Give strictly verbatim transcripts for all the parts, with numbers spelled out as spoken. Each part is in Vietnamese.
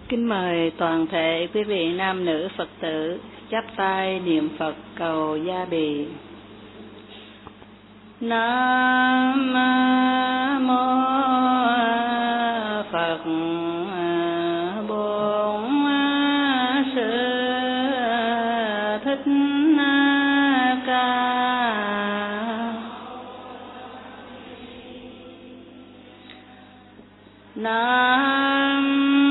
Kính mời toàn thể quý vị nam nữ Phật tử chắp tay niệm Phật cầu gia bì. Nam mô Phật Bổn Sư Thích Ca. Nam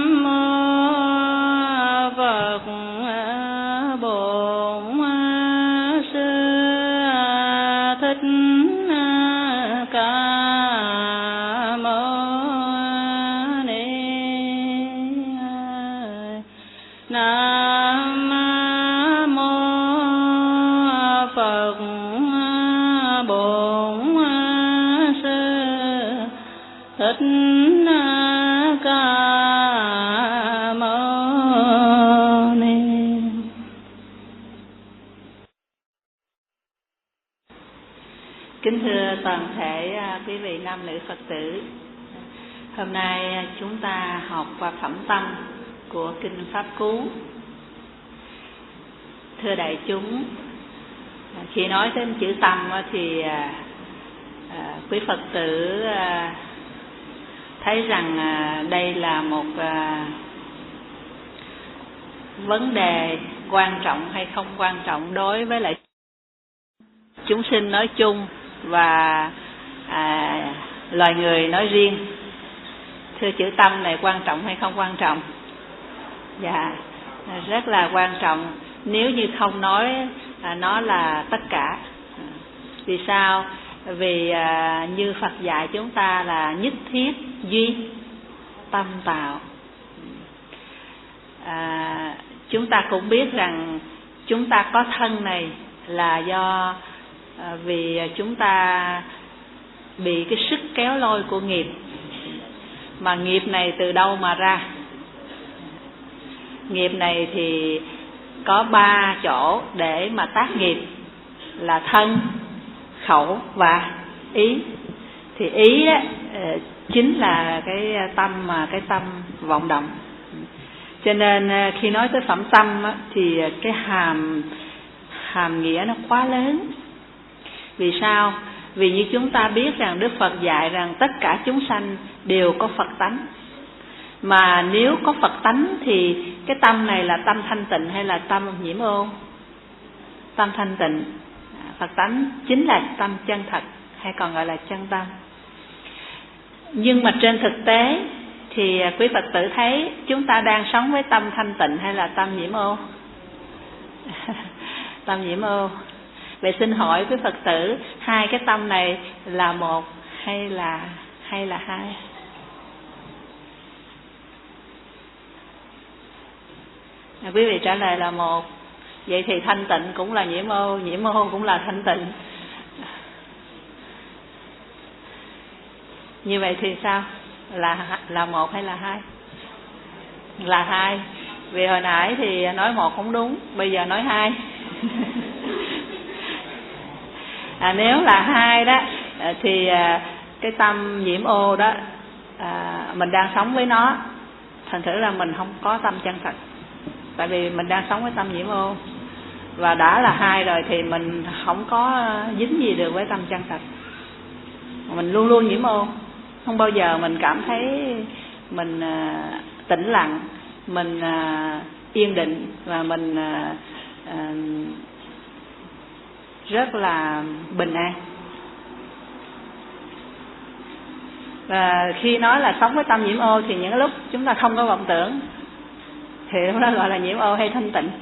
Kính thưa toàn thể quý vị nam nữ Phật tử, hôm nay chúng ta học qua phẩm tâm của Kinh Pháp Cú. Thưa đại chúng, khi nói đến chữ tâm thì quý Phật tử thấy rằng đây là một vấn đề quan trọng hay không quan trọng đối với lại chúng sinh nói chung và à, loài người nói riêng. Thưa, chữ tâm này quan trọng hay không quan trọng? Dạ, rất là quan trọng. Nếu như không nói à, nó là tất cả. Vì sao? Vì à, như Phật dạy chúng ta là nhất thiết duy tâm tạo. à, Chúng ta cũng biết rằng chúng ta có thân này là do À, vì chúng ta bị cái sức kéo lôi của nghiệp. Mà nghiệp này từ đâu mà ra? Nghiệp này thì có ba chỗ để mà tác nghiệp là thân, khẩu và ý. Thì ý đó chính là cái tâm, mà cái tâm vọng động. Cho nên khi nói tới phẩm tâm thì cái hàm hàm nghĩa nó quá lớn. Vì sao? Vì như chúng ta biết rằng Đức Phật dạy rằng tất cả chúng sanh đều có Phật tánh. Mà nếu có Phật tánh thì cái tâm này là tâm thanh tịnh hay là tâm nhiễm ô? Tâm thanh tịnh. Phật tánh chính là tâm chân thật, hay còn gọi là chân tâm. Nhưng mà trên thực tế thì quý Phật tử thấy chúng ta đang sống với tâm thanh tịnh hay là tâm nhiễm ô? Tâm nhiễm ô. Vậy xin hỏi quý Phật tử, hai cái tâm này là một hay là hay là hai? À, quý vị trả lời là một. Vậy thì thanh tịnh cũng là nhiễm ô, nhiễm ô cũng là thanh tịnh. Như vậy thì sao? Là là một hay là hai? Là hai. Vì hồi nãy thì nói một không đúng, bây giờ nói hai. À, nếu là hai đó thì à, cái tâm nhiễm ô đó à, mình đang sống với nó, thành thử là mình không có tâm chân thật. Tại vì mình đang sống với tâm nhiễm ô. Và đã là hai rồi thì mình không có dính gì được với tâm chân thật. Mình luôn luôn nhiễm ô. Không bao giờ mình cảm thấy mình à, tĩnh lặng, mình à, yên định và mình à, à, rất là bình an. Và khi nói là sống với tâm nhiễm ô thì những lúc chúng ta không có vọng tưởng thì nó gọi là nhiễm ô hay thanh tịnh?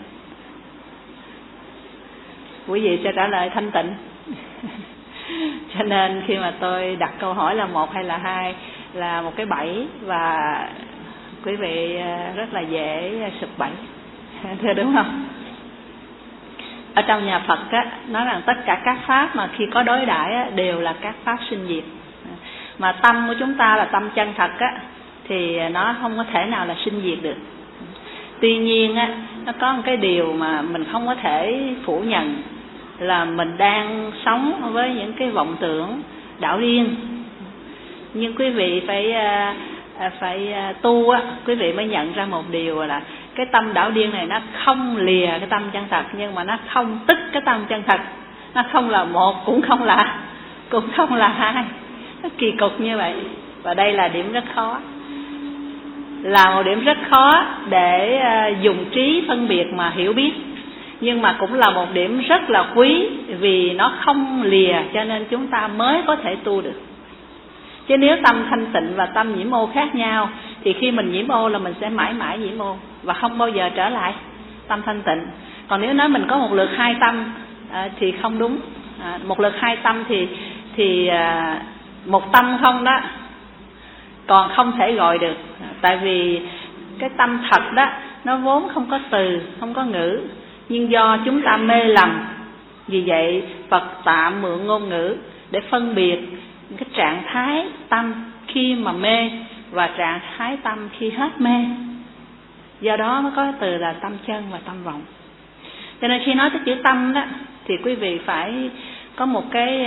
Quý vị sẽ trả lời thanh tịnh. Cho nên khi mà tôi đặt câu hỏi là một hay là hai là một cái bẫy, và quý vị rất là dễ sụp bẫy. Thưa đúng không? Ở trong nhà Phật á, nói rằng tất cả các pháp mà khi có đối đãi á, đều là các pháp sinh diệt. Mà tâm của chúng ta là tâm chân thật á, thì nó không có thể nào là sinh diệt được. Tuy nhiên á, nó có một cái điều mà mình không có thể phủ nhận là mình đang sống với những cái vọng tưởng đảo điên. Nhưng quý vị phải phải tu á, quý vị mới nhận ra một điều là cái tâm đảo điên này nó không lìa cái tâm chân thật, nhưng mà nó không tức cái tâm chân thật. Nó không là một, cũng không là cũng không là hai, nó kỳ cục như vậy. Và đây là điểm rất khó, là một điểm rất khó để dùng trí phân biệt mà hiểu biết, nhưng mà cũng là một điểm rất là quý, vì nó không lìa cho nên chúng ta mới có thể tu được. Chứ nếu tâm thanh tịnh và tâm nhiễm ô khác nhau thì khi mình nhiễm ô là mình sẽ mãi mãi nhiễm ô và không bao giờ trở lại tâm thanh tịnh. Còn nếu nói mình có một lượt hai tâm à, thì không đúng. À, một lượt hai tâm thì thì à, một tâm không đó còn không thể gọi được. À, tại vì cái tâm thật đó nó vốn không có từ, không có ngữ, nhưng do chúng ta mê lầm, vì vậy Phật tạm mượn ngôn ngữ để phân biệt cái trạng thái tâm khi mà mê và trạng thái tâm khi hết mê. Do đó mới có từ là tâm chân và tâm vọng. Cho nên khi nói tới chữ tâm đó thì quý vị phải có một cái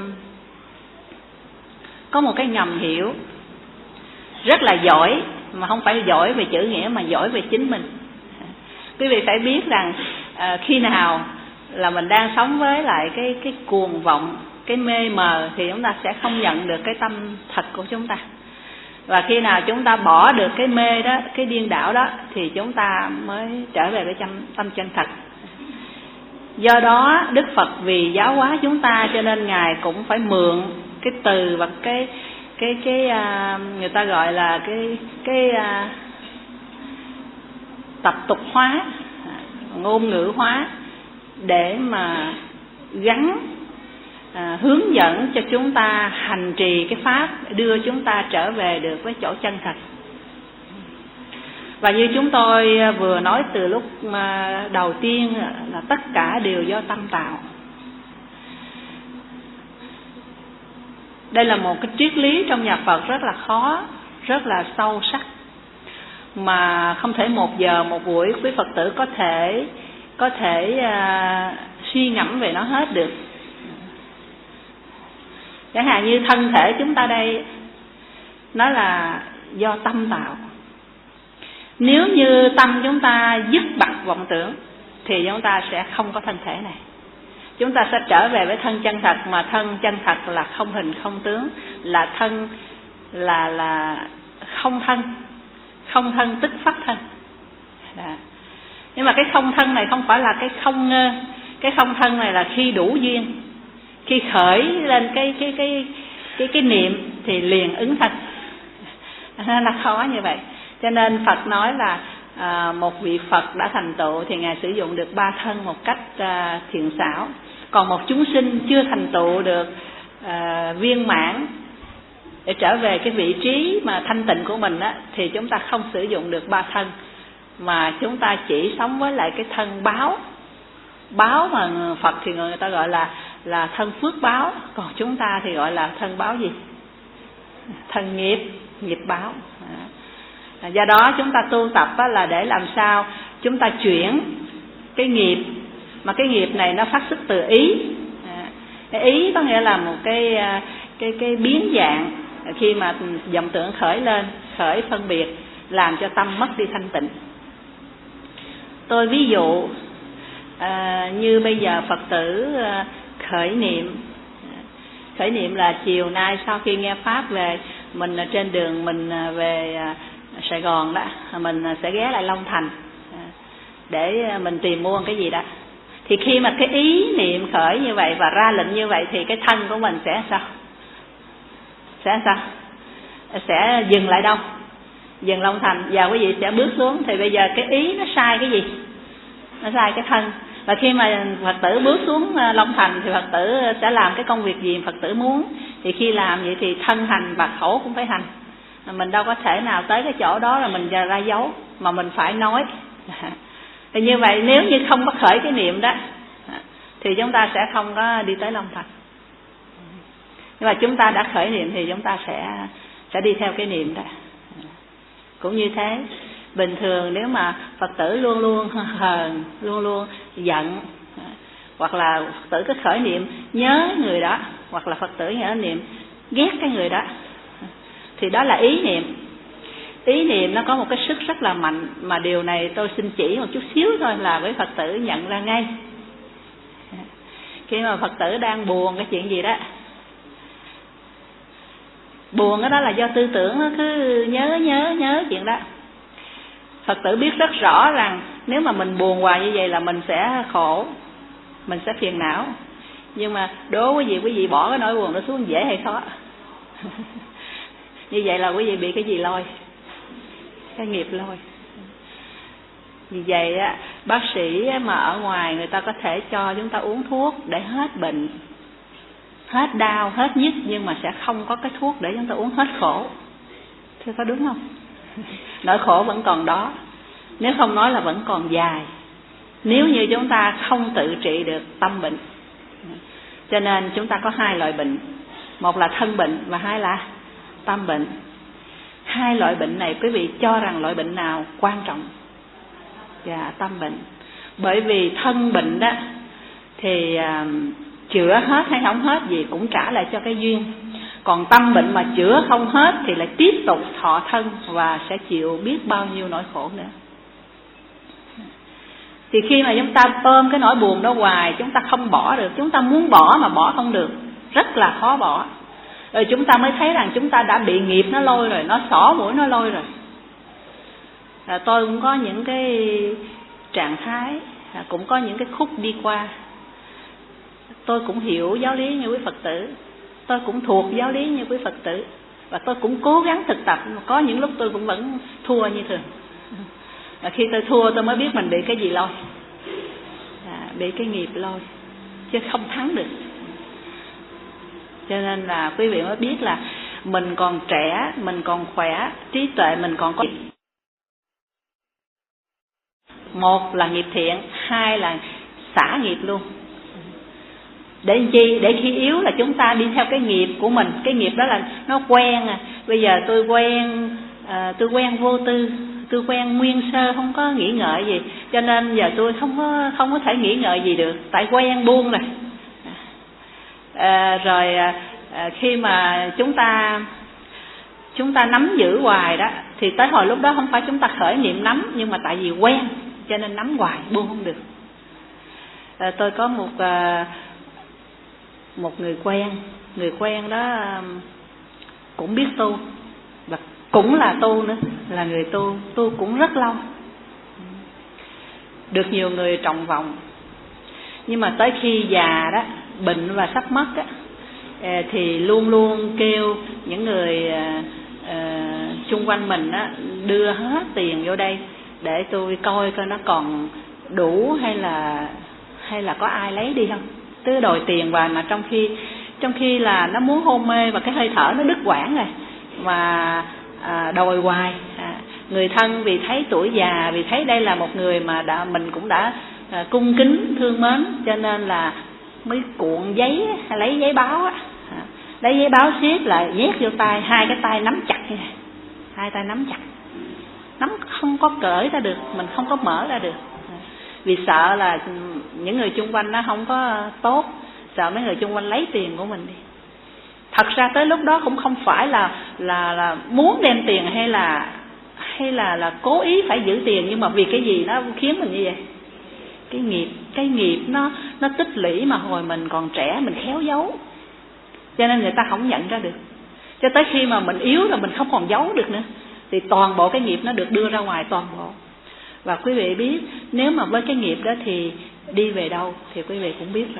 có một cái ngầm hiểu rất là giỏi, mà không phải giỏi về chữ nghĩa mà giỏi về chính mình. Quý vị phải biết rằng à, khi nào là mình đang sống với lại cái cái cuồng vọng, cái mê mờ, thì chúng ta sẽ không nhận được cái tâm thật của chúng ta. Và khi nào chúng ta bỏ được cái mê đó, cái điên đảo đó, thì chúng ta mới trở về với tâm, tâm chân thật. Do đó Đức Phật vì giáo hóa chúng ta cho nên Ngài cũng phải mượn cái từ và cái cái cái à, người ta gọi là cái cái à, tập tục hóa, ngôn ngữ hóa để mà gắn à, hướng dẫn cho chúng ta hành trì cái pháp, đưa chúng ta trở về được với chỗ chân thật. Và như chúng tôi vừa nói từ lúc mà đầu tiên là tất cả đều do tâm tạo. Đây là một cái triết lý trong nhà Phật rất là khó, rất là sâu sắc, mà không thể một giờ một buổi quý Phật tử có thể có thể uh, suy ngẫm về nó hết được. Chẳng hạn như thân thể chúng ta đây, nó là do tâm tạo. Nếu như tâm chúng ta dứt bặt vọng tưởng thì chúng ta sẽ không có thân thể này. Chúng ta sẽ trở về với thân chân thật, mà thân chân thật là không hình không tướng, là thân là là không thân, không thân tức pháp thân. Đó. Nhưng mà cái không thân này không phải là cái không ngơ, cái không thân này là khi đủ duyên, khi khởi lên cái cái cái cái cái niệm thì liền ứng thân. Nó là khó như vậy. Cho nên Phật nói là à, một vị Phật đã thành tựu thì Ngài sử dụng được ba thân một cách à, thiện xảo. Còn một chúng sinh chưa thành tựu được à, viên mãn để trở về cái vị trí mà thanh tịnh của mình á, thì chúng ta không sử dụng được ba thân, mà chúng ta chỉ sống với lại cái thân báo. Báo mà Phật thì người ta gọi là là thân phước báo, còn chúng ta thì gọi là thân báo gì? Thân nghiệp, nghiệp báo. Do đó chúng ta tu tập là để làm sao chúng ta chuyển cái nghiệp, mà cái nghiệp này nó phát xuất từ ý. Cái ý có nghĩa là một cái cái cái biến dạng khi mà vọng tưởng khởi lên, khởi phân biệt, làm cho tâm mất đi thanh tịnh. Tôi ví dụ à, như bây giờ Phật tử à, khởi niệm. Khởi niệm là chiều nay sau khi nghe pháp về, mình trên đường mình về Sài Gòn đó, mình sẽ ghé lại Long Thành để mình tìm mua cái gì đó. Thì khi mà cái ý niệm khởi như vậy và ra lệnh như vậy thì cái thân của mình sẽ sao? Sẽ sao? Sẽ dừng lại đâu? Dừng Long Thành. Và quý vị sẽ bước xuống. Thì bây giờ cái ý nó sai cái gì? Nó sai cái thân. Và khi mà Phật tử bước xuống Long Thành thì Phật tử sẽ làm cái công việc gì Phật tử muốn. Thì khi làm vậy thì thân hành và khẩu cũng phải hành. Mình đâu có thể nào tới cái chỗ đó là mình ra dấu, mà mình phải nói. Thì như vậy nếu như không có khởi cái niệm đó thì chúng ta sẽ không có đi tới Long Thành. Nhưng mà chúng ta đã khởi niệm thì chúng ta sẽ sẽ đi theo cái niệm đó. Cũng như thế, bình thường nếu mà Phật tử luôn luôn hờn, luôn luôn giận, hoặc là Phật tử cứ khởi niệm nhớ người đó, hoặc là Phật tử nhớ niệm ghét cái người đó, thì đó là ý niệm. Ý niệm nó có một cái sức rất là mạnh, mà điều này tôi xin chỉ một chút xíu thôi là với Phật tử nhận ra ngay. Khi mà Phật tử đang buồn cái chuyện gì đó, buồn cái đó là do tư tưởng nó cứ nhớ nhớ nhớ chuyện đó. Phật tử biết rất rõ rằng nếu mà mình buồn hoài như vậy là mình sẽ khổ, mình sẽ phiền não. Nhưng mà đố quý vị, quý vị bỏ cái nỗi buồn đó xuống dễ hay khó? Như vậy là quý vị bị cái gì lôi? Cái nghiệp lôi. Vì vậy á, bác sĩ mà ở ngoài người ta có thể cho chúng ta uống thuốc để hết bệnh, hết đau, hết nhức, nhưng mà sẽ không có cái thuốc để chúng ta uống hết khổ. Thế có đúng không? Nỗi khổ vẫn còn đó, nếu không nói là vẫn còn dài, nếu như chúng ta không tự trị được tâm bệnh. Cho nên chúng ta có hai loại bệnh, một là thân bệnh và hai là tâm bệnh. Hai loại bệnh này quý vị cho rằng loại bệnh nào quan trọng? Dạ, tâm bệnh. Bởi vì thân bệnh đó thì à, chữa hết hay không hết gì cũng trả lại cho cái duyên. Còn tâm bệnh mà chữa không hết thì lại tiếp tục thọ thân và sẽ chịu biết bao nhiêu nỗi khổ nữa. Thì khi mà chúng ta ôm cái nỗi buồn đó hoài, chúng ta không bỏ được. Chúng ta muốn bỏ mà bỏ không được, rất là khó bỏ. Rồi chúng ta mới thấy rằng chúng ta đã bị nghiệp nó lôi rồi, nó xỏ mũi nó lôi rồi. À, tôi cũng có những cái trạng thái, à, cũng có những cái khúc đi qua. Tôi cũng hiểu giáo lý như quý Phật tử, tôi cũng thuộc giáo lý như quý Phật tử, và tôi cũng cố gắng thực tập. Có những lúc tôi cũng vẫn thua như thường. Và khi tôi thua tôi mới biết mình bị cái gì lôi, à, bị cái nghiệp lôi, chứ không thắng được. Cho nên là quý vị mới biết là mình còn trẻ, mình còn khỏe, trí tuệ mình còn có. Một là nghiệp thiện, hai là xả nghiệp luôn. Để chi? Để khi yếu là chúng ta đi theo cái nghiệp của mình. Cái nghiệp đó là nó quen à. Bây giờ tôi quen à, tôi quen vô tư, tôi quen nguyên sơ, không có nghĩ ngợi gì. Cho nên giờ tôi không có không có thể nghĩ ngợi gì được, tại quen buông rồi. À, rồi à, khi mà chúng ta chúng ta nắm giữ hoài đó, thì tới hồi lúc đó không phải chúng ta khởi niệm nắm, nhưng mà tại vì quen cho nên nắm hoài, buông không được. À, tôi có một à, một người quen, người quen đó cũng biết tu và cũng là tu nữa, là người tu, tu cũng rất lâu, được nhiều người trọng vọng. Nhưng mà tới khi già đó, bệnh và sắp mất đó, thì luôn luôn kêu những người uh, xung quanh mình đó, đưa hết tiền vô đây để tôi coi coi nó còn đủ hay là hay là có ai lấy đi không. Cứ đòi tiền vào, mà trong khi trong khi là nó muốn hôn mê và cái hơi thở nó đứt quãng rồi mà à, đòi hoài. À, người thân vì thấy tuổi già, vì thấy đây là một người mà đã mình cũng đã à, cung kính thương mến, cho nên là mới cuộn giấy, lấy giấy báo á, à, lấy giấy báo siết lại nhét vô tay, hai cái tay nắm chặt như này, hai tay nắm chặt, nắm không có cởi ra được, mình không có mở ra được, à, vì sợ là những người xung quanh nó không có tốt, sợ mấy người xung quanh lấy tiền của mình đi. Thật ra tới lúc đó cũng không phải là là là muốn đem tiền hay là hay là là cố ý phải giữ tiền, nhưng mà vì cái gì nó khiến mình như vậy? Cái nghiệp, cái nghiệp nó nó tích lũy mà hồi mình còn trẻ mình khéo giấu, cho nên người ta không nhận ra được. Cho tới khi mà mình yếu rồi mình không còn giấu được nữa, thì toàn bộ cái nghiệp nó được đưa ra ngoài toàn bộ. Và quý vị biết, nếu mà với cái nghiệp đó thì đi về đâu thì quý vị cũng biết rồi,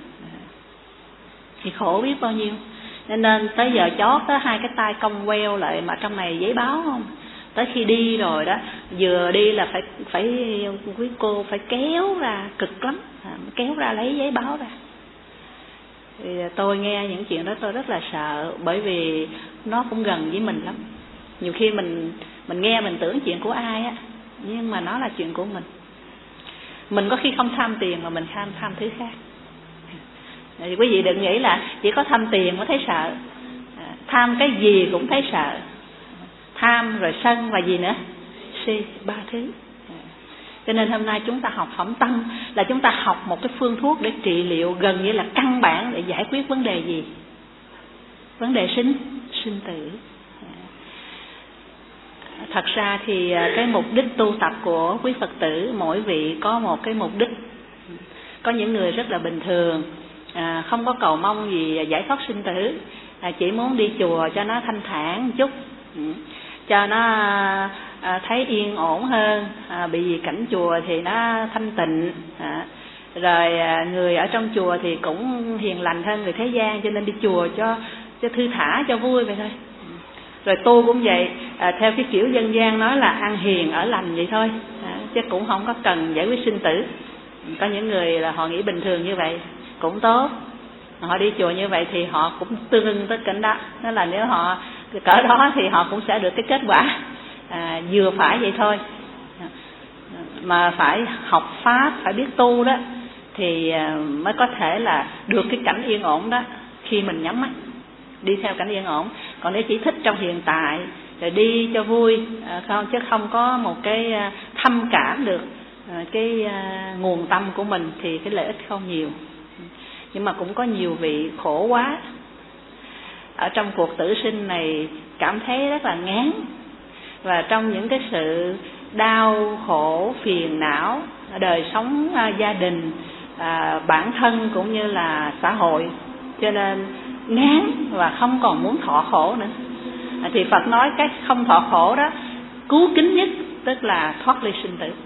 thì khổ biết bao nhiêu. Nên nên tới giờ chót đó, hai cái tay cong queo lại mà trong này giấy báo không. Tới khi đi rồi đó, vừa đi là phải phải quý cô phải kéo ra cực lắm, à, kéo ra lấy giấy báo ra. Thì tôi nghe những chuyện đó tôi rất là sợ, bởi vì nó cũng gần với mình lắm. Nhiều khi mình mình nghe mình tưởng chuyện của ai á, nhưng mà nó là chuyện của mình. Mình có khi không tham tiền mà mình tham tham thứ khác. Thì quý vị đừng nghĩ là chỉ có tham tiền mới thấy sợ, à, tham cái gì cũng thấy sợ. Tham rồi sân và gì nữa? Si, ba thứ. Cho nên hôm nay chúng ta học phẩm tâm là chúng ta học một cái phương thuốc để trị liệu gần như là căn bản để giải quyết vấn đề gì? Vấn đề sinh sinh tử. Thật ra thì cái mục đích tu tập của quý Phật tử mỗi vị có một cái mục đích. Có những người rất là bình thường, à, không có cầu mong gì giải thoát sinh tử, à, chỉ muốn đi chùa cho nó thanh thản một chút, cho nó à, thấy yên ổn hơn, à, bị vì cảnh chùa thì nó thanh tịnh, à, rồi à, người ở trong chùa thì cũng hiền lành hơn người thế gian, cho nên đi chùa cho cho thư thả, cho vui vậy thôi. Rồi tu cũng vậy, à, theo cái kiểu dân gian nói là ăn hiền ở lành vậy thôi, à, chứ cũng không có cần giải quyết sinh tử. Có những người là họ nghĩ bình thường như vậy cũng tốt, họ đi chùa như vậy thì họ cũng tương ưng tới cảnh đó. Đó là nếu họ cỡ đó thì họ cũng sẽ được cái kết quả à, vừa phải vậy thôi. Mà phải học pháp, phải biết tu đó thì mới có thể là được cái cảnh yên ổn đó khi mình nhắm mắt đi theo cảnh yên ổn. Còn nếu chỉ thích trong hiện tại rồi đi cho vui, không chứ không có một cái thâm cảm được cái nguồn tâm của mình thì cái lợi ích không nhiều. Nhưng mà cũng có nhiều vị khổ quá, ở trong cuộc tử sinh này cảm thấy rất là ngán, và trong những cái sự đau khổ phiền não đời sống gia đình, à, bản thân cũng như là xã hội, cho nên ngán và không còn muốn thọ khổ nữa. À, thì Phật nói cái không thọ khổ đó cứu kính nhất, tức là thoát ly sinh tử.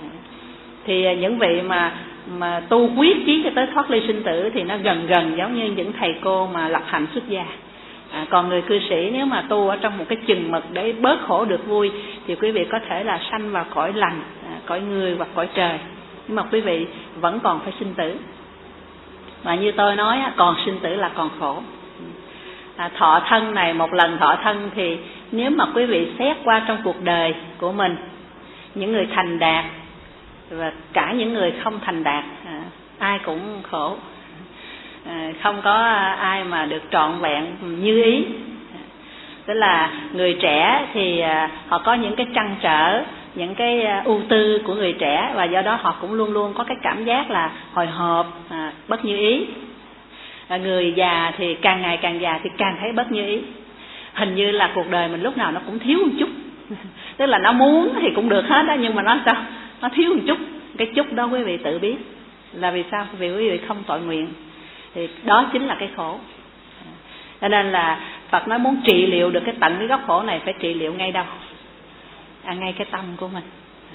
Thì những vị mà mà tu quyết chí cho tới thoát ly sinh tử thì nó gần gần giống như những thầy cô mà lập hạnh xuất gia. À, còn người cư sĩ nếu mà tu ở trong một cái chừng mực để bớt khổ được vui thì quý vị có thể là sanh vào cõi lành, à, cõi người hoặc cõi trời. Nhưng mà quý vị vẫn còn phải sinh tử. Và như tôi nói, còn sinh tử là còn khổ. À, thọ thân này, một lần thọ thân thì nếu mà quý vị xét qua trong cuộc đời của mình, những người thành đạt và cả những người không thành đạt, à, ai cũng khổ. À, không có ai mà được trọn vẹn như ý. Tức là người trẻ thì à, họ có những cái trăn trở, những cái à, ưu tư của người trẻ, và do đó họ cũng luôn luôn có cái cảm giác là hồi hộp, à, bất như ý. À, người già thì càng ngày càng già thì càng thấy bất như ý. Hình như là cuộc đời mình lúc nào nó cũng thiếu một chút. Tức là nó muốn thì cũng được hết đó, nhưng mà nó sao? Nó thiếu một chút. Cái chút đó quý vị tự biết là vì sao? Vì quý vị không tội nguyện. Thì đó chính là cái khổ. Cho nên là Phật nói muốn trị liệu được cái tận cái gốc khổ này phải trị liệu ngay đâu? À, ngay cái tâm của mình.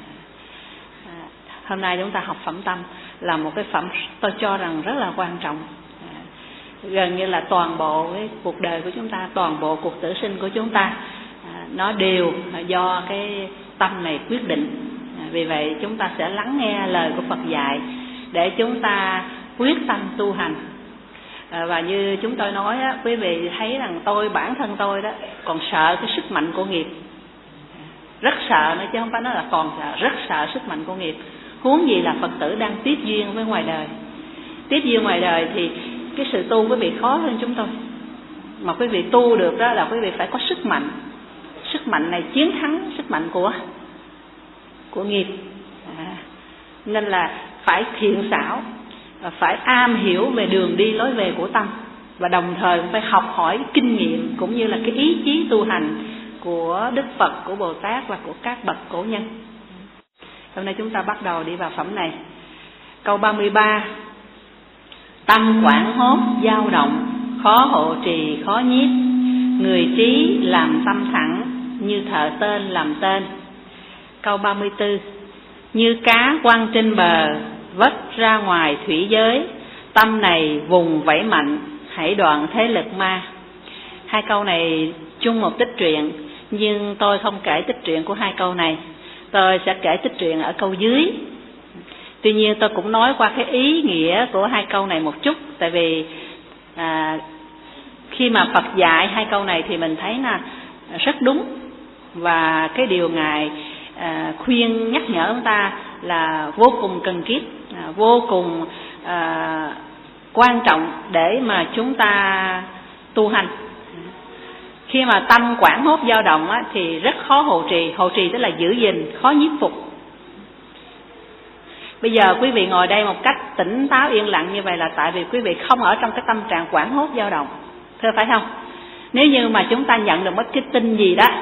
À, hôm nay chúng ta học phẩm tâm là một cái phẩm tôi cho rằng rất là quan trọng. À, gần như là toàn bộ cái cuộc đời của chúng ta, toàn bộ cuộc tử sinh của chúng ta, à, nó đều do cái tâm này quyết định. À, vì vậy chúng ta sẽ lắng nghe lời của Phật dạy để chúng ta quyết tâm tu hành. À, và như chúng tôi nói á, quý vị thấy rằng tôi, bản thân tôi đó còn sợ cái sức mạnh của nghiệp, rất sợ nữa chứ không phải nói là còn sợ, rất sợ sức mạnh của nghiệp. Huống gì là Phật tử đang tiếp duyên với ngoài đời. Tiếp duyên ngoài đời thì cái sự tu quý vị khó hơn chúng tôi. Mà quý vị tu được đó là quý vị phải có sức mạnh. Sức mạnh này chiến thắng sức mạnh của của nghiệp. À, nên là phải thiện xảo, phải am hiểu về đường đi lối về của tâm, và đồng thời cũng phải học hỏi kinh nghiệm cũng như là cái ý chí tu hành của Đức Phật, của Bồ Tát và của các bậc cổ nhân. Hôm nay chúng ta bắt đầu đi vào phẩm này. Câu ba mươi ba: tâm quảng hốt dao động, khó hộ trì khó nhiếp, người trí làm tâm thẳng, như thợ tên làm tên. Câu ba mươi tư: như cá quăng trên bờ, vất ra ngoài thủy giới, tâm này vùng vẫy mạnh, hãy đoạn thế lực ma. Hai câu này chung một tích truyện, nhưng tôi không kể tích truyện của hai câu này, tôi sẽ kể tích truyện ở câu dưới. Tuy nhiên tôi cũng nói qua cái ý nghĩa của hai câu này một chút, tại vì à, khi mà Phật dạy hai câu này thì mình thấy là rất đúng, và cái điều Ngài à, khuyên nhắc nhở chúng ta là vô cùng cần thiết, à, vô cùng à, quan trọng để mà chúng ta tu hành. Khi mà tâm quảng hốt dao động á, thì rất khó hộ trì. Hộ trì tức là giữ gìn, khó nhiếp phục. Bây giờ quý vị ngồi đây một cách tỉnh táo yên lặng như vậy là tại vì quý vị không ở trong cái tâm trạng quảng hốt dao động, thưa phải không? Nếu như mà chúng ta nhận được một cái tin gì đó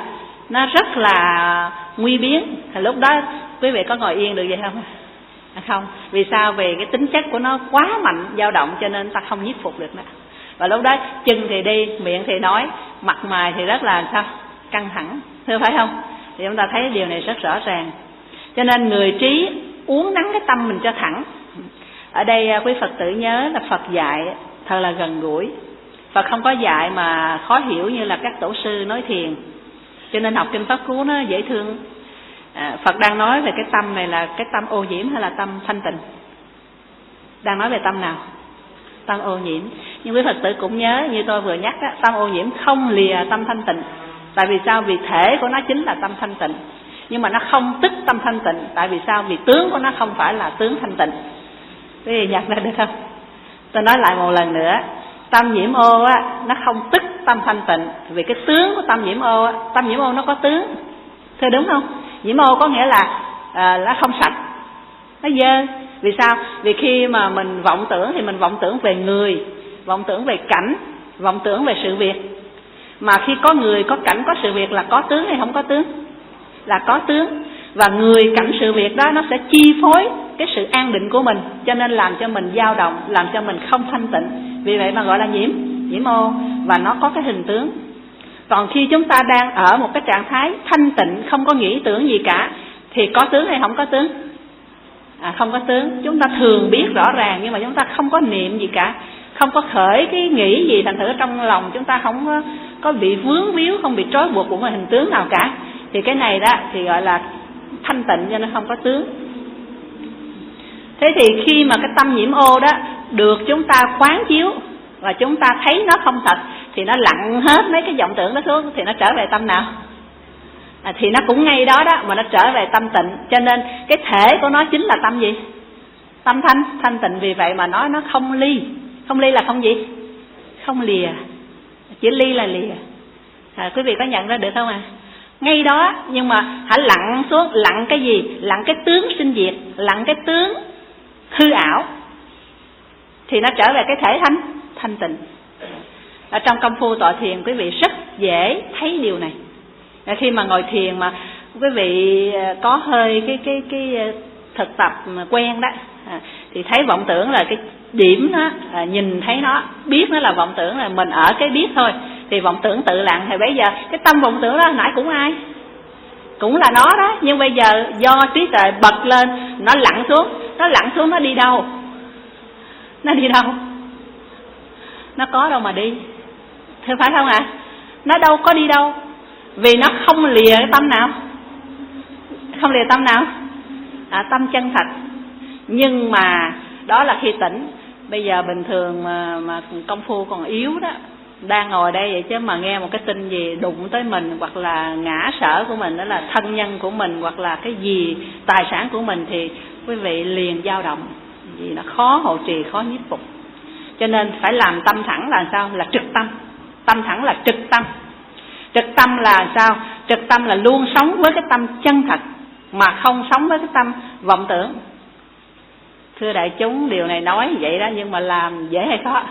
nó rất là nguy biến. Thì lúc đó quý vị có ngồi yên được vậy không? À, không. Vì sao? Vì cái tính chất của nó quá mạnh, dao động, cho nên ta không nhiếp phục được nó. Và lúc đó chân thì đi, miệng thì nói, mặt mày thì rất là sao? Căng thẳng, thưa phải không? Thì chúng ta thấy điều này rất rõ ràng. Cho nên người trí uốn nắn cái tâm mình cho thẳng. Ở đây quý Phật tử nhớ là Phật dạy thật là gần gũi. Phật không có dạy mà khó hiểu như là các tổ sư nói thiền. Cho nên học kinh Pháp Cú nó dễ thương. à, Phật đang nói về cái tâm này là cái tâm ô nhiễm hay là tâm thanh tịnh? Đang nói về tâm nào? Tâm ô nhiễm. Nhưng quý Phật tử cũng nhớ, như tôi vừa nhắc đó, tâm ô nhiễm không lìa tâm thanh tịnh. Tại vì sao? Vì thể của nó chính là tâm thanh tịnh. Nhưng mà nó không tức tâm thanh tịnh. Tại vì sao? Vì tướng của nó không phải là tướng thanh tịnh. Quý vị nhận ra được không? Tôi nói lại một lần nữa. Tâm nhiễm ô á, nó không tức tâm thanh tịnh. Vì cái tướng của tâm nhiễm ô á, tâm nhiễm ô nó có tướng. Thưa đúng không? Nhiễm ô có nghĩa là à, nó không sạch, nó dơ. Vì sao? Vì khi mà mình vọng tưởng thì mình vọng tưởng về người, vọng tưởng về cảnh, vọng tưởng về sự việc. Mà khi có người, có cảnh, có sự việc là có tướng hay không có tướng? Là có tướng. Và người, cảnh, sự việc đó nó sẽ chi phối cái sự an định của mình, cho nên làm cho mình dao động, làm cho mình không thanh tịnh. Vì vậy mà gọi là nhiễm, nhiễm ô. Và nó có cái hình tướng. Còn khi chúng ta đang ở một cái trạng thái thanh tịnh, không có nghĩ tưởng gì cả, thì có tướng hay không có tướng? À, không có tướng. Chúng ta thường biết rõ ràng, nhưng mà chúng ta không có niệm gì cả, không có khởi cái nghĩ gì, thành thử trong lòng chúng ta không có, có bị vướng víu, không bị trói buộc của một hình tướng nào cả. Thì cái này đó thì gọi là thanh tịnh, cho nên không có tướng. Thế thì khi mà cái tâm nhiễm ô đó được chúng ta quán chiếu và chúng ta thấy nó không thật, thì nó lặn hết mấy cái vọng tưởng đó xuống, thì nó trở về tâm nào? À, thì nó cũng ngay đó đó mà nó trở về tâm tịnh. Cho nên cái thể của nó chính là tâm gì? Tâm thanh, thanh tịnh. Vì vậy mà nói nó không ly. Không ly là không gì? Không lìa. Chữ ly là lìa. À, quý vị có nhận ra được không à? Ngay đó, nhưng mà hãy lặn xuống. Lặn cái gì? Lặn cái tướng sinh diệt, lặn cái tướng hư ảo, thì nó trở về cái thể thanh, thanh tịnh. Ở trong công phu tọa thiền, quý vị rất dễ thấy điều này. Khi mà ngồi thiền mà quý vị có hơi cái cái cái thực tập mà quen đó, thì thấy vọng tưởng là cái điểm nó, nhìn thấy nó, biết nó là vọng tưởng, là mình ở cái biết thôi, thì vọng tưởng tự lặng. Thì bây giờ cái tâm vọng tưởng đó hồi nãy cũng ai? Cũng là nó đó. Nhưng bây giờ do trí tuệ bật lên, nó lặn xuống. Nó lặn xuống nó đi đâu? Nó đi đâu? Nó có đâu mà đi. Thế phải không ạ? À? Nó đâu có đi đâu. Vì nó không lìa cái tâm nào? Không lìa tâm nào? À, tâm chân thật. Nhưng mà đó là khi tỉnh. Bây giờ bình thường mà, mà công phu còn yếu đó, đang ngồi đây vậy chứ mà nghe một cái tin gì đụng tới mình, hoặc là ngã sở của mình, đó là thân nhân của mình, hoặc là cái gì tài sản của mình, thì quý vị liền dao động. Vì nó khó hộ trì, khó nhiếp phục. Cho nên phải làm tâm thẳng là sao? Là trực tâm. Tâm thẳng là trực tâm. Trực tâm là sao? Trực tâm là luôn sống với cái tâm chân thật, mà không sống với cái tâm vọng tưởng. Thưa đại chúng, điều này nói vậy đó, nhưng mà làm dễ hay khó?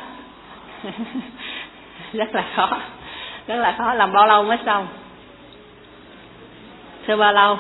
Rất là khó. Rất là khó. Làm bao lâu mới xong? Thưa bao lâu?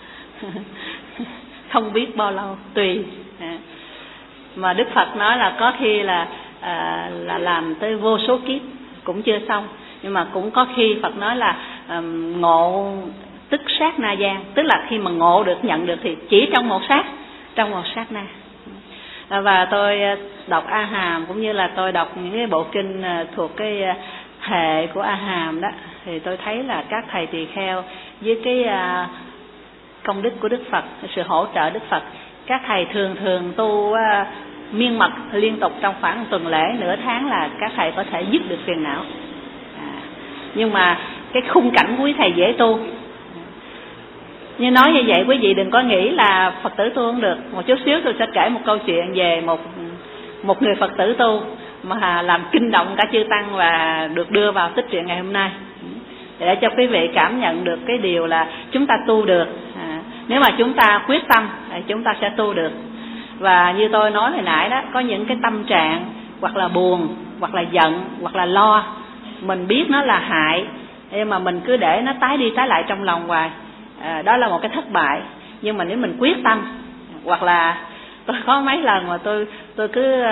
Không biết bao lâu, tùy. Mà Đức Phật nói là có khi là à, là làm tới vô số kiếp cũng chưa xong. Nhưng mà cũng có khi Phật nói là um, ngộ tức sát na gian, tức là khi mà ngộ được, nhận được thì chỉ trong một sát, trong một sát na. Và tôi đọc A Hàm, cũng như là tôi đọc những cái bộ kinh thuộc cái hệ của A Hàm đó, thì tôi thấy là các thầy tỳ kheo với cái công đức của Đức Phật, sự hỗ trợ Đức Phật, các thầy thường thường tu miên mật liên tục trong khoảng tuần lễ, nửa tháng là các thầy có thể dứt được phiền não. À, nhưng mà cái khung cảnh của quý thầy dễ tu. Như nói như vậy, quý vị đừng có nghĩ là Phật tử tu không được. Một chút xíu tôi sẽ kể một câu chuyện về một một người Phật tử tu mà làm kinh động cả chư tăng và được đưa vào tích truyện ngày hôm nay, để cho quý vị cảm nhận được cái điều là chúng ta tu được. À, nếu mà chúng ta quyết tâm thì chúng ta sẽ tu được. Và như tôi nói hồi nãy đó, có những cái tâm trạng hoặc là buồn, hoặc là giận, hoặc là lo, mình biết nó là hại, Nhưng mà mình cứ để nó tái đi tái lại trong lòng hoài, à, đó là một cái thất bại. Nhưng mà nếu mình quyết tâm, hoặc là tôi có mấy lần mà tôi tôi cứ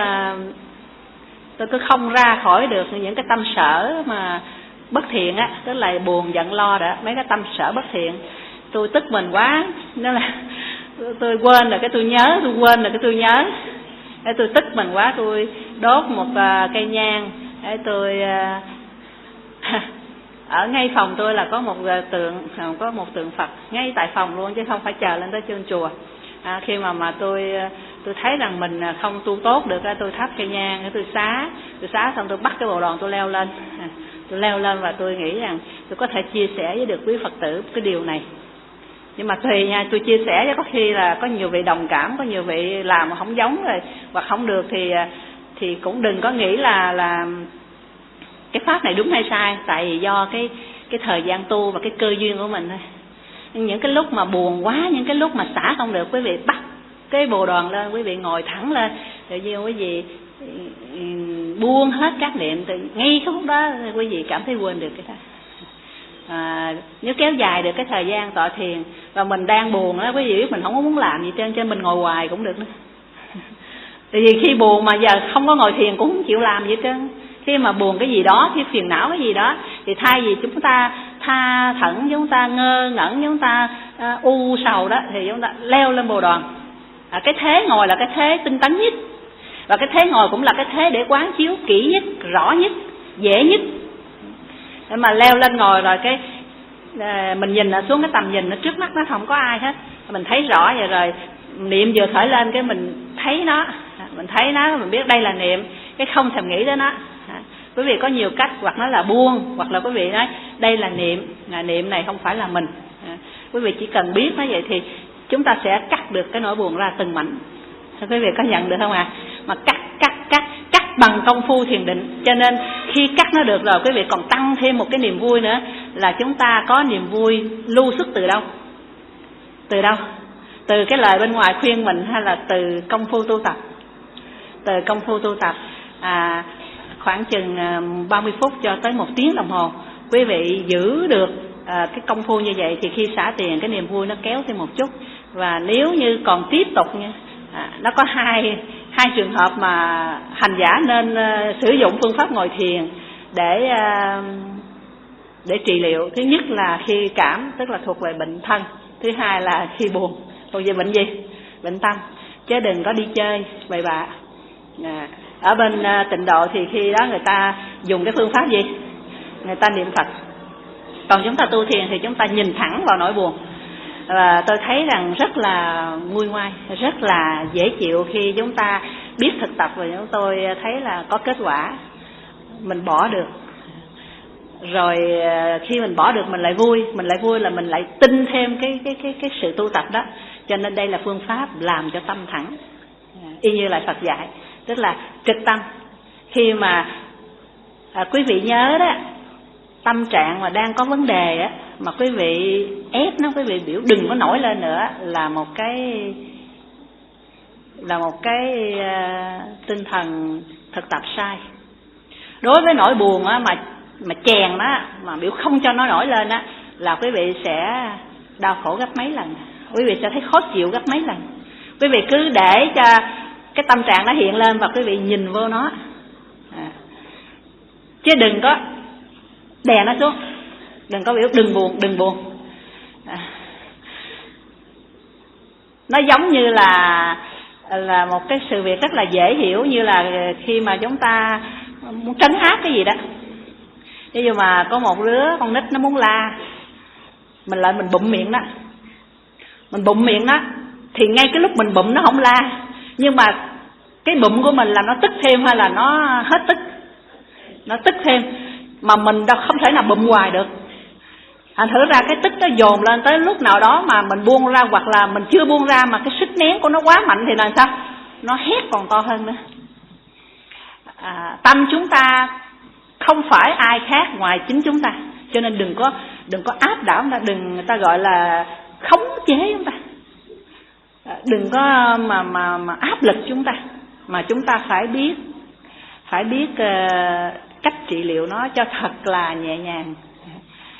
tôi cứ không ra khỏi được những cái tâm sở mà bất thiện á, tức là buồn giận lo đó, mấy cái tâm sở bất thiện, tôi tức mình quá, nên là tôi quên rồi cái tôi nhớ, tôi quên rồi cái tôi nhớ, để tôi tức mình quá, tôi đốt một uh, cây nhang, để tôi uh, ở ngay phòng tôi là có một tượng, có một tượng Phật ngay tại phòng luôn, chứ không phải chờ lên tới trên chùa. À, khi mà mà tôi tôi thấy rằng mình không tu tốt được, tôi thắp cây nhang, tôi xá, tôi xá xong tôi bắt cái bồ đoàn tôi leo lên, à, tôi leo lên và tôi nghĩ rằng tôi có thể chia sẻ với được quý Phật tử cái điều này. Nhưng mà tùy nha, tôi chia sẻ chứ có khi là có nhiều vị đồng cảm, có nhiều vị làm mà không giống rồi hoặc không được thì thì cũng đừng có nghĩ là là cái pháp này đúng hay sai, tại vì do cái cái thời gian tu và cái cơ duyên của mình thôi. Những cái lúc mà buồn quá, những cái lúc mà xả không được, quý vị bắt cái bồ đoàn lên, quý vị ngồi thẳng lên, tự nhiên quý vị buông hết các niệm, từ ngay cái lúc đó quý vị cảm thấy quên được cái đó. À, nếu kéo dài được cái thời gian tọa thiền và mình đang buồn đó, quý vị biết mình không có muốn làm gì trên, trên mình ngồi hoài cũng được nữa. Tại vì khi buồn mà giờ không có ngồi thiền cũng không chịu làm gì hết trơn. Khi mà buồn cái gì đó, khi phiền não cái gì đó, thì thay vì chúng ta tha thẩn, chúng ta ngơ ngẩn, chúng ta uh, u sầu đó, thì chúng ta leo lên bồ đoàn. À, cái thế ngồi là cái thế tinh tấn nhất, và cái thế ngồi cũng là cái thế để quán chiếu kỹ nhất, rõ nhất, dễ nhất. Để mà leo lên ngồi rồi cái uh, mình nhìn xuống cái tầm nhìn, nó trước mắt nó không có ai hết, mình thấy rõ vậy rồi, niệm vừa khởi lên cái mình thấy nó, mình thấy nó, mình biết đây là niệm, cái không thèm nghĩ đến nó. Quý vị có nhiều cách, hoặc nó là buông, hoặc là quý vị nói đây là niệm, là niệm này không phải là mình. À, quý vị chỉ cần biết nó vậy thì chúng ta sẽ cắt được cái nỗi buồn ra từng mảnh. Quý vị có nhận được không ạ? À? Mà cắt, cắt, cắt, cắt bằng công phu thiền định. Cho nên khi cắt nó được rồi, quý vị còn tăng thêm một cái niềm vui nữa, là chúng ta có niềm vui lưu xuất từ đâu? Từ đâu? Từ cái lời bên ngoài khuyên mình, hay là từ công phu tu tập? Từ công phu tu tập. À, khoảng chừng ba mươi phút cho tới một tiếng đồng hồ, quý vị giữ được à, cái công phu như vậy thì khi xả tiền cái niềm vui nó kéo thêm một chút. Và nếu như còn tiếp tục nha, à, nó có hai hai trường hợp mà hành giả nên uh, sử dụng phương pháp ngồi thiền để uh, để trị liệu. Thứ nhất là khi cảm, tức là thuộc về bệnh thân. Thứ hai là khi buồn, thuộc về bệnh gì? Bệnh tâm. Chứ đừng có đi chơi bậy bạ. À, ở bên uh, tịnh độ thì khi đó người ta dùng cái phương pháp gì? Người ta niệm Phật. Còn chúng ta tu thiền thì chúng ta nhìn thẳng vào nỗi buồn. Và tôi thấy rằng rất là nguôi ngoai, rất là dễ chịu khi chúng ta biết thực tập, và chúng tôi thấy là có kết quả. Mình bỏ được. Rồi khi mình bỏ được mình lại vui, mình lại vui là mình lại tin thêm cái cái cái cái sự tu tập đó. Cho nên đây là phương pháp làm cho tâm thẳng. Y như là Phật dạy, tức là trực tâm. Khi mà à, quý vị nhớ đó, tâm trạng mà đang có vấn đề á, mà quý vị ép nó, quý vị biểu đừng có nổi lên nữa, là một cái là một cái uh, tinh thần thực tập sai. Đối với nỗi buồn á, mà mà chèn nó, mà biểu không cho nó nổi lên á, là quý vị sẽ đau khổ gấp mấy lần, quý vị sẽ thấy khó chịu gấp mấy lần. Quý vị cứ để cho cái tâm trạng nó hiện lên và quý vị nhìn vô nó, à, chứ đừng có đè nó xuống, đừng có biểu đừng buồn, đừng buồn. À, nó giống như là là một cái sự việc rất là dễ hiểu, như là khi mà chúng ta muốn trấn áp cái gì đó. Ví dụ mà có một đứa con nít nó muốn la, mình lại mình bụm miệng nó, mình bụm miệng nó, thì ngay cái lúc mình bụm nó không la, nhưng mà cái bụm của mình là nó tức thêm hay là nó hết tức, nó tức thêm, mà mình đâu không thể nào bụm hoài được. Thành thử ra cái tức nó dồn lên, tới lúc nào đó mà mình buông ra, hoặc là mình chưa buông ra mà cái sức nén của nó quá mạnh thì làm sao? Nó hét còn to hơn nữa. À, tâm chúng ta không phải ai khác ngoài chính chúng ta, cho nên đừng có đừng có áp đảo chúng ta, đừng người ta gọi là khống chế chúng ta, đừng có mà mà mà áp lực chúng ta, mà chúng ta phải biết phải biết uh, cách trị liệu nó cho thật là nhẹ nhàng.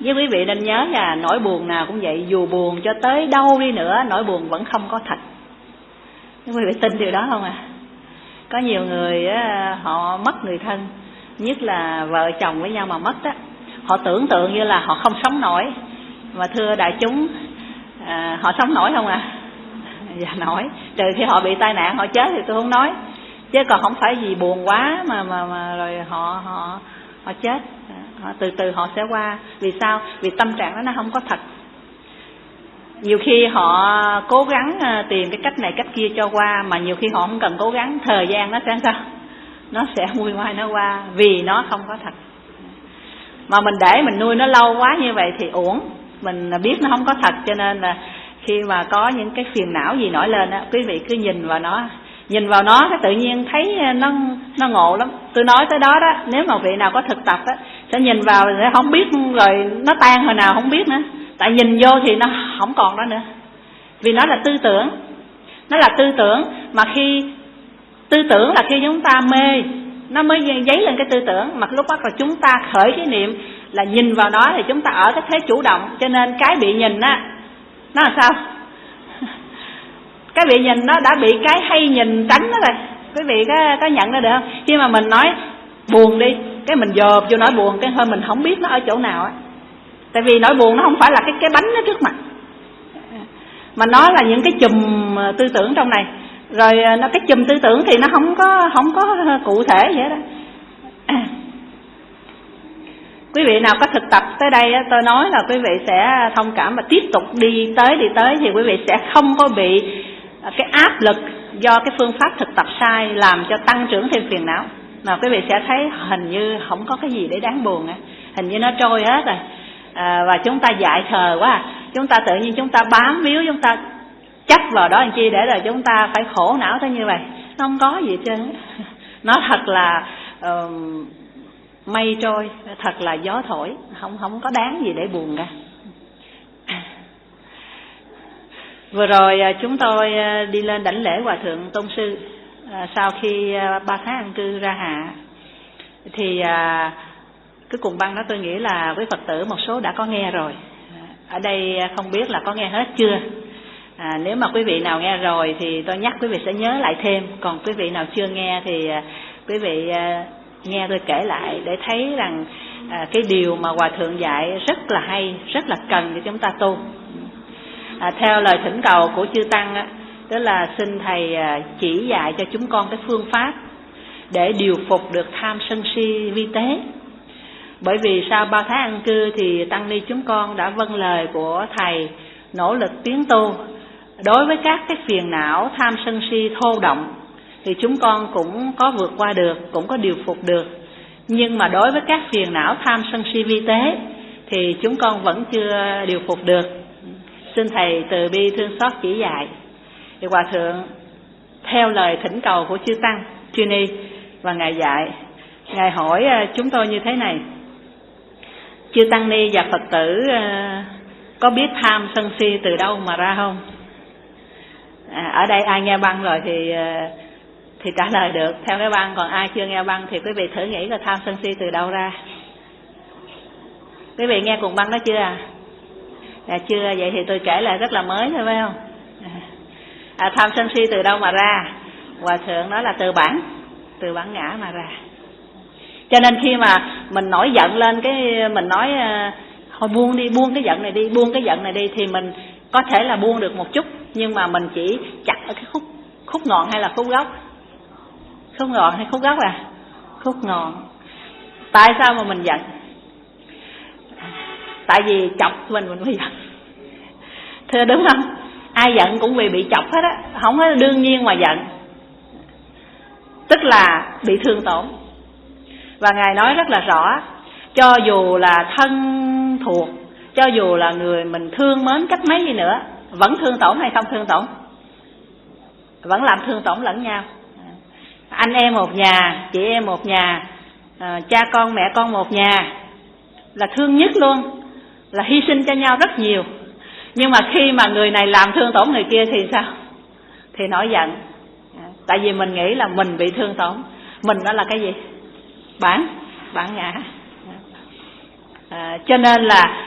Với quý vị nên nhớ là nỗi buồn nào cũng vậy, dù buồn cho tới đâu đi nữa, nỗi buồn vẫn không có thật. Quý vị tin điều đó không à? Có nhiều người á, họ mất người thân, nhất là vợ chồng với nhau mà mất á, họ tưởng tượng như là họ không sống nổi. Mà thưa đại chúng, à, họ sống nổi không à? Dạ nổi, trừ khi họ bị tai nạn họ chết thì tôi không nói, chứ còn không phải vì buồn quá mà mà mà rồi họ họ họ chết. Họ từ từ họ sẽ qua. Vì sao? Vì tâm trạng đó nó không có thật. Nhiều khi họ cố gắng tìm cái cách này cách kia cho qua, mà nhiều khi họ không cần cố gắng, thời gian nó sẽ sao? Nó sẽ nguôi ngoai nó qua, vì nó không có thật. Mà mình để mình nuôi nó lâu quá như vậy thì uổng. Mình biết nó không có thật, cho nên là khi mà có những cái phiền não gì nổi lên á, quý vị cứ nhìn vào nó, nhìn vào nó cái tự nhiên thấy nó nó ngộ lắm. Tôi nói tới đó đó, nếu mà vị nào có thực tập á sẽ nhìn vào sẽ không biết, rồi nó tan hồi nào không biết nữa. Tại nhìn vô thì nó không còn đó nữa, vì nó là tư tưởng. Nó là tư tưởng, mà khi tư tưởng là khi chúng ta mê, nó mới dấy lên cái tư tưởng. Mà lúc bắt đầu chúng ta khởi cái niệm là nhìn vào nó thì chúng ta ở cái thế chủ động. Cho nên cái bị nhìn á, nó là sao? Cái bị nhìn nó đã bị cái hay nhìn tránh đó rồi. Quý vị có, có nhận ra được không? Khi mà mình nói buồn đi, cái mình dòm vô nỗi buồn, cái hơi mình không biết nó ở chỗ nào á. Tại vì nỗi buồn nó không phải là cái cái bánh nó trước mặt, mà nó là những cái chùm tư tưởng trong này. Rồi nó cái chùm tư tưởng thì nó không có không có cụ thể vậy đó. À, quý vị nào có thực tập tới đây tôi nói là quý vị sẽ thông cảm và tiếp tục đi tới đi tới thì quý vị sẽ không có bị cái áp lực do cái phương pháp thực tập sai làm cho tăng trưởng thêm phiền não. Mà quý vị sẽ thấy hình như không có cái gì để đáng buồn, hình như nó trôi hết rồi. À, và chúng ta dại khờ quá, chúng ta tự nhiên chúng ta bám víu, chúng ta chấp vào đó làm chi để rồi chúng ta phải khổ não tới như vậy. Nó không có gì hết trơn. Nó thật là uh, mây trôi, thật là gió thổi, không không có đáng gì để buồn cả. Vừa rồi chúng tôi đi lên đảnh lễ Hòa Thượng Tôn Sư. À, sau khi ba tháng an cư ra hạ thì à, cái cuộn băng đó tôi nghĩ là quý Phật tử một số đã có nghe rồi. Ở đây không biết là có nghe hết chưa. À, nếu mà quý vị nào nghe rồi thì tôi nhắc quý vị sẽ nhớ lại thêm. Còn quý vị nào chưa nghe thì à, quý vị à, nghe tôi kể lại để thấy rằng à, cái điều mà Hòa Thượng dạy rất là hay, rất là cần cho chúng ta tu. À, theo lời thỉnh cầu của chư Tăng á, tức là xin Thầy chỉ dạy cho chúng con cái phương pháp để điều phục được tham sân si vi tế. Bởi vì sau ba tháng an cư thì tăng ni chúng con đã vâng lời của Thầy nỗ lực tiến tu. Đối với các cái phiền não tham sân si thô động thì chúng con cũng có vượt qua được, cũng có điều phục được. Nhưng mà đối với các phiền não tham sân si vi tế thì chúng con vẫn chưa điều phục được. Xin Thầy từ bi thương xót chỉ dạy. Thì Hòa Thượng theo lời thỉnh cầu của chư Tăng chư Ni và Ngài dạy, Ngài hỏi chúng tôi như thế này: chư Tăng Ni và Phật tử có biết tham sân si từ đâu mà ra không? À, ở đây ai nghe băng rồi thì thì trả lời được theo cái băng, còn ai chưa nghe băng thì quý vị thử nghĩ là tham sân si từ đâu ra. Quý vị nghe cuộn băng đó chưa à? À, chưa, vậy thì tôi kể lại rất là mới thôi phải không? À, tham sân si từ đâu mà ra? Hòa Thượng nói là từ bản, từ bản ngã mà ra. Cho nên khi mà mình nổi giận lên, cái mình nói thôi buông đi, buông cái giận này đi, buông cái giận này đi, thì mình có thể là buông được một chút, nhưng mà mình chỉ chặt ở cái khúc khúc ngọn hay là khúc gốc? Khúc ngọn hay khúc gốc à? Khúc ngọn. Tại sao mà mình giận? Tại vì chọc mình mình mới giận. Thưa đúng không? Ai giận cũng vì bị chọc hết á, không có đương nhiên mà giận. Tức là bị thương tổn. Và Ngài nói rất là rõ, cho dù là thân thuộc, cho dù là người mình thương mến cách mấy gì nữa, vẫn thương tổn hay không thương tổn? Vẫn làm thương tổn lẫn nhau. Anh em một nhà, chị em một nhà, à, cha con mẹ con một nhà, là thương nhất luôn, là hy sinh cho nhau rất nhiều. Nhưng mà khi mà người này làm thương tổn người kia thì sao? Thì nổi giận. Tại vì mình nghĩ là mình bị thương tổn. Mình đó là cái gì? Bản, bản ngã. À, cho nên là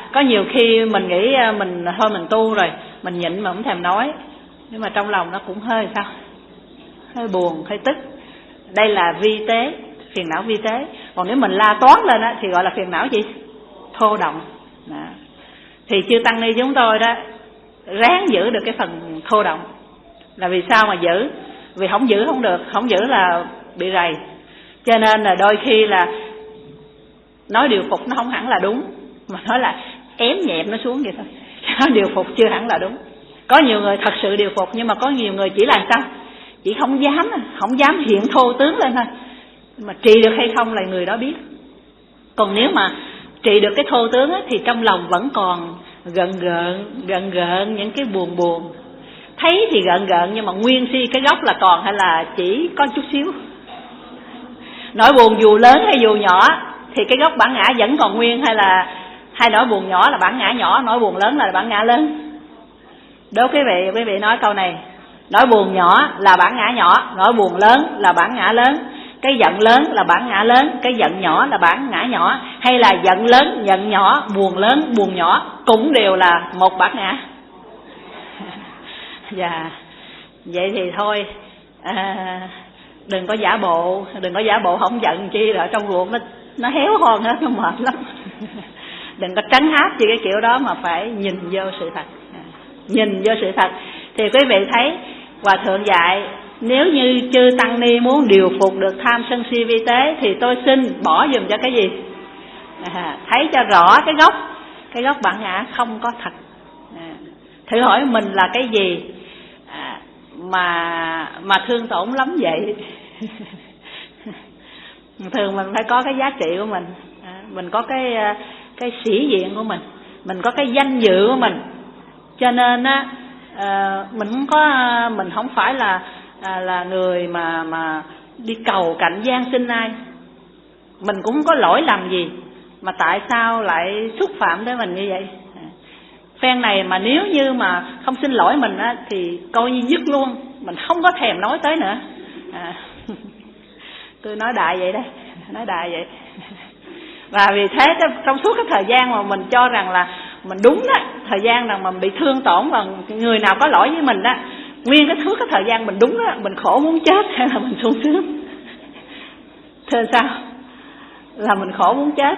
có nhiều khi mình nghĩ mình thôi mình tu rồi, mình nhịn mà không thèm nói, nhưng mà trong lòng nó cũng hơi sao, hơi buồn, hơi tức. Đây là vi tế, phiền não vi tế. Còn nếu mình la toán lên á, thì gọi là phiền não gì? Thô động. Đó. Thì chư tăng ni chúng tôi đó ráng giữ được cái phần thô động. Là vì sao mà giữ? Vì không giữ không được, không giữ là bị rầy. Cho nên là đôi khi là nói điều phục nó không hẳn là đúng, mà nói là ém nhẹm nó xuống vậy thôi. Nói điều phục chưa hẳn là đúng. Có nhiều người thật sự điều phục, nhưng mà có nhiều người chỉ là sao? Chỉ không dám, không dám hiện thô tướng lên thôi. Mà trị được hay không là người đó biết. Còn nếu mà trị được cái thô tướng ấy, thì trong lòng vẫn còn gợn gợn, gợn gợn những cái buồn buồn. Thấy thì gợn gợn, nhưng mà nguyên si cái gốc là còn hay là chỉ có chút xíu. Nỗi buồn dù lớn hay dù nhỏ thì cái gốc bản ngã vẫn còn nguyên, hay là hai nỗi buồn nhỏ là bản ngã nhỏ, nỗi buồn lớn là bản ngã lớn? Đố quý vị, quý vị nói câu này. Nỗi buồn nhỏ là bản ngã nhỏ, nỗi buồn lớn là bản ngã lớn. Cái giận lớn là bản ngã lớn, cái giận nhỏ là bản ngã nhỏ. Hay là giận lớn, giận nhỏ, buồn lớn, buồn nhỏ cũng đều là một bản ngã. Dạ, vậy thì thôi, à, đừng có giả bộ, đừng có giả bộ không giận chi rồi trong ruột nó nó héo hon hết, nó mệt lắm. Đừng có trấn áp gì cái kiểu đó, mà phải nhìn vô sự thật. Nhìn vô sự thật thì quý vị thấy Hòa thượng dạy, nếu như chư tăng ni muốn điều phục được tham sân si vi tế thì tôi xin bỏ dùm cho cái gì? À, thấy cho rõ cái gốc, cái gốc bản ngã không có thật. À, thử hỏi mình là cái gì à, mà mà thương tổn lắm vậy? Thường mình phải có cái giá trị của mình, à, mình có cái cái sĩ diện của mình, mình có cái danh dự của mình. Cho nên á, à, mình không có, mình không phải là à, là người mà mà đi cầu cạnh gian sinh ai. Mình cũng không có lỗi làm gì, mà tại sao lại xúc phạm tới mình như vậy? À, phen này mà nếu như mà không xin lỗi mình á, thì coi như dứt luôn, mình không có thèm nói tới nữa. À, tôi nói đại vậy đấy, nói đại vậy. Và vì thế trong suốt cái thời gian mà mình cho rằng là mình đúng đó, thời gian rằng mà mình bị thương tổn và người nào có lỗi với mình đó, nguyên cái suốt cái thời gian mình đúng đó, mình khổ muốn chết hay là mình sung sướng? Thưa sao? Là mình khổ muốn chết.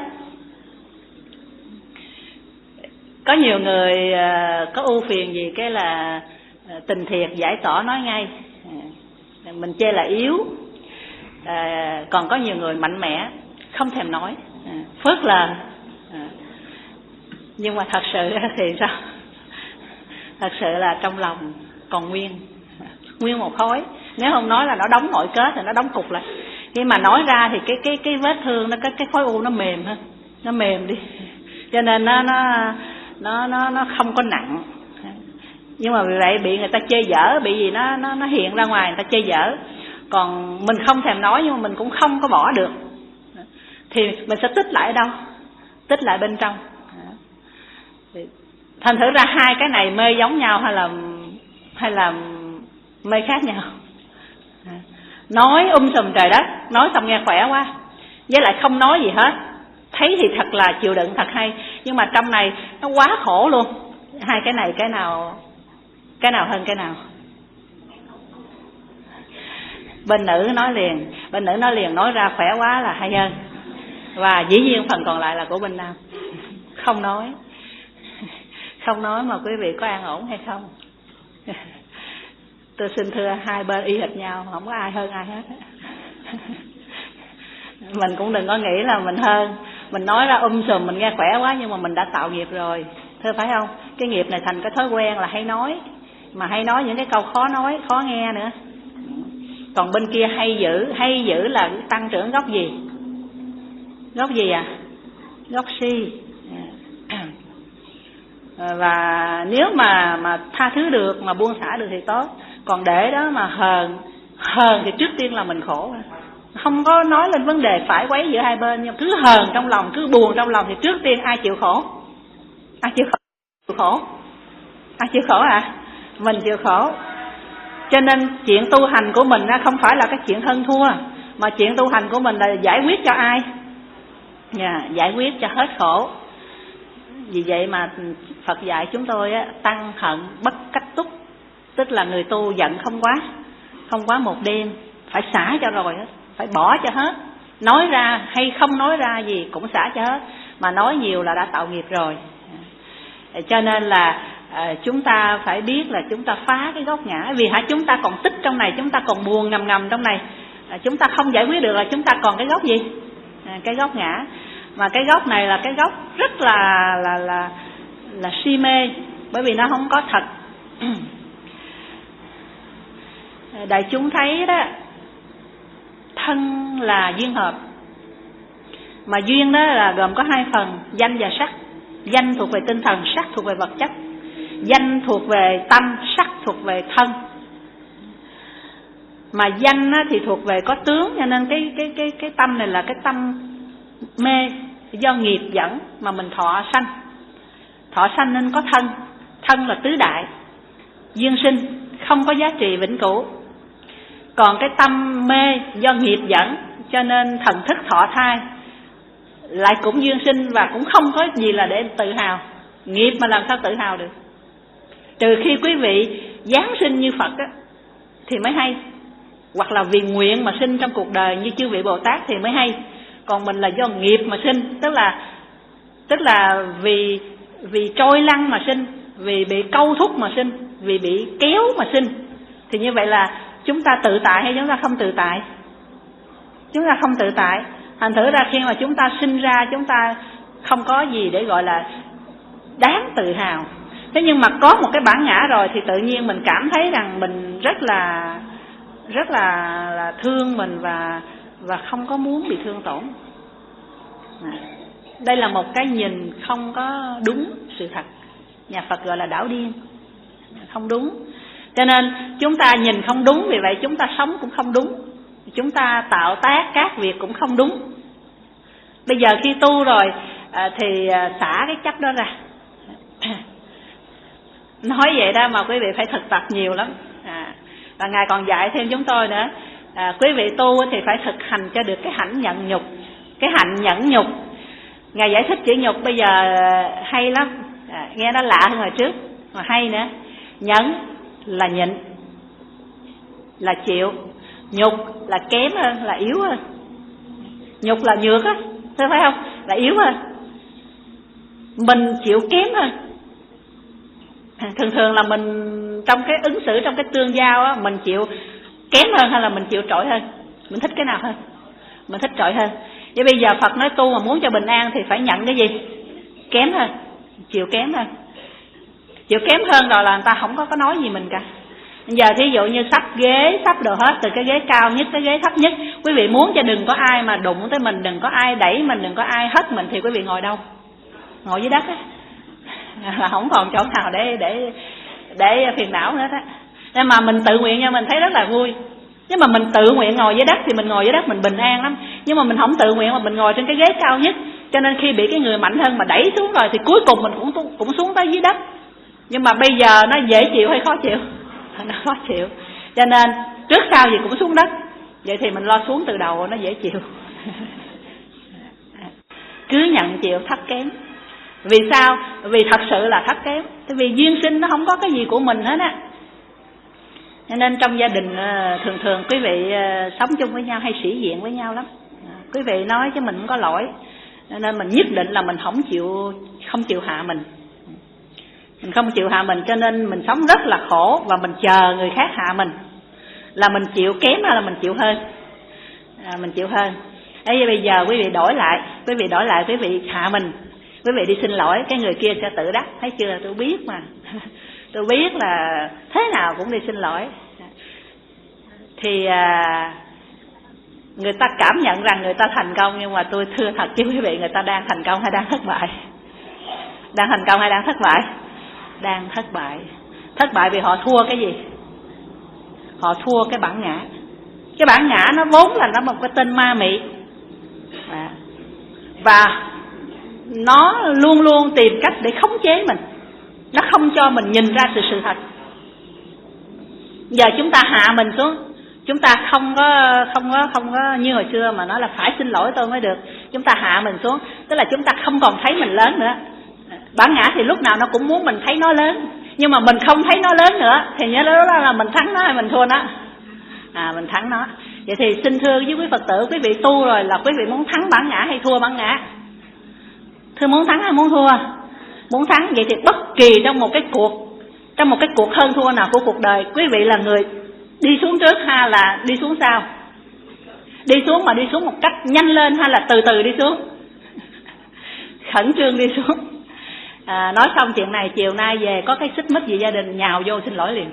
Có nhiều người có ưu phiền gì cái là tình thiệt giải tỏa nói ngay, mình chê là yếu. À, còn có nhiều người mạnh mẽ không thèm nói, à, phớt lờ. À, nhưng mà thật sự thì sao? Thật sự là trong lòng còn nguyên, nguyên một khối. Nếu không nói là nó đóng nội kết thì nó đóng cục lại. Khi mà nói ra thì cái cái cái vết thương nó cái cái khối u nó mềm hơn, nó mềm đi, cho nên nó nó nó nó nó không có nặng. Nhưng mà vì vậy bị người ta chê dở, bị gì nó nó nó hiện ra ngoài người ta chê dở. Còn mình không thèm nói nhưng mà mình cũng không có bỏ được, thì mình sẽ tích lại ở đâu? Tích lại bên trong. Thành thử ra hai cái này mê giống nhau hay là hay là mê khác nhau? Nói um sùm trời đất, nói xong nghe khỏe quá, với lại không nói gì hết, thấy thì thật là chịu đựng thật hay, nhưng mà trong này nó quá khổ luôn. Hai cái này cái nào cái nào hơn cái nào? Bên nữ nói liền, bên nữ nói liền, nói ra khỏe quá là hay hơn. Và dĩ nhiên phần còn lại là của bên nam. Không nói. Không nói mà quý vị có an ổn hay không? Tôi xin thưa hai bên y hệt nhau, không có ai hơn ai hết. Mình cũng đừng có nghĩ là mình hơn. Mình nói ra um sùm mình nghe khỏe quá, nhưng mà mình đã tạo nghiệp rồi, thưa phải không? Cái nghiệp này thành cái thói quen là hay nói, mà hay nói những cái câu khó nói, khó nghe nữa. Còn bên kia hay giữ, hay giữ là tăng trưởng gốc gì? Gốc gì à? Gốc si. Và nếu mà mà tha thứ được, mà buông xả được thì tốt. Còn để đó mà hờn, hờn thì trước tiên là mình khổ. Không có nói lên vấn đề phải quấy giữa hai bên, nhưng cứ hờn trong lòng, cứ buồn trong lòng thì trước tiên ai chịu khổ? Ai chịu khổ? Chịu khổ. Ai chịu khổ à? Mình chịu khổ. Cho nên chuyện tu hành của mình không phải là cái chuyện hơn thua, mà chuyện tu hành của mình là giải quyết cho ai? Yeah, giải quyết cho hết khổ. Vì vậy mà Phật dạy chúng tôi á, tăng hận bất cách túc, tức là người tu giận không quá, không quá một đêm, phải xả cho rồi hết, phải bỏ cho hết. Nói ra hay không nói ra gì cũng xả cho hết, mà nói nhiều là đã tạo nghiệp rồi. Cho nên là à, chúng ta phải biết là chúng ta phá cái gốc ngã. Vì hả chúng ta còn tích trong này, chúng ta còn buồn ngầm ngầm trong này, à, chúng ta không giải quyết được là chúng ta còn cái gốc gì? À, cái gốc ngã. Mà cái gốc này là cái gốc rất là là là là si mê, bởi vì nó không có thật. Đại chúng thấy đó, thân là duyên hợp, mà duyên đó là gồm có hai phần, danh và sắc. Danh thuộc về tinh thần, sắc thuộc về vật chất. Danh thuộc về tâm, sắc thuộc về thân. Mà danh thì thuộc về có tướng, cho nên cái cái cái cái tâm này là cái tâm mê, do nghiệp dẫn mà mình thọ sanh. Thọ sanh nên có thân. Thân là tứ đại, duyên sinh, không có giá trị vĩnh cửu. Còn cái tâm mê do nghiệp dẫn, cho nên thần thức thọ thai, lại cũng duyên sinh và cũng không có gì là để tự hào. Nghiệp mà làm sao tự hào được? Trừ khi quý vị giáng sinh như Phật á, thì mới hay. Hoặc là vì nguyện mà sinh trong cuộc đời như chư vị Bồ Tát thì mới hay. Còn mình là do nghiệp mà sinh, tức là tức là vì vì trôi lăn mà sinh, vì bị câu thúc mà sinh, vì bị kéo mà sinh. Thì như vậy là chúng ta tự tại hay chúng ta không tự tại? Chúng ta không tự tại. Thành thử ra khi mà chúng ta sinh ra, chúng ta không có gì để gọi là đáng tự hào. Thế nhưng mà có một cái bản ngã rồi thì tự nhiên mình cảm thấy rằng mình rất là rất là, là thương mình và và không có muốn bị thương tổn. À, đây là một cái nhìn không có đúng sự thật. Nhà Phật gọi là đảo điên, không đúng. Cho nên chúng ta nhìn không đúng, vì vậy chúng ta sống cũng không đúng. Chúng ta tạo tác các việc cũng không đúng. Bây giờ khi tu rồi à, thì à, xả cái chấp đó ra. Nói vậy đó mà quý vị phải thực tập nhiều lắm. À, và Ngài còn dạy thêm chúng tôi nữa, à, quý vị tu thì phải thực hành cho được cái hạnh nhận nhục, cái hạnh nhẫn nhục. Ngài giải thích chữ nhục bây giờ hay lắm, à, nghe nó lạ hơn hồi trước mà hay nữa. Nhẫn là nhịn, là chịu. Nhục là kém hơn, là yếu hơn. Nhục là nhược á, phải không? Là yếu hơn. Mình chịu kém hơn. Thường thường là mình trong cái ứng xử, trong cái tương giao á, mình chịu kém hơn hay là mình chịu trội hơn? Mình thích cái nào hơn? Mình thích trội hơn. Vậy bây giờ Phật nói tu mà muốn cho bình an thì phải nhận cái gì? Kém hơn, chịu kém hơn. Chịu kém hơn rồi là người ta không có có nói gì mình cả. Bây giờ thí dụ như sắp ghế, sắp đồ hết, từ cái ghế cao nhất tới ghế thấp nhất, quý vị muốn cho đừng có ai mà đụng tới mình, đừng có ai đẩy mình, đừng có ai hất mình, thì quý vị ngồi đâu? Ngồi dưới đất á, là không còn chỗ nào để để để phiền não nữa đó. Nhưng mà mình tự nguyện nha, mình thấy rất là vui. Nhưng mà mình tự nguyện ngồi dưới đất thì mình ngồi dưới đất mình bình an lắm. Nhưng mà mình không tự nguyện mà mình ngồi trên cái ghế cao nhất, cho nên khi bị cái người mạnh hơn mà đẩy xuống rồi thì cuối cùng mình cũng cũng xuống tới dưới đất. Nhưng mà bây giờ nó dễ chịu hay khó chịu? Nó khó chịu. Cho nên trước sau gì cũng xuống đất. Vậy thì mình lo xuống từ đầu nó dễ chịu. Cứ nhận chịu thấp kém. Vì sao? Vì thật sự là thấp kém. Tại vì duyên sinh nó không có cái gì của mình hết á. Cho nên trong gia đình thường thường quý vị sống chung với nhau hay sĩ diện với nhau lắm. Quý vị nói chứ mình không có lỗi, nên mình nhất định là mình không chịu không chịu hạ mình. Mình không chịu hạ mình, cho nên mình sống rất là khổ và mình chờ người khác hạ mình. Là mình chịu kém hay là mình chịu hơn? À, mình chịu hơn. Đấy, bây giờ quý vị đổi lại, quý vị đổi lại quý vị hạ mình, quý vị đi xin lỗi, cái người kia sẽ tự đắc. Thấy chưa, tôi biết mà. Tôi biết là thế nào cũng đi xin lỗi. Thì à, người ta cảm nhận rằng người ta thành công, nhưng mà tôi thưa thật chứ quý vị, người ta đang thành công hay đang thất bại? Đang thành công hay đang thất bại? Đang thất bại. Thất bại vì họ thua cái gì? Họ thua cái bản ngã. Cái bản ngã nó vốn là nó một cái tên ma mị, à, và nó luôn luôn tìm cách để khống chế mình. Nó không cho mình nhìn ra sự sự thật. Giờ chúng ta hạ mình xuống, chúng ta không có không có không có như hồi xưa mà nói là phải xin lỗi tôi mới được. Chúng ta hạ mình xuống, tức là chúng ta không còn thấy mình lớn nữa. Bản ngã thì lúc nào nó cũng muốn mình thấy nó lớn, nhưng mà mình không thấy nó lớn nữa thì nhớ đó là mình thắng nó hay mình thua nó? À, mình thắng nó. Vậy thì xin thưa với quý Phật tử, quý vị tu rồi là quý vị muốn thắng bản ngã hay thua bản ngã? Thưa muốn thắng hay muốn thua? Muốn thắng. Vậy thì bất kỳ trong một cái cuộc trong một cái cuộc hơn thua nào của cuộc đời, quý vị là người đi xuống trước hay là đi xuống sau? Đi xuống mà đi xuống một cách nhanh lên hay là từ từ đi xuống? Khẩn trương đi xuống. À, nói xong chuyện này chiều nay về có cái xích mích gì gia đình nhào vô xin lỗi liền.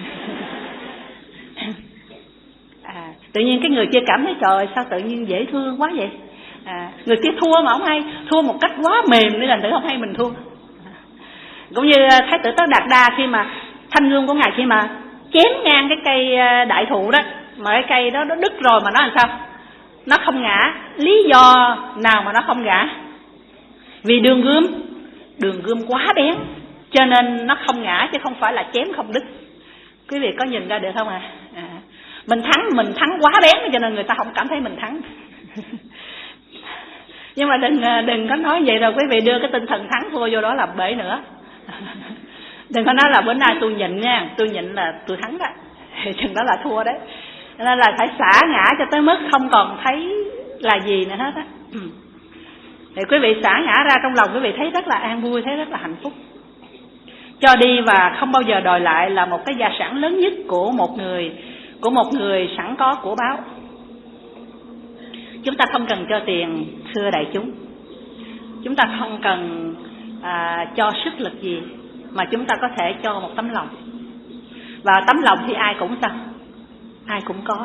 À, tự nhiên cái người kia cảm thấy trời ơi, sao tự nhiên dễ thương quá vậy. À, người kia thua mà không hay, thua một cách quá mềm nên là tự không hay mình thua. Cũng như Thái tử Tất Đạt Đa khi mà thanh gươm của ngài khi mà chém ngang cái cây đại thụ đó, mà cái cây đó nó đứt rồi mà nó làm sao? Nó không ngã. Lý do nào mà nó không ngã? Vì đường gươm đường gươm quá bén cho nên nó không ngã, chứ không phải là chém không đứt. Quý vị có nhìn ra được không à? À, mình thắng mình thắng quá bén cho nên người ta không cảm thấy mình thắng. Nhưng mà đừng đừng có nói vậy rồi quý vị đưa cái tinh thần thắng thua vô đó làm bể nữa. Đừng có nói là bữa nay tôi nhịn nha, tôi nhịn là tôi thắng đó, chừng đó là thua đấy. Nên là phải xả ngã cho tới mức không còn thấy là gì nữa hết á. Thì quý vị xả ngã ra trong lòng quý vị thấy rất là an vui, thấy rất là hạnh phúc. Cho đi và không bao giờ đòi lại là một cái gia sản lớn nhất của một người của một người sẵn có của báo. Chúng ta không cần cho tiền, thưa đại chúng. Chúng ta không cần à, cho sức lực gì, mà chúng ta có thể cho một tấm lòng. Và tấm lòng thì ai cũng sao? Ai cũng có.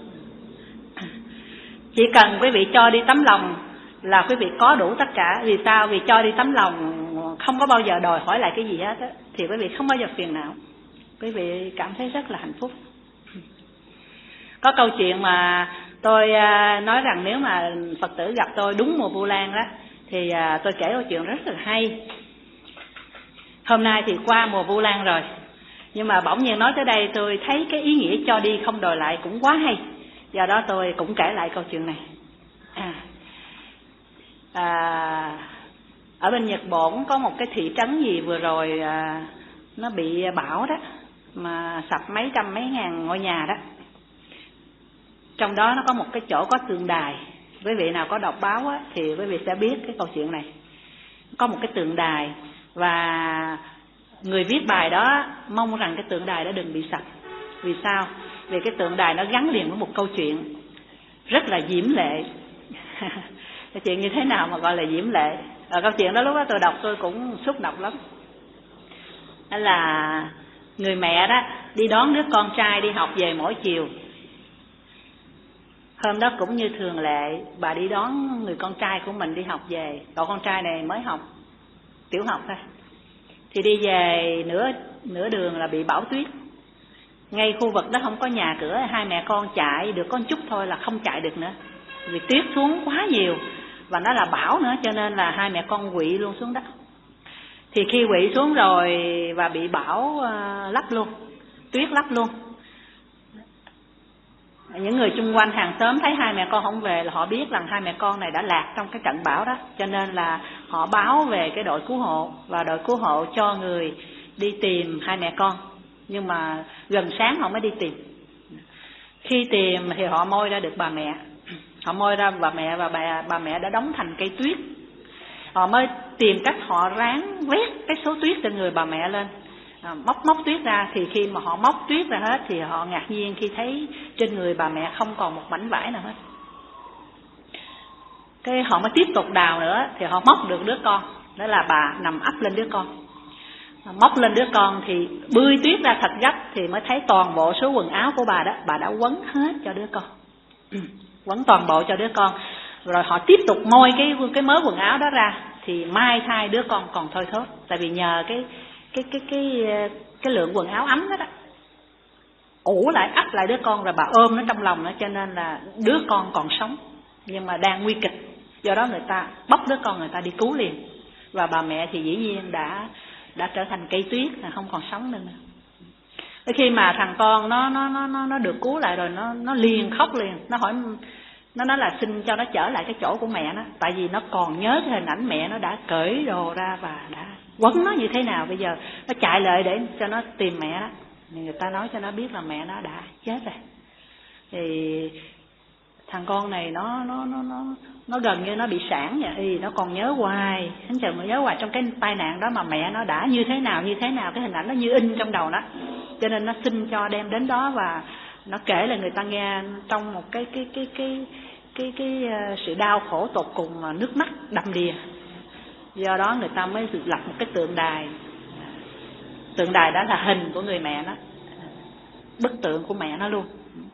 Chỉ cần quý vị cho đi tấm lòng là quý vị có đủ tất cả. Vì sao? Vì cho đi tấm lòng không có bao giờ đòi hỏi lại cái gì hết á, thì quý vị không bao giờ phiền não. Quý vị cảm thấy rất là hạnh phúc. Có câu chuyện mà tôi nói rằng nếu mà Phật tử gặp tôi đúng mùa Vu Lan đó, thì tôi kể câu chuyện rất là hay. Hôm nay thì qua mùa Vu Lan rồi, nhưng mà bỗng nhiên nói tới đây tôi thấy cái ý nghĩa cho đi không đòi lại cũng quá hay. Do đó tôi cũng kể lại câu chuyện này. À, à, ở bên Nhật Bản có một cái thị trấn gì vừa rồi à, nó bị bão đó, mà sập mấy trăm mấy ngàn ngôi nhà đó. Trong đó nó có một cái chỗ có tượng đài. Quý vị nào có đọc báo á, thì quý vị sẽ biết cái câu chuyện này. Có một cái tượng đài, và người viết bài đó mong rằng cái tượng đài đó đừng bị sập. Vì sao? Vì cái tượng đài nó gắn liền với một câu chuyện rất là diễm lệ. Cái chuyện như thế nào mà gọi là diễm lệ? Ở câu chuyện đó lúc đó tôi đọc tôi cũng xúc động lắm. Đó là người mẹ đó đi đón đứa con trai đi học về mỗi chiều. Hôm đó cũng như thường lệ, bà đi đón người con trai của mình đi học về. Cậu con trai này mới học tiểu học thôi. Thì đi về nửa nửa đường là bị bão tuyết. Ngay khu vực đó không có nhà cửa, hai mẹ con chạy được có một chút thôi là không chạy được nữa. Vì tuyết xuống quá nhiều, và nó là bão nữa, cho nên là hai mẹ con quỵ luôn xuống đất. Thì khi quỵ xuống rồi và bị bão uh, lấp luôn, tuyết lấp luôn, những người chung quanh hàng xóm thấy hai mẹ con không về là họ biết rằng hai mẹ con này đã lạc trong cái trận bão đó, cho nên là họ báo về cái đội cứu hộ, và đội cứu hộ cho người đi tìm hai mẹ con. Nhưng mà gần sáng họ mới đi tìm. Khi tìm thì họ moi ra được bà mẹ. Họ moi ra bà mẹ, và bà, bà mẹ đã đóng thành cây tuyết. Họ mới tìm cách họ ráng vét cái số tuyết từ người bà mẹ lên, à, móc móc tuyết ra. Thì khi mà họ móc tuyết ra hết thì họ ngạc nhiên khi thấy trên người bà mẹ không còn một mảnh vải nào hết. Cái họ mới tiếp tục đào nữa thì họ móc được đứa con, đó là bà nằm ấp lên đứa con. Móc lên đứa con thì bươi tuyết ra thật gấp, thì mới thấy toàn bộ số quần áo của bà đó bà đã quấn hết cho đứa con. Quấn toàn bộ cho đứa con. Rồi họ tiếp tục moi cái cái mớ quần áo đó ra, thì mai thai đứa con còn thôi thốt. Tại vì nhờ cái cái cái cái cái lượng quần áo ấm đó đó, ủ lại ấp lại đứa con, rồi bà ôm nó trong lòng nữa, cho nên là đứa con còn sống nhưng mà đang nguy kịch. Do đó người ta bóc đứa con, người ta đi cứu liền. Và bà mẹ thì dĩ nhiên đã đã trở thành cây tuyết, là không còn sống nữa. Khi mà thằng con nó nó nó nó được cứu lại rồi, nó nó liền khóc liền, nó hỏi Nó nói là xin cho nó trở lại cái chỗ của mẹ nó. Tại vì nó còn nhớ cái hình ảnh mẹ nó đã cởi đồ ra và đã quấn nó như thế nào. Bây giờ nó chạy lại để cho nó tìm mẹ đó. Người ta nói cho nó biết là mẹ nó đã chết rồi. Thì thằng con này nó nó nó nó nó gần như nó bị sản vậy. Thì nó còn nhớ hoài, hắn chờ mà nhớ hoài trong cái tai nạn đó mà mẹ nó đã như thế nào như thế nào, cái hình ảnh nó như in trong đầu nó. Cho nên nó xin cho đem đến đó và nó kể là người ta nghe trong một cái cái cái cái cái cái, cái sự đau khổ tột cùng mà nước mắt đầm đìa. Do đó người ta mới lập một cái tượng đài. Tượng đài đó là hình của người mẹ nó, bức tượng của mẹ nó luôn,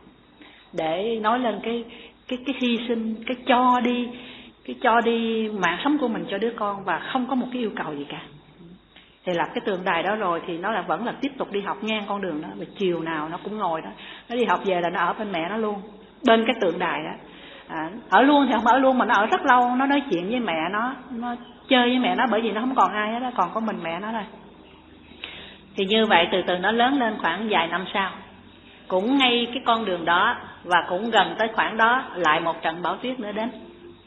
để nói lên cái cái cái hy sinh, cái cho đi, cái cho đi mạng sống của mình cho đứa con và không có một cái yêu cầu gì cả. Thì lập cái tượng đài đó rồi thì nó là vẫn là tiếp tục đi học ngang con đường đó, và chiều nào nó cũng ngồi đó. Nó đi học về là nó ở bên mẹ nó luôn, bên cái tượng đài đó. À, ở luôn thì không ở luôn mà nó ở rất lâu, nó nói chuyện với mẹ nó, nó chơi với mẹ nó, bởi vì nó không còn ai hết đó, còn có mình mẹ nó thôi. Thì như vậy từ từ nó lớn lên khoảng vài năm sau, cũng ngay cái con đường đó và cũng gần tới khoảng đó lại một trận bão tuyết nữa đến.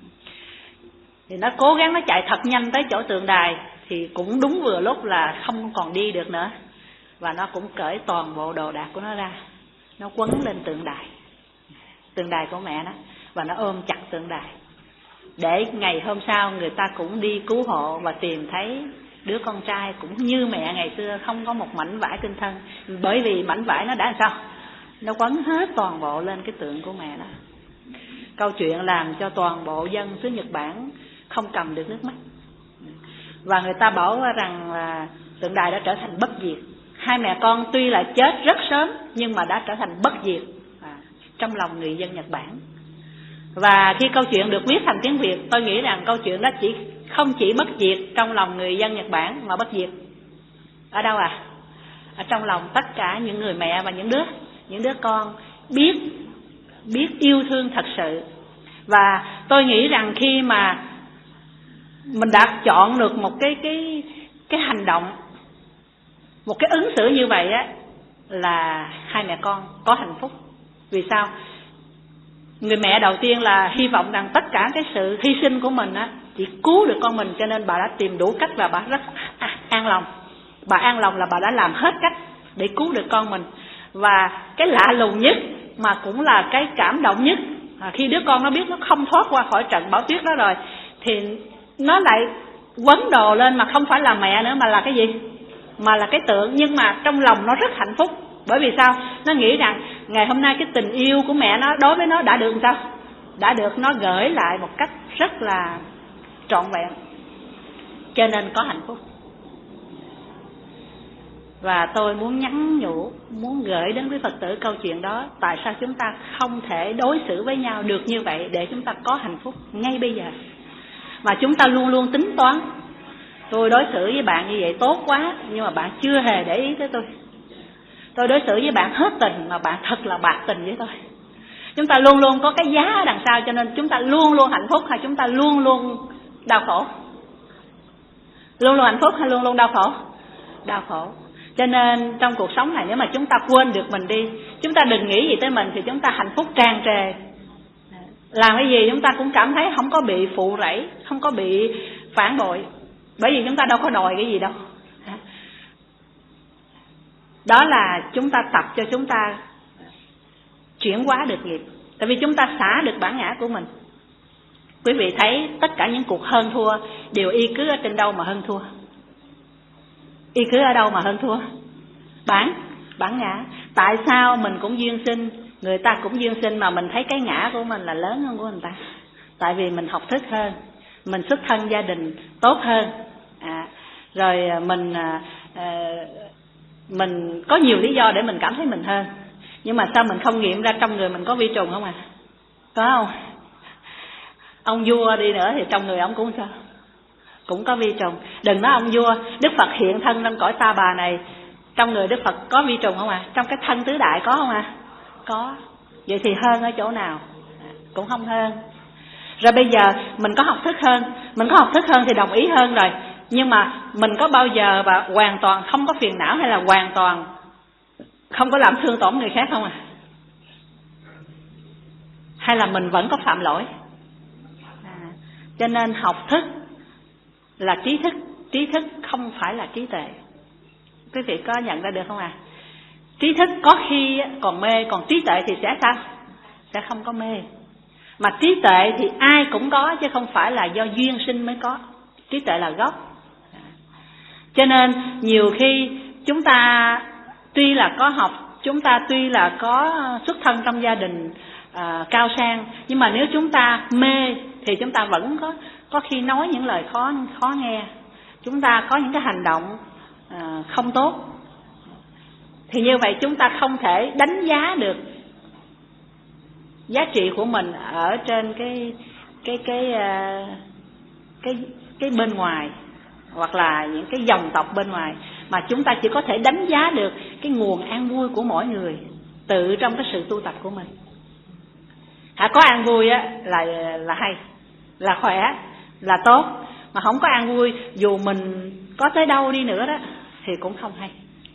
Thì nó cố gắng nó chạy thật nhanh tới chỗ tượng đài, thì cũng đúng vừa lúc là không còn đi được nữa. Và nó cũng cởi toàn bộ đồ đạc của nó ra, nó quấn lên tượng đài, tượng đài của mẹ nó, và nó ôm chặt tượng đài. Để ngày hôm sau người ta cũng đi cứu hộ và tìm thấy đứa con trai cũng như mẹ ngày xưa, không có một mảnh vải trên thân. Bởi vì mảnh vải nó đã làm sao? Nó quấn hết toàn bộ lên cái tượng của mẹ nó. Câu chuyện làm cho toàn bộ dân xứ Nhật Bản không cầm được nước mắt. Và người ta bảo rằng là tượng đài đã trở thành bất diệt. Hai mẹ con tuy là chết rất sớm nhưng mà đã trở thành bất diệt à, trong lòng người dân Nhật Bản. Và khi câu chuyện được viết thành tiếng Việt, tôi nghĩ rằng câu chuyện đó chỉ không chỉ bất diệt trong lòng người dân Nhật Bản, mà bất diệt ở đâu à? Ở trong lòng tất cả những người mẹ và những đứa những đứa con biết biết yêu thương thật sự. Và tôi nghĩ rằng khi mà mình đã chọn được một cái cái cái hành động, một cái ứng xử như vậy á, là hai mẹ con có hạnh phúc. Vì sao? Người mẹ đầu tiên là hy vọng rằng tất cả cái sự hy sinh của mình á chỉ cứu được con mình, cho nên bà đã tìm đủ cách và bà rất an lòng. Bà an lòng là bà đã làm hết cách để cứu được con mình. Và cái lạ lùng nhất mà cũng là cái cảm động nhất, à, khi đứa con nó biết nó không thoát qua khỏi trận bão tuyết đó rồi, thì nó lại quấn đồ lên mà không phải là mẹ nữa mà là cái gì? Mà là cái tượng. Nhưng mà trong lòng nó rất hạnh phúc. Bởi vì sao? Nó nghĩ rằng ngày hôm nay cái tình yêu của mẹ nó đối với nó đã được sao? Đã được nó gửi lại một cách rất là trọn vẹn, cho nên có hạnh phúc. Và tôi muốn nhắn nhủ, muốn gửi đến với Phật tử câu chuyện đó. Tại sao chúng ta không thể đối xử với nhau được như vậy để chúng ta có hạnh phúc ngay bây giờ? Mà chúng ta luôn luôn tính toán, tôi đối xử với bạn như vậy tốt quá, nhưng mà bạn chưa hề để ý tới tôi. Tôi đối xử với bạn hết tình mà bạn thật là bạc tình với tôi. Chúng ta luôn luôn có cái giá đằng sau, cho nên chúng ta luôn luôn hạnh phúc hay chúng ta luôn luôn đau khổ? Luôn luôn hạnh phúc hay luôn luôn đau khổ? Đau khổ. Cho nên trong cuộc sống này, nếu mà chúng ta quên được mình đi, chúng ta đừng nghĩ gì tới mình, thì chúng ta hạnh phúc tràn trề. Làm cái gì chúng ta cũng cảm thấy không có bị phụ rẫy, không có bị phản bội. Bởi vì chúng ta đâu có đòi cái gì đâu. Đó là chúng ta tập cho chúng ta chuyển hóa được nghiệp. Tại vì chúng ta xả được bản ngã của mình. Quý vị thấy tất cả những cuộc hơn thua đều y cứ ở trên đâu mà hơn thua? Y cứ ở đâu mà hơn thua? Bản, bản ngã. Tại sao mình cũng duyên sinh, người ta cũng duyên sinh, mà mình thấy cái ngã của mình là lớn hơn của người ta? Tại vì mình học thức hơn, mình xuất thân gia đình tốt hơn, à, rồi mình à, à, mình có nhiều lý do để mình cảm thấy mình hơn. Nhưng mà sao mình không nghiệm ra trong người mình có vi trùng không à? Có không? Ông vua đi nữa thì trong người ông cũng sao? Cũng có vi trùng. Đừng nói ông vua, Đức Phật hiện thân trong cõi Ta Bà này, trong người Đức Phật có vi trùng không à? Trong cái thân tứ đại có không à? Có. Vậy thì hơn ở chỗ nào? Cũng không hơn. Rồi bây giờ mình có học thức hơn, mình có học thức hơn thì đồng ý hơn rồi. Nhưng mà mình có bao giờ và hoàn toàn không có phiền não, hay là hoàn toàn không có làm thương tổn người khác không à? hay là mình vẫn có phạm lỗi. À, cho nên học thức là trí thức, trí thức không phải là trí tuệ. Quý vị có nhận ra được không à? Trí thức có khi còn mê, còn trí tuệ thì sẽ sao? Sẽ không có mê. Mà trí tuệ thì ai cũng có, chứ không phải là do duyên sinh mới có. Trí tuệ là gốc. Cho nên nhiều khi chúng ta tuy là có học, chúng ta tuy là có xuất thân trong gia đình à, cao sang, nhưng mà nếu chúng ta mê thì chúng ta vẫn có có khi nói những lời khó khó nghe, chúng ta có những cái hành động à, không tốt. Thì như vậy chúng ta không thể đánh giá được giá trị của mình ở trên cái cái cái cái cái, cái bên ngoài, hoặc là những cái dòng tộc bên ngoài, mà chúng ta chỉ có thể đánh giá được cái nguồn an vui của mỗi người tự trong cái sự tu tập của mình. Hả, có an vui á là là hay, là khỏe, là tốt, mà không có an vui dù mình có tới đâu đi nữa đó thì cũng không hay.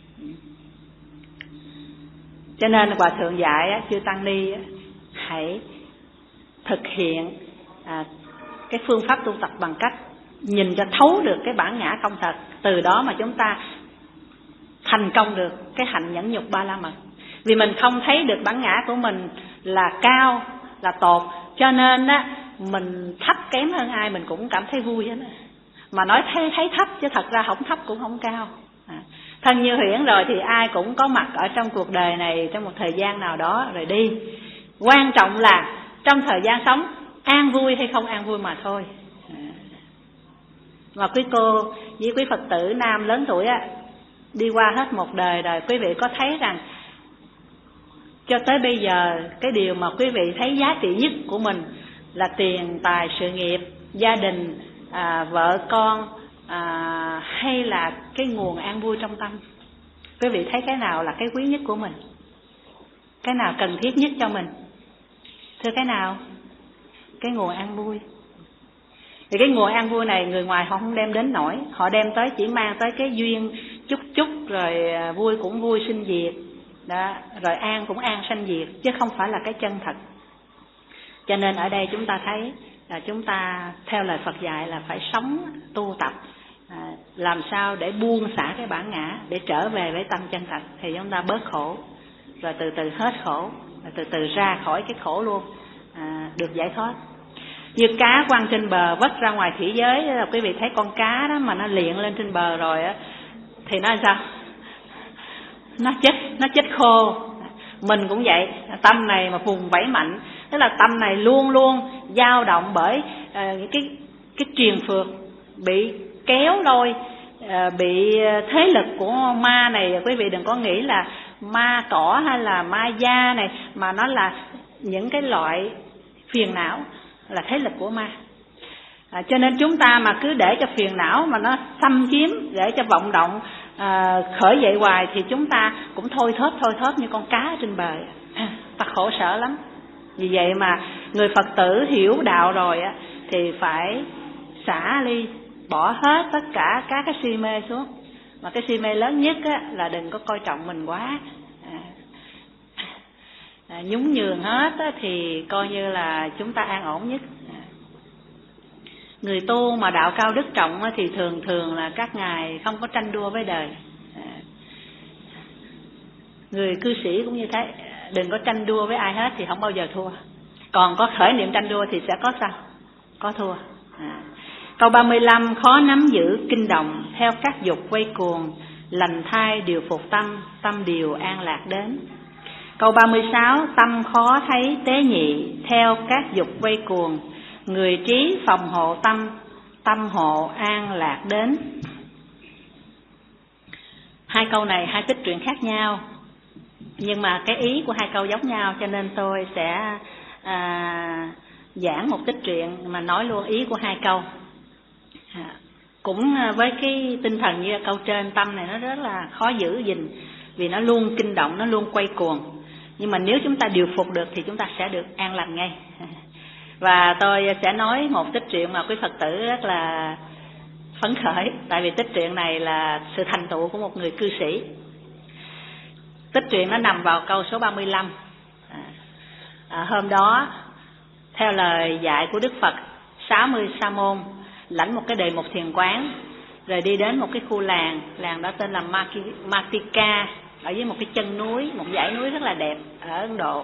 Cho nên Hòa Thượng dạy á, chư Tăng Ni á, hãy thực hiện à, cái phương pháp tu tập bằng cách nhìn cho thấu được cái bản ngã không thật, từ đó mà chúng ta thành công được cái hạnh nhẫn nhục ba la mật. Vì mình không thấy được bản ngã của mình là cao, là tột, cho nên á mình thấp kém hơn ai mình cũng cảm thấy vui hết. Mà nói thấy, thấy thấp chứ thật ra không thấp cũng không cao. À, thân như huyễn rồi thì ai cũng có mặt ở trong cuộc đời này trong một thời gian nào đó rồi đi. Quan trọng là trong thời gian sống an vui hay không an vui mà thôi. À, mà quý cô với quý Phật tử nam lớn tuổi á, đi qua hết một đời rồi, quý vị có thấy rằng cho tới bây giờ cái điều mà quý vị thấy giá trị nhất của mình là tiền tài sự nghiệp, gia đình, à, vợ con, à, hay là cái nguồn an vui trong tâm? Quý vị thấy cái nào là cái quý nhất của mình? Cái nào cần thiết nhất cho mình? Thưa cái nào? Cái nguồn an vui. Thì cái nguồn an vui này người ngoài họ không đem đến nổi, họ đem tới chỉ mang tới cái duyên chút chút, rồi vui cũng vui sinh diệt đó, rồi an cũng an sanh diệt, chứ không phải là cái chân thật. Cho nên ở đây chúng ta thấy là chúng ta theo lời Phật dạy là phải sống tu tập, à, làm sao để buông xả cái bản ngã, để trở về với tâm chân thật, thì chúng ta bớt khổ, rồi từ từ hết khổ, rồi từ từ ra khỏi cái khổ luôn, à, được giải thoát. Như cá quăng trên bờ vất ra ngoài thủy giới, là quý vị thấy con cá đó mà nó liệng lên trên bờ rồi á, thì nó sao? Nó chết, nó chết khô. Mình cũng vậy, tâm này mà vùng vẫy mạnh, tức là tâm này luôn luôn dao động bởi uh, cái cái truyền phược, bị kéo lôi, uh, bị thế lực của ma này. Quý vị đừng có nghĩ là ma cỏ hay là ma da này, mà nó là những cái loại phiền não, là thế lực của ma. À, cho nên chúng ta mà cứ để cho phiền não mà nó xâm chiếm, để cho vọng động à, khởi dậy hoài, thì chúng ta cũng thôi thóp thôi thóp như con cá trên bờ, à, ta khổ sở lắm. Vì vậy mà người Phật tử hiểu đạo rồi á, thì phải xả ly, bỏ hết tất cả các cái si mê xuống. Mà cái si mê lớn nhất á, là đừng có coi trọng mình quá, à, à, nhún nhường hết á, thì coi như là chúng ta an ổn nhất. Người tu mà đạo cao đức trọng thì thường thường là các ngài không có tranh đua với đời. Người cư sĩ cũng như thế, đừng có tranh đua với ai hết thì không bao giờ thua. Còn có khởi niệm tranh đua thì sẽ có sao? Có thua. À. Câu ba mươi lăm, khó nắm giữ kinh động, theo các dục quay cuồng, lành thai điều phục tâm, tâm điều an lạc đến. Câu ba mươi sáu, tâm khó thấy tế nhị, theo các dục quay cuồng, người trí phòng hộ tâm, tâm hộ an lạc đến. Hai câu này hai tích truyện khác nhau, nhưng mà cái ý của hai câu giống nhau, cho nên tôi sẽ à, giảng một tích truyện mà nói luôn ý của hai câu. À, cũng với cái tinh thần như câu trên, tâm này nó rất là khó giữ gìn, vì nó luôn kinh động, nó luôn quay cuồng. Nhưng mà nếu chúng ta điều phục được thì chúng ta sẽ được an lành ngay. Và tôi sẽ nói một tích truyện mà quý Phật tử rất là phấn khởi, tại vì tích truyện này là sự thành tựu của một người cư sĩ. Tích truyện nó nằm vào câu số ba mươi lăm. À, à, hôm đó theo lời dạy của Đức Phật, sáu mươi sa môn lãnh một cái đề mục thiền quán, rồi đi đến một cái khu làng, làng đó tên là Matika, ở dưới một cái chân núi, một dãy núi rất là đẹp ở Ấn Độ.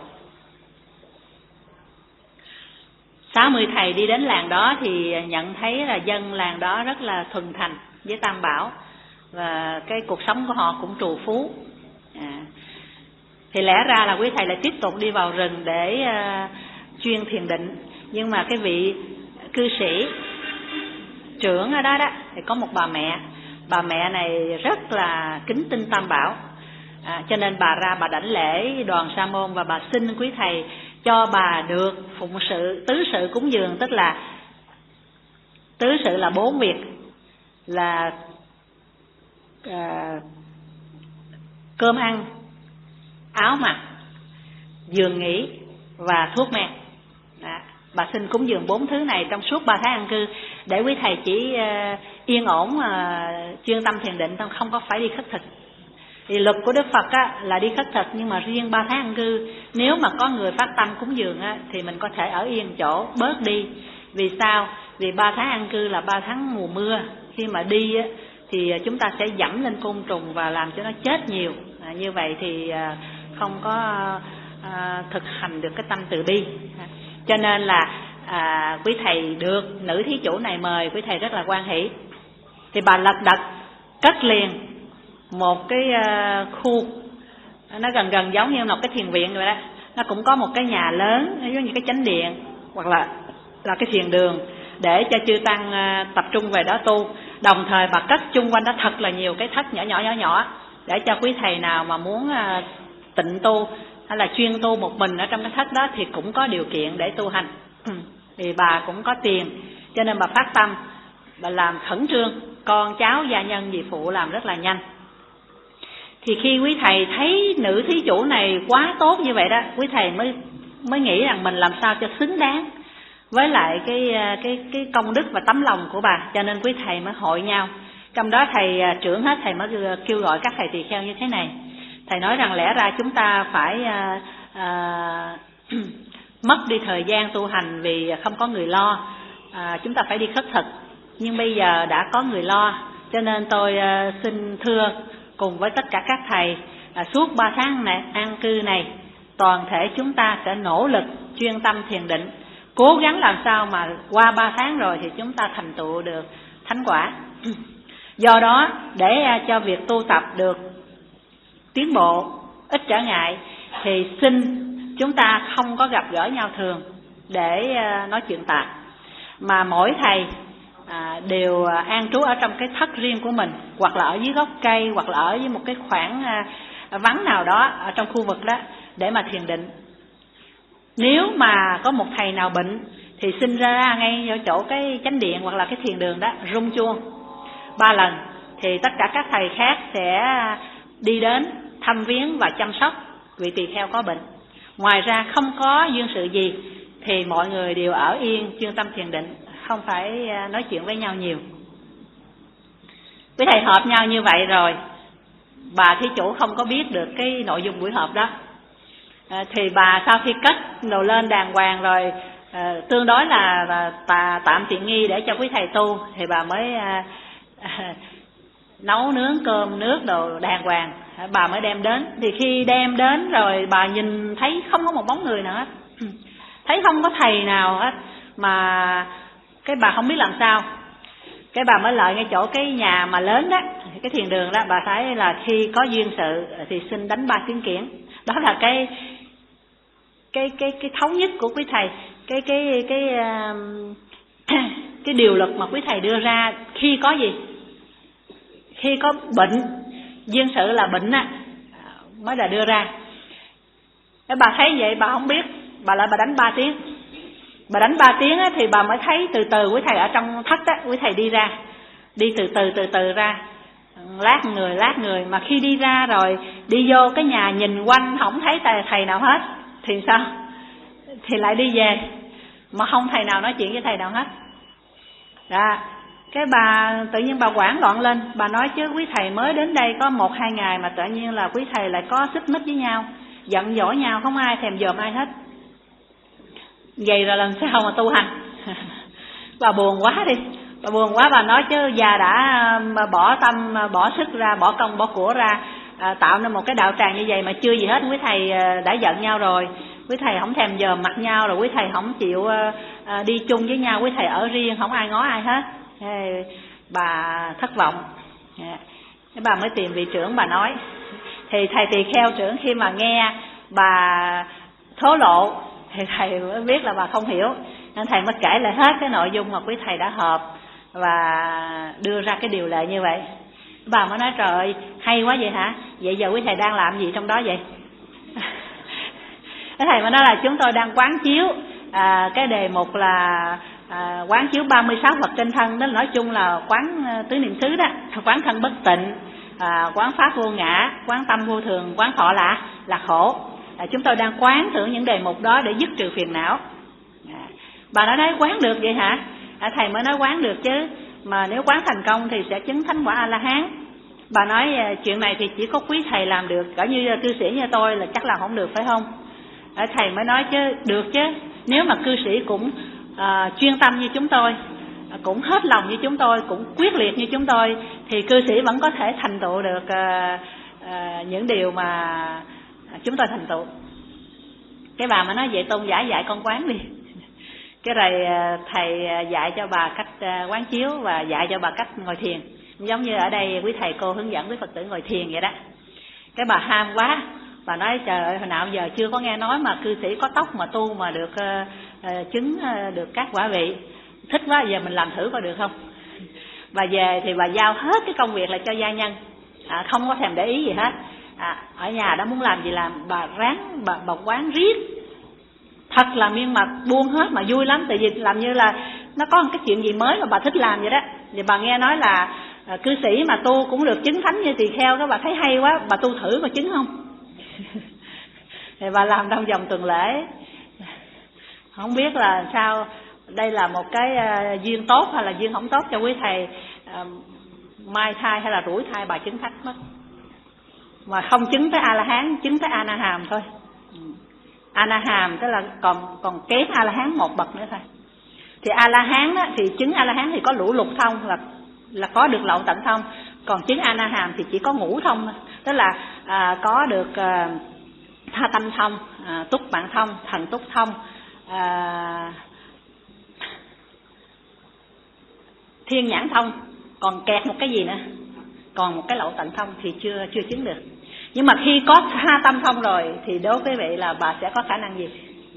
sáu mươi thầy đi đến làng đó thì nhận thấy là dân làng đó rất là thuần thành với Tam Bảo, và cái cuộc sống của họ cũng trù phú. À, thì lẽ ra là quý thầy lại tiếp tục đi vào rừng để uh, chuyên thiền định, nhưng mà cái vị cư sĩ trưởng ở đó đó thì có một bà mẹ, bà mẹ này rất là kính tin Tam Bảo, à, cho nên bà ra bà đảnh lễ đoàn sa môn và bà xin quý thầy cho bà được phụng sự tứ sự cúng dường. Tức là tứ sự là bốn việc, là à, cơm ăn, áo mặc, giường nghỉ và thuốc men. Đó, bà xin cúng dường bốn thứ này trong suốt ba tháng an cư, để quý thầy chỉ uh, yên ổn uh, chuyên tâm thiền định, không có phải đi khất thực. Thì luật của Đức Phật á, là đi khất thực, nhưng mà riêng ba tháng an cư, nếu mà có người phát tâm cúng dường á, thì mình có thể ở yên chỗ bớt đi. Vì sao? Vì ba tháng an cư là ba tháng mùa mưa, khi mà đi á, thì chúng ta sẽ dẫm lên côn trùng và làm cho nó chết nhiều. À, như vậy thì uh, không có uh, thực hành được cái tâm từ bi. À, cho nên là à, quý thầy được nữ thí chủ này mời, quý thầy rất là hoan hỷ. Thì bà lật đật cất liền một cái uh, khu, nó gần gần giống như một cái thiền viện rồi đó. Nó cũng có một cái nhà lớn giống như cái chánh điện hoặc là là cái thiền đường, để cho chư tăng uh, tập trung về đó tu. Đồng thời bà cất chung quanh đó thật là nhiều cái thất nhỏ nhỏ nhỏ nhỏ, để cho quý thầy nào mà muốn uh, tịnh tu hay là chuyên tu một mình ở trong cái thất đó thì cũng có điều kiện để tu hành. Thì bà cũng có tiền, cho nên bà phát tâm, bà làm khẩn trương, con cháu gia nhân dì phụ làm rất là nhanh. Thì khi quý thầy thấy nữ thí chủ này quá tốt như vậy đó, quý thầy mới mới nghĩ rằng mình làm sao cho xứng đáng với lại cái cái cái công đức và tấm lòng của bà, cho nên quý thầy mới hội nhau. Trong đó thầy trưởng hết, thầy mới kêu gọi các thầy tỳ kheo như thế này. Thầy nói rằng lẽ ra chúng ta phải à, à, mất đi thời gian tu hành vì không có người lo, à, chúng ta phải đi khất thực. Nhưng bây giờ đã có người lo, cho nên tôi à, xin thưa cùng với tất cả các thầy, à, suốt ba tháng này, an cư này, toàn thể chúng ta sẽ nỗ lực chuyên tâm thiền định, cố gắng làm sao mà qua ba tháng rồi thì chúng ta thành tựu được thánh quả. Do đó để à, cho việc tu tập được tiến bộ, ít trở ngại, thì xin chúng ta không có gặp gỡ nhau thường để nói chuyện tạp, mà mỗi thầy à, đều an trú ở trong cái thất riêng của mình, hoặc là ở dưới gốc cây, hoặc là ở dưới một cái khoảng à, vắng nào đó ở trong khu vực đó để mà thiền định. Nếu mà có một thầy nào bệnh thì xin ra ngay ở chỗ cái chánh điện hoặc là cái thiền đường đó rung chuông ba lần, thì tất cả các thầy khác sẽ đi đến thăm viếng và chăm sóc vị tỳ kheo có bệnh. Ngoài ra không có duyên sự gì thì mọi người đều ở yên chuyên tâm thiền định, không phải nói chuyện với nhau nhiều. Quý thầy họp nhau như vậy rồi, bà thí chủ không có biết được cái nội dung buổi họp đó, à, thì bà sau khi cất đồ lên đàng hoàng rồi, à, tương đối là, là tà, tạm tiện nghi để cho quý thầy tu, thì bà mới à, à, nấu nướng cơm nước đồ đàng hoàng, bà mới đem đến. Thì khi đem đến rồi bà nhìn thấy không có một bóng người nữa, thấy không có thầy nào hết, mà cái bà không biết làm sao. Cái bà mới lại ngay chỗ cái nhà mà lớn đó, cái thiền đường đó, bà thấy là khi có duyên sự thì xin đánh ba tiếng kiển. Đó là cái cái cái cái thống nhất của quý thầy, cái cái cái cái, cái điều luật mà quý thầy đưa ra khi có gì, khi có bệnh, duyên sự là bệnh á, mới là đưa ra. Cái bà thấy vậy bà không biết, bà lại bà đánh ba tiếng. Bà đánh ba tiếng á, thì bà mới thấy từ từ quý thầy ở trong thất á, quý thầy đi ra, đi từ từ từ từ ra, lát người lát người, mà khi đi ra rồi đi vô cái nhà nhìn quanh không thấy thầy, thầy nào hết thì sao? Thì lại đi về mà không thầy nào nói chuyện với thầy nào hết. Đó, cái bà tự nhiên bà hoảng loạn lên, bà nói chứ quý thầy mới đến đây có một hai ngày mà tự nhiên là quý thầy lại có xích mích với nhau, giận dỗi nhau, không ai thèm dòm ai hết. vậy rồi lần sau mà tu hành. Bà buồn quá đi, bà buồn quá, bà nói chứ già đã bỏ tâm, bỏ sức ra, bỏ công, bỏ của ra, à, tạo nên một cái đạo tràng như vậy mà chưa gì hết quý thầy đã giận nhau rồi, quý thầy không thèm dòm mặt nhau, rồi quý thầy không chịu à, đi chung với nhau, quý thầy ở riêng, không ai ngó ai hết. Thế bà thất vọng, thế bà mới tìm vị trưởng bà nói. Thì thầy tỳ kheo trưởng khi mà nghe bà thố lộ thì thầy mới biết là bà không hiểu, nên thầy mới kể lại hết cái nội dung mà quý thầy đã họp và đưa ra cái điều lệ như vậy. Bà mới nói trời ơi, hay quá vậy hả? Vậy giờ quý thầy đang làm gì trong đó vậy? Cái thầy mới nói là chúng tôi đang quán chiếu à, cái đề mục là à, quán chiếu ba mươi sáu Phật trên thân, đó nói chung là quán tứ niệm xứ đó, quán thân bất tịnh, à, quán pháp vô ngã, quán tâm vô thường, quán thọ là là khổ. À, chúng tôi đang quán thưởng những đề mục đó để dứt trừ phiền não. À, bà nói đấy, quán được vậy hả? À, thầy mới nói quán được chứ, mà nếu quán thành công thì sẽ chứng thánh quả A La Hán. Bà nói à, chuyện này thì chỉ có quý thầy làm được, cỡ như cư sĩ như tôi là chắc là không được phải không? À, thầy mới nói chứ được chứ, nếu mà cư sĩ cũng à, chuyên tâm như chúng tôi, à, cũng hết lòng như chúng tôi, cũng quyết liệt như chúng tôi, thì cư sĩ vẫn có thể thành tựu được à, à, những điều mà chúng tôi thành tựu. Cái bà mà nói vậy tôn giả dạy con quán đi. Cái rồi thầy dạy cho bà cách quán chiếu và dạy cho bà cách ngồi thiền, giống như ở đây quý thầy cô hướng dẫn quý Phật tử ngồi thiền vậy đó. Cái bà ham quá, bà nói trời ơi, hồi nào giờ chưa có nghe nói mà cư sĩ có tóc mà tu mà được uh, chứng uh, được các quả vị, thích quá, giờ mình làm thử coi được không. Bà về thì bà giao hết cái công việc lại cho gia nhân, à, không có thèm để ý gì hết. À, ở nhà đã muốn làm gì làm, bà ráng bà, bà quán riết thật là miên mặt, buông hết mà vui lắm, tại vì làm như là nó có một cái chuyện gì mới mà bà thích làm vậy đó. Thì bà nghe nói là à, cư sĩ mà tu cũng được chứng thánh như tỳ kheo, các bà thấy hay quá, bà tu thử có chứng không? Thì bà làm trong vòng tuần lễ. Không biết là sao, đây là một cái uh, duyên tốt hay là duyên không tốt cho quý thầy, uh, mai thai hay là rủi thai bà chứng thánh mất. Mà không chứng tới A La Hán, chứng tới A Na Hàm thôi. A Na Hàm tức là còn còn kém A La Hán một bậc nữa thôi. Thì A La Hán đó, thì chứng A La Hán thì có lũ lục thông, là là có được lậu tận thông. Còn chứng A Na Hàm thì chỉ có ngũ thông thôi. Tức là à, có được à, tha tâm thông, à, túc mạng thông, thần túc thông, à, thiên nhãn thông, còn kẹt một cái gì nữa, còn một cái lậu tận thông thì chưa chưa chứng được. Nhưng mà khi có tha tâm thông rồi thì đối với vậy là bà sẽ có khả năng gì?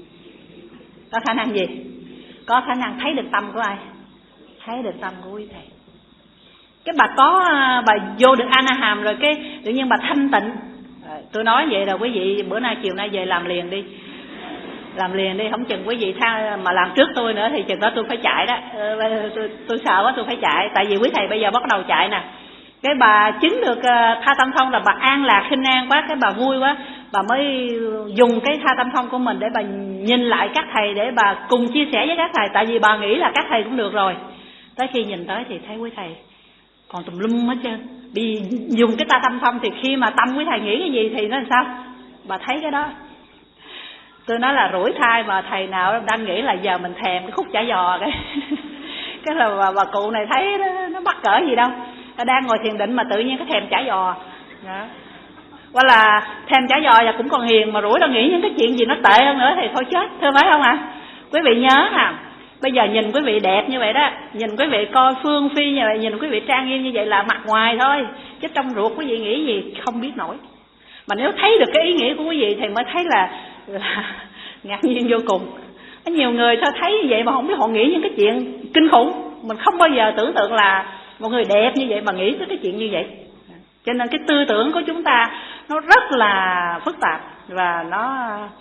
Có khả năng gì? Có khả năng thấy được tâm của ai? Thấy được tâm của quý thầy. Cái bà có bà vô được A Na Hàm rồi, cái tự nhiên bà thanh tịnh. À, tôi nói vậy là quý vị bữa nay chiều nay về làm liền đi, làm liền đi, không chừng quý vị tha mà làm trước tôi nữa thì chừng đó tôi phải chạy đó. Tôi, tôi, tôi sợ quá tôi phải chạy, tại vì quý thầy bây giờ bắt đầu chạy nè. Cái bà chứng được tha tâm thông là bà an lạc khinh an quá, cái bà vui quá, bà mới dùng cái tha tâm thông của mình để bà nhìn lại các thầy, để bà cùng chia sẻ với các thầy, tại vì bà nghĩ là các thầy cũng được rồi. Tới khi nhìn tới thì thấy quý thầy còn tùm lum hết trơn. Vì dùng cái tha tâm thông thì khi mà tâm quý thầy nghĩ cái gì thì nó làm sao? Bà thấy cái đó. Tôi nói là rủi thai mà thầy nào đang nghĩ là giờ mình thèm cái khúc chả giò cái cái là bà, bà cụ này thấy nó, nó mắc cỡ gì đâu. Ta đang ngồi thiền định mà tự nhiên cái thèm chả giò đó. Hoặc là thèm chả giò và cũng còn hiền mà rủi đâu nghĩ những cái chuyện gì nó tệ hơn nữa thì thôi chết, thưa phải không ạ? À? Quý vị nhớ à, bây giờ nhìn quý vị đẹp như vậy đó, nhìn quý vị coi phương phi như vậy, nhìn quý vị trang nghiêm như vậy là mặt ngoài thôi, chứ trong ruột quý vị nghĩ gì không biết nổi. Mà nếu thấy được cái ý nghĩa của quý vị thì mới thấy là, là ngạc nhiên vô cùng. Có nhiều người sao thấy như vậy mà không biết họ nghĩ những cái chuyện kinh khủng. Mình không bao giờ tưởng tượng là một người đẹp như vậy mà nghĩ tới cái chuyện như vậy. Cho nên cái tư tưởng của chúng ta nó rất là phức tạp và nó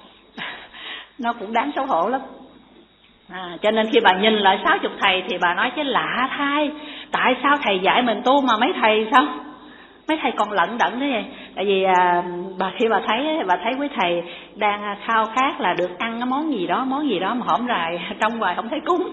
nó cũng đáng xấu hổ lắm. À, cho nên khi bà nhìn lại sáu chục thầy thì bà nói chứ lạ thay, tại sao thầy dạy mình tu mà mấy thầy sao? Mấy thầy còn lận đận thế vậy. Tại vì à, bà khi bà thấy bà thấy quý thầy đang khao khát là được ăn cái món gì đó, món gì đó mà hổm rày trong hoài không thấy cúng.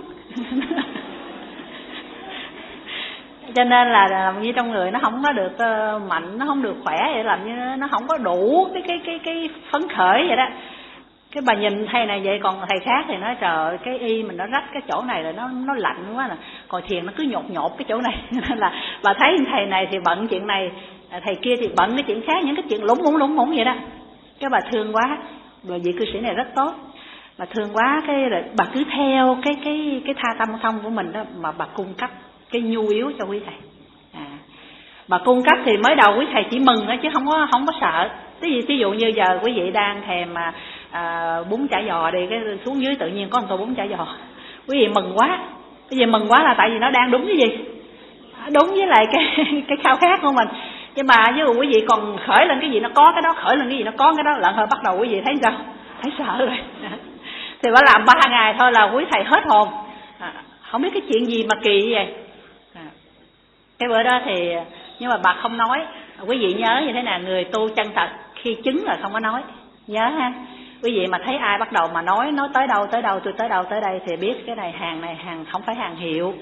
Cho nên là làm như trong người nó không có được mạnh, nó không được khỏe vậy, làm như nó không có đủ cái cái cái cái phấn khởi vậy đó. Cái bà nhìn thầy này vậy, còn thầy khác thì nói trời ơi, cái y mình nó rách cái chỗ này là nó nó lạnh quá nè, còn thiền nó cứ nhột nhột cái chỗ này. Nên là bà thấy thầy này thì bận chuyện này, thầy kia thì bận cái chuyện khác, những cái chuyện lủng lủng lủng lủng vậy đó. Cái bà thương quá, rồi vị cư sĩ này rất tốt, bà thương quá cái rồi bà cứ theo cái cái cái tha tâm thông của mình đó mà bà cung cấp cái nhu yếu cho quý thầy. À, bà cung cấp thì mới đầu quý thầy chỉ mừng đó chứ không có không có sợ. Ví dụ, như giờ quý vị đang thèm mà à, bún chả giò đi, cái xuống dưới tự nhiên có một tô bún chả giò, quý vị mừng quá. Quý vị mừng quá là tại vì nó đang đúng cái gì, đúng với lại cái cái khao khát của mình. Nhưng mà ví dụ quý vị còn khởi lên cái gì nó có cái đó, khởi lên cái gì nó có cái đó, lận hơi bắt đầu quý vị thấy sao? Thấy sợ rồi. Thì bà làm ba ngày thôi là quý thầy hết hồn, à, không biết cái chuyện gì mà kỳ như vậy. À, cái bữa đó thì nhưng mà bà không nói. Quý vị nhớ như thế nào, người tu chân thật khi chứng là không có nói, nhớ ha. Quý vị mà thấy ai bắt đầu mà nói nói tới đâu tới đâu, tôi tới đâu tới đây thì biết cái này hàng này hàng không phải hàng hiệu.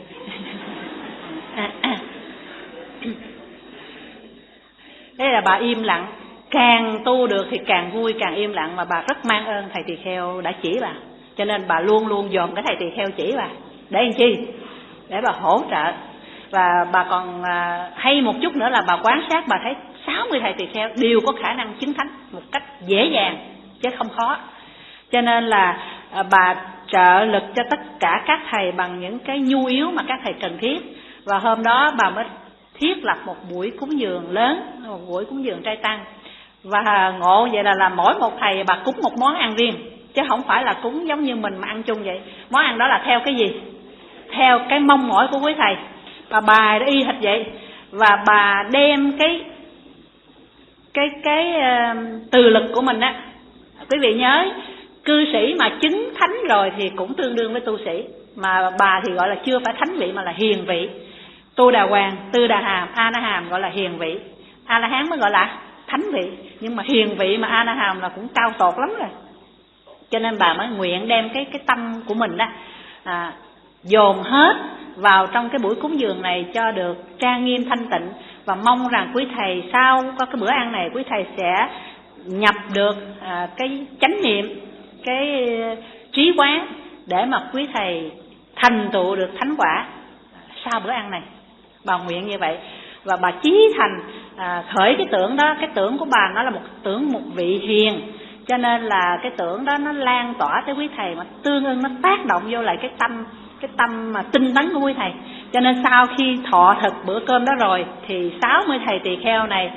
Thế là bà im lặng, càng tu được thì càng vui, càng im lặng. Mà bà rất mang ơn thầy tỳ kheo đã chỉ bà, cho nên bà luôn luôn dồn cái thầy tỳ kheo chỉ bà để làm chi, để bà hỗ trợ. Và bà còn à, hay một chút nữa là bà quan sát, bà thấy sáu mươi thầy tỳ kheo đều có khả năng chứng thánh một cách dễ dàng chứ không khó. Cho nên là à, bà trợ lực cho tất cả các thầy bằng những cái nhu yếu mà các thầy cần thiết. Và hôm đó bà mới thiết lập một buổi cúng dường lớn, một buổi cúng dường trai tăng. Và ngộ vậy là, là mỗi một thầy bà cúng một món ăn riêng, chứ không phải là cúng giống như mình mà ăn chung vậy. Món ăn đó là theo cái gì? Theo cái mong mỏi của quý thầy. Bà bài đó y hệt vậy. Và bà đem cái cái cái uh, từ lực của mình á. Quý vị nhớ, cư sĩ mà chứng thánh rồi thì cũng tương đương với tu sĩ. Mà bà thì gọi là chưa phải thánh vị mà là hiền vị. Tu Đà Hoàng, Tư Đà Hàm, A Na Hàm gọi là hiền vị. A La Hán mới gọi là thánh vị. Nhưng mà hiền vị mà A Na Hàm là cũng cao tột lắm rồi. Cho nên bà mới nguyện đem cái cái tâm của mình đó à, dồn hết vào trong cái buổi cúng dường này cho được trang nghiêm thanh tịnh. Và mong rằng quý thầy sau có cái bữa ăn này, quý thầy sẽ nhập được à, cái chánh niệm, cái trí quán để mà quý thầy thành tựu được thánh quả sau bữa ăn này. Bà nguyện như vậy. Và bà chí thành à, khởi cái tưởng đó. Cái tưởng của bà nó là một tưởng một vị hiền, cho nên là cái tưởng đó nó lan tỏa tới quý thầy, mà tương ưng nó tác động vô lại cái tâm cái tâm mà tinh tấn của quý thầy. Cho nên sau khi thọ thực bữa cơm đó rồi thì sáu mươi thầy tỳ kheo này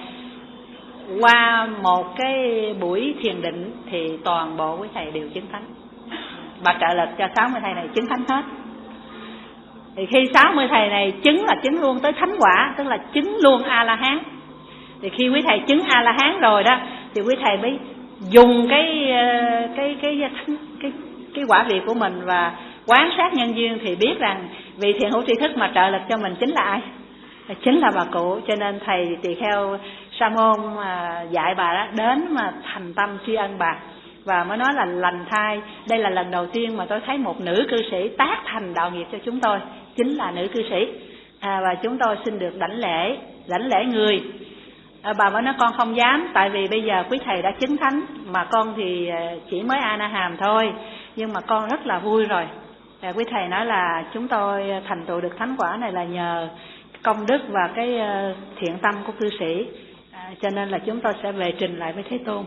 qua một cái buổi thiền định thì toàn bộ quý thầy đều chứng thánh. Bà trợ lực cho sáu mươi thầy này chứng thánh hết. Thì khi sáu mươi thầy này chứng là chứng luôn tới thánh quả, tức là chứng luôn A-la-hán. Thì khi quý thầy chứng A-la-hán rồi đó thì quý thầy mới dùng cái cái cái cái cái, cái quả vị của mình và quán sát nhân duyên thì biết rằng vị thiện hữu tri thức mà trợ lực cho mình chính là ai? Chính là bà cụ. Cho nên thầy tỳ kheo Sa môn dạy bà đó đến mà thành tâm tri ân bà. Và mới nói là lành thai, đây là lần đầu tiên mà tôi thấy một nữ cư sĩ tác thành đạo nghiệp cho chúng tôi, chính là nữ cư sĩ. À, và chúng tôi xin được đảnh lễ, đảnh lễ người. À, bà mới nói con không dám, tại vì bây giờ quý thầy đã chứng thánh, mà con thì chỉ mới A Na Hàm thôi, nhưng mà con rất là vui rồi. À, quý thầy nói là chúng tôi thành tựu được thánh quả này là nhờ công đức và cái thiện tâm của cư sĩ. À, cho nên là chúng tôi sẽ về trình lại với Thế Tôn.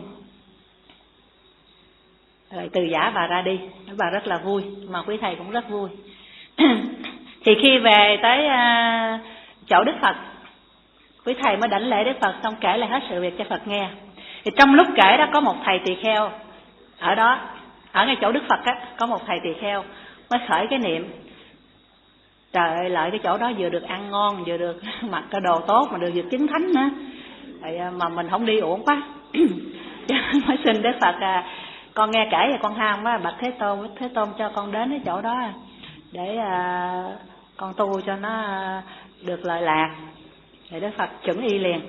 Rồi từ giả bà ra đi, bà rất là vui, mà quý thầy cũng rất vui. Thì khi về tới uh, chỗ Đức Phật, quý thầy mới đảnh lễ Đức Phật xong kể lại hết sự việc cho Phật nghe. Thì trong lúc kể đó có một thầy tỳ kheo ở đó, ở ngay chỗ Đức Phật á, có một thầy tỳ kheo mới khởi cái niệm: trời ơi, lợi cái chỗ đó vừa được ăn ngon, vừa được mặc cái đồ tốt, mà được việc chứng thánh nữa, rồi mà mình không đi uổng quá. Mới xin Đức Phật à, con nghe kể và con ham quá, bạch Thế Tôn, Thế Tôn cho con đến cái chỗ đó để à, con tu cho nó được lợi lạc. Thì Đức Phật chuẩn y liền.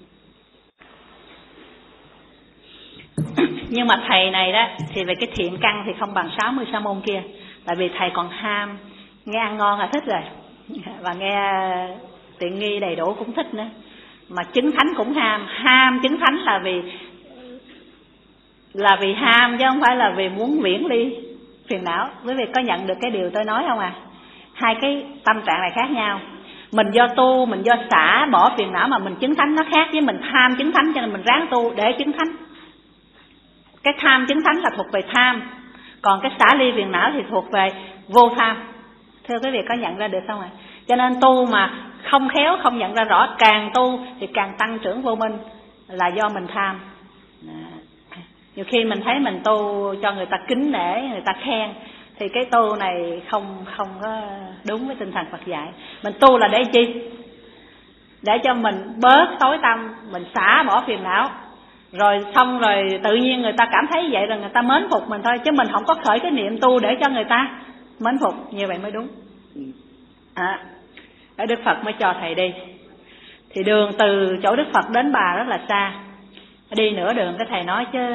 Nhưng mà thầy này đó thì về cái thiện căn thì không bằng sáu mươi sa môn kia, tại vì thầy còn ham, nghe ăn ngon là thích rồi, và nghe tiện nghi đầy đủ cũng thích nữa, mà chứng thánh cũng ham. Ham chứng thánh là vì là vì ham chứ không phải là vì muốn viễn ly phiền não. Quý vị có nhận được cái điều tôi nói không à? Hai cái tâm trạng này khác nhau. Mình do tu, mình do xả bỏ phiền não mà mình chứng thánh, nó khác với mình tham chứng thánh, cho nên mình ráng tu để chứng thánh. Cái tham chứng thánh là thuộc về tham, còn cái xả ly phiền não thì thuộc về vô tham. Thưa quý vị có nhận ra được không ạ? Cho nên tu mà không khéo, không nhận ra rõ, càng tu thì càng tăng trưởng vô minh, là do mình tham. Nhiều khi mình thấy mình tu cho người ta kính nể, người ta khen, thì cái tu này không không có đúng với tinh thần Phật dạy. Mình tu là để chi? Để cho mình bớt tối tâm, mình xả bỏ phiền não. Rồi xong rồi tự nhiên người ta cảm thấy vậy rồi người ta mến phục mình thôi, chứ mình không có khởi cái niệm tu để cho người ta mến phục. Như vậy mới đúng. À, ở Đức Phật mới cho thầy đi. Thì đường từ chỗ Đức Phật đến Bà rất là xa. Đi nửa đường cái thầy nói chứ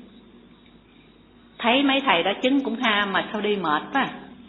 thấy mấy thầy đó chứng cũng ham mà sao đi mệt quá.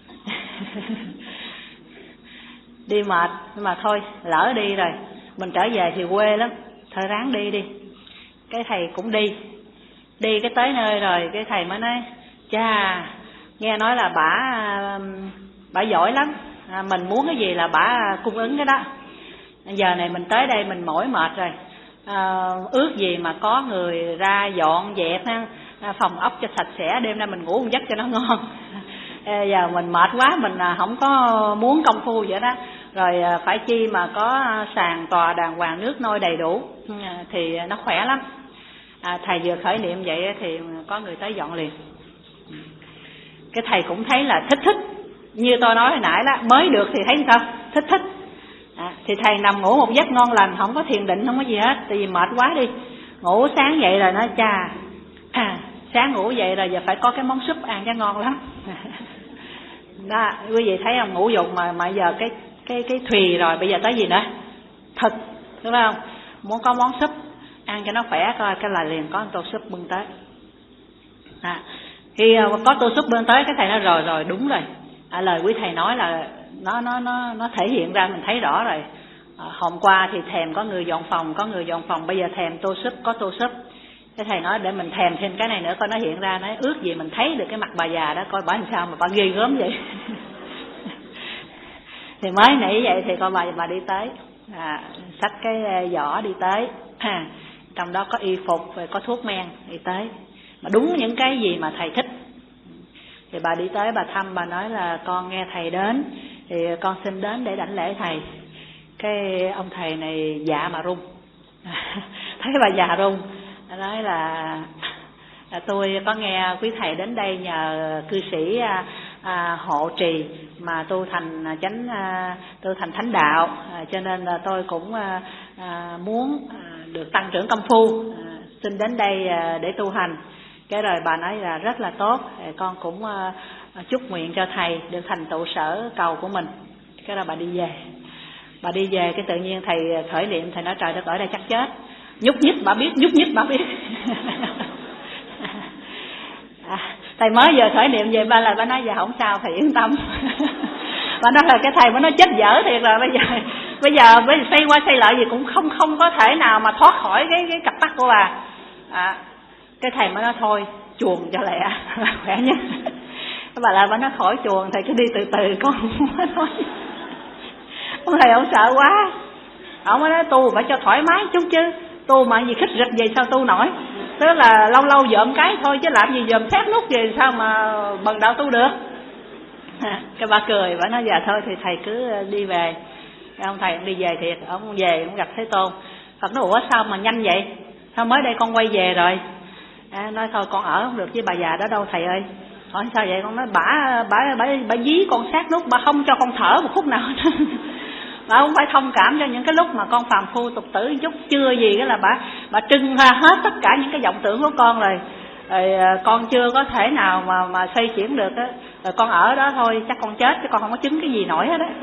Đi mệt, nhưng mà thôi lỡ đi rồi, mình trở về thì quê lắm, thôi ráng đi đi. Cái thầy cũng đi. Đi cái tới nơi rồi cái thầy mới nói: Chà, nghe nói là bả bả giỏi lắm, à, mình muốn cái gì là bả cung ứng cái đó. Giờ này mình tới đây mình mỏi mệt rồi, à, ước gì mà có người ra dọn dẹp ha, phòng ốc cho sạch sẽ, đêm nay mình ngủ một giấc cho nó ngon. Giờ mình mệt quá, mình không có muốn công phu vậy đó. Rồi phải chi mà có sàn tòa đàng hoàng, nước nôi đầy đủ thì nó khỏe lắm. À, thầy vừa khởi niệm vậy thì có người tới dọn liền. Cái thầy cũng thấy là thích thích, như tôi nói hồi nãy đó, mới được thì thấy sao? Thích thích. À, thì thầy nằm ngủ một giấc ngon lành, không có thiền định, không có gì hết, tại vì mệt quá đi. Ngủ sáng dậy rồi nói: Chà, à, sáng ngủ dậy rồi giờ phải có cái món súp ăn cho ngon lắm. Đó, quý vị thấy không? Ngủ dụng mà mà giờ cái cái cái thùy rồi, bây giờ tới gì nữa? Thực, đúng không? Muốn có món súp ăn cho nó khỏe coi, cái là liền có một tô súp bưng tới. À, khi có tô súp bưng tới, cái thầy nói rồi rồi đúng rồi. À, lời quý thầy nói là nó nó nó nó thể hiện ra, mình thấy rõ rồi. À, hôm qua thì thèm có người dọn phòng, có người dọn phòng, bây giờ thèm tô súp, có tô súp. Cái thầy nói để mình thèm thêm cái này nữa coi nó hiện ra. Nói ước gì mình thấy được cái mặt bà già đó, coi bà làm sao mà bà ghê gớm vậy. Thì mới nãy vậy thì coi bà bà đi tới, à, xách cái giỏ đi tới, à, trong đó có y phục, có thuốc men đi tới, mà đúng những cái gì mà thầy thích. Thì bà đi tới bà thăm, bà nói là con nghe thầy đến thì con xin đến để đảnh lễ thầy. Cái ông thầy này dạ mà run. Thấy bà già run, nói là tôi có nghe quý thầy đến đây nhờ cư sĩ à, à, hộ trì mà tu thành chánh à, tu thành thánh đạo, à, cho nên là tôi cũng à, à, muốn à, được tăng trưởng công phu, à, xin đến đây à, để tu hành. Cái rồi bà nói là rất là tốt, con cũng à, chúc nguyện cho thầy được thành tựu sở cầu của mình. Cái rồi bà đi về. Bà đi về cái tự nhiên thầy khởi niệm, thầy nói trời đất ở đây chắc chết. Nhúc nhích bà biết, nhúc nhích bà biết. À, thầy mới giờ khởi niệm về ba là bà nói giờ không sao thầy yên tâm. Bà nói là cái thầy mới nói chết dở thiệt rồi, bây giờ bây giờ bây giờ xây qua xây lại gì cũng không không có thể nào mà thoát khỏi cái cái cặp tắc của bà. À, cái thầy mới nói thôi chuồng cho lẹ khỏe nhất. Bà lại bà nói khỏi chuồng thầy cứ đi từ từ con không có nói. Ông thầy ông sợ quá, ông mới nói tu phải cho thoải mái chút chứ, tu mà gì khích rịch vậy sao tu nổi. Tức là lâu lâu dợm cái thôi chứ làm gì dợm sát nút gì sao mà bần đạo tu được. À, cái bà cười, bà nói dạ thôi thì thầy cứ đi về. Cái ông thầy ông đi về thiệt, ông về ông gặp Thế Tôn. Phật nói ủa sao mà nhanh vậy, sao mới đây con quay về rồi. À, nói thôi con ở không được với bà già đó đâu thầy ơi. Hỏi sao vậy? Con nói bả bả bả bả dí con sát nút, bà không cho con thở một phút nào hết. Bà không phải thông cảm cho những cái lúc mà con phàm phu tục tử chút chưa gì, cái là bà bà trưng ra hết tất cả những cái vọng tưởng của con rồi. Rồi con chưa có thể nào mà mà xoay chuyển được á, rồi con ở đó thôi chắc con chết chứ con không có chứng cái gì nổi hết á.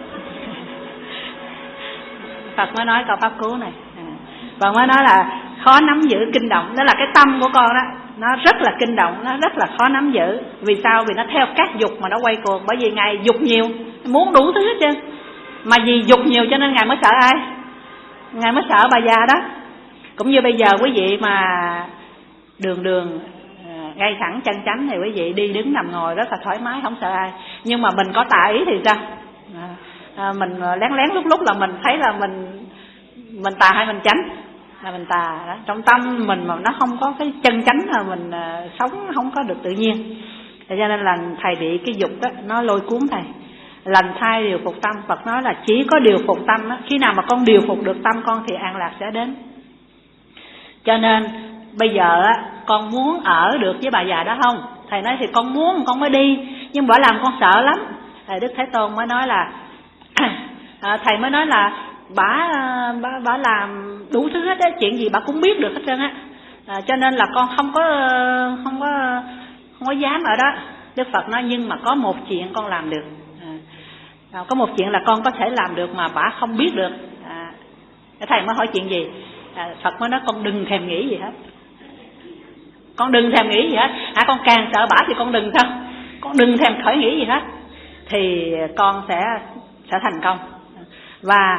Phật mới nói câu pháp cứu này. Phật mới nói là khó nắm giữ kinh động, đó là cái tâm của con đó, nó rất là kinh động, nó rất là khó nắm giữ. Vì sao? Vì nó theo các dục mà nó quay cuồng. Bởi vì Ngài dục nhiều, muốn đủ thứ hết trơn. Mà vì dục nhiều cho nên Ngài mới sợ ai? Ngài mới sợ bà già đó. Cũng như bây giờ quý vị mà đường đường ngay thẳng chân chánh thì quý vị đi đứng nằm ngồi rất là thoải mái, không sợ ai. Nhưng mà mình có tà ý thì sao? À, à, mình lén lén lúc lúc là mình thấy là mình mình tà hay mình chánh, là mình tà đó. Trong tâm mình mà nó không có cái chân chánh là mình uh, sống không có được tự nhiên. Cho nên là thầy bị cái dục đó nó lôi cuốn thầy. Lành thay điều phục tâm, Phật nói là chỉ có điều phục tâm đó. Khi nào mà con điều phục được tâm con thì an lạc sẽ đến. Cho nên bây giờ á, con muốn ở được với bà già đó không? Thầy nói thì con muốn con mới đi, nhưng bà làm con sợ lắm. Thầy Đức Thế Tôn mới nói là à, thầy mới nói là bà, bà bà làm đủ thứ hết á, chuyện gì bà cũng biết được hết trơn á. À, cho nên là con không có không có không có dám ở đó. Đức Phật nói nhưng mà có một chuyện con làm được. À, có một chuyện là con có thể làm được mà bà không biết được. À, thầy mới hỏi chuyện gì? À, Phật mới nói con đừng thèm nghĩ gì hết. Con đừng thèm nghĩ gì hết. À, con càng sợ bả thì con đừng sao? Con đừng thèm khởi nghĩ gì hết. Thì con sẽ sẽ thành công. Và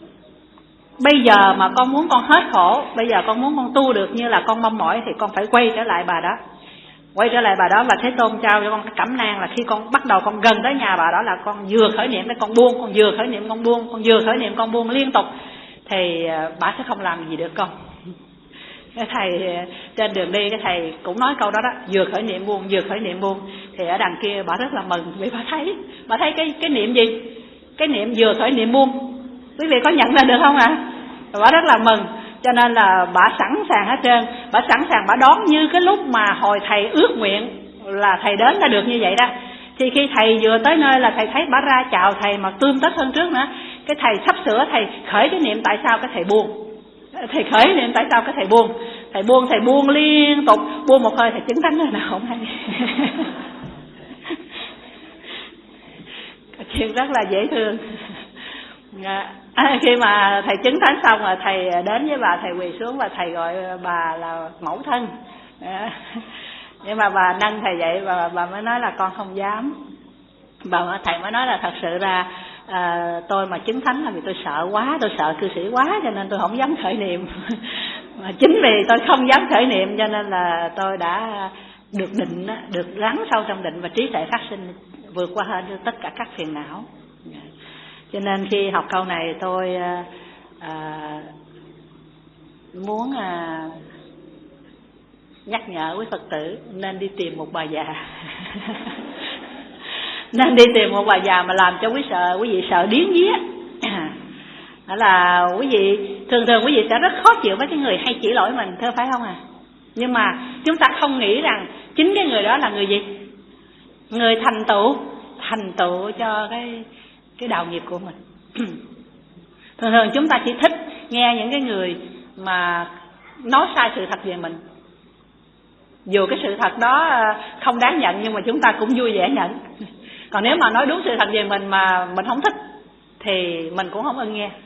bây giờ mà con muốn con hết khổ, bây giờ con muốn con tu được như là con mong mỏi thì con phải quay trở lại bà đó. Quay trở lại bà đó, và Thế Tôn trao cho con cái cẩm nang là khi con bắt đầu con gần tới nhà bà đó là con vừa khởi niệm để con buông, con vừa khởi niệm con buông, con vừa khởi niệm con buông liên tục thì bà sẽ không làm gì được con. Cái thầy trên đường đi, cái thầy cũng nói câu đó đó, vừa khởi niệm buông, vừa khởi niệm buông. Thì ở đằng kia bà rất là mừng vì bà thấy, bà thấy cái cái niệm gì? Cái niệm vừa khởi niệm buông. Quý vị có nhận ra được không ạ? À? Bà rất là mừng. Cho nên là bà sẵn sàng hết trơn. Bà sẵn sàng, bà đón như cái lúc mà hồi thầy ước nguyện là thầy đến là được như vậy đó. Thì khi thầy vừa tới nơi là thầy thấy bà ra chào thầy mà tươm tất hơn trước nữa. Cái thầy sắp sửa thầy khởi cái niệm tại sao cái thầy buông. Thầy khởi niệm tại sao cái thầy buông. Thầy buông, thầy buông liên tục. Buông một hơi thầy chứng thánh rồi nào không hay. Chuyện rất là dễ thương. À, khi mà thầy chứng thánh xong rồi thầy đến với bà, thầy quỳ xuống và thầy gọi bà là mẫu thân. À, nhưng mà bà nâng thầy dậy và bà mới nói là con không dám. Bà thầy mới nói là thật sự ra à, tôi mà chứng thánh là vì tôi sợ quá, tôi sợ cư sĩ quá cho nên tôi không dám khởi niệm. Mà chính vì tôi không dám khởi niệm cho nên là tôi đã được định, được lắng sâu trong định và trí tuệ phát sinh, vượt qua hết tất cả các phiền não. Cho nên khi học câu này tôi à, à, muốn à, nhắc nhở quý Phật tử nên đi tìm một bà già. Nên đi tìm một bà già mà làm cho quý sợ quý vị sợ điếng vía. Đó là quý vị thường thường quý vị sẽ rất khó chịu với cái người hay chỉ lỗi mình, thưa phải không à? Nhưng mà chúng ta không nghĩ rằng chính cái người đó là người gì? Người thành tựu, thành tựu cho cái cái đạo nghiệp của mình. Thường thường chúng ta chỉ thích nghe những cái người mà nói sai sự thật về mình. Dù cái sự thật đó không đáng nhận nhưng mà chúng ta cũng vui vẻ nhận. Còn nếu mà nói đúng sự thật về mình mà mình không thích thì mình cũng không ưng nghe.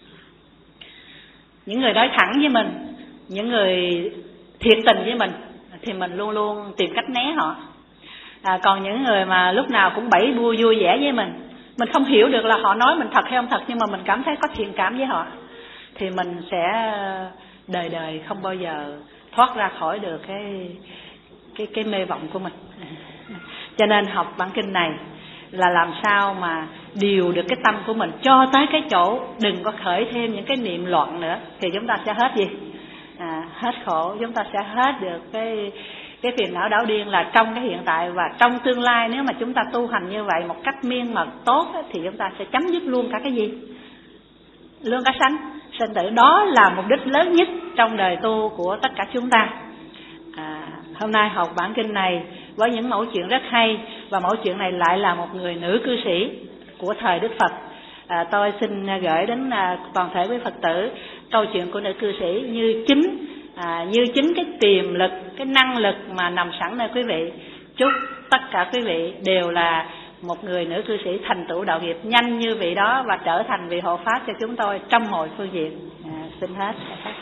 Những người nói thẳng với mình, những người thiệt tình với mình thì mình luôn luôn tìm cách né họ. À, còn những người mà lúc nào cũng bẫy bua vui vẻ với mình, mình không hiểu được là họ nói mình thật hay không thật, nhưng mà mình cảm thấy có thiện cảm với họ, thì mình sẽ đời đời không bao giờ thoát ra khỏi được cái cái cái mê vọng của mình. Cho nên học bản kinh này là làm sao mà điều được cái tâm của mình cho tới cái chỗ đừng có khởi thêm những cái niệm loạn nữa, thì chúng ta sẽ hết gì? À, hết khổ, chúng ta sẽ hết được cái cái phiền não đảo điên là trong cái hiện tại, và trong tương lai nếu mà chúng ta tu hành như vậy một cách miên mật tốt thì chúng ta sẽ chấm dứt luôn cả cái gì? Luôn cả sanh sinh tử. Đó là mục đích lớn nhất trong đời tu của tất cả chúng ta. À, hôm nay học bản kinh này với những mẫu chuyện rất hay, và mẫu chuyện này lại là một người nữ cư sĩ của thời Đức Phật. À, tôi xin gửi đến à, toàn thể quý Phật tử câu chuyện của nữ cư sĩ như chính à, như chính cái tiềm lực, cái năng lực mà nằm sẵn nơi quý vị. Chúc tất cả quý vị đều là một người nữ cư sĩ thành tựu đạo nghiệp nhanh như vị đó và trở thành vị hộ pháp cho chúng tôi trong mọi phương diện. À, xin hết.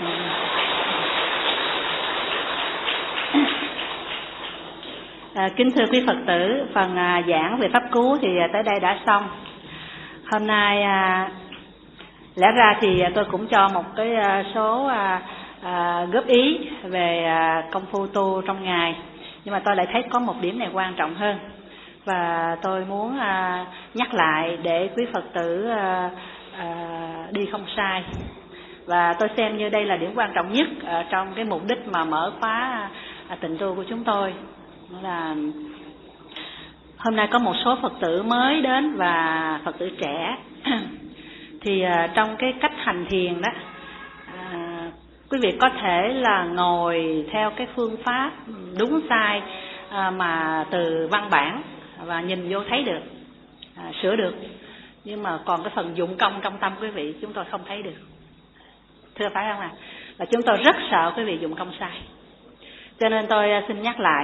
À, kính thưa quý Phật tử, phần à, giảng về pháp cứu thì à, tới đây đã xong. Hôm nay à, lẽ ra thì tôi cũng cho một cái à, số à, à, góp ý về à, công phu tu trong ngày, Nhưng mà tôi lại thấy có một điểm này quan trọng hơn, và tôi muốn uh, nhắc lại để quý Phật tử uh, uh, đi không sai. Và tôi xem như đây là điểm quan trọng nhất uh, trong cái mục đích mà mở khóa uh, tịnh tu của chúng tôi. Đó là hôm nay có một số Phật tử mới đến và Phật tử trẻ. Thì uh, trong cái cách hành thiền đó, uh, quý vị có thể là ngồi theo cái phương pháp đúng sai uh, mà từ văn bản và nhìn vô thấy được, à, sửa được. Nhưng mà còn cái phần dụng công trong tâm quý vị chúng tôi không thấy được. Thưa phải không ạ? À? Và chúng tôi rất sợ quý vị dụng công sai. Cho nên tôi xin nhắc lại,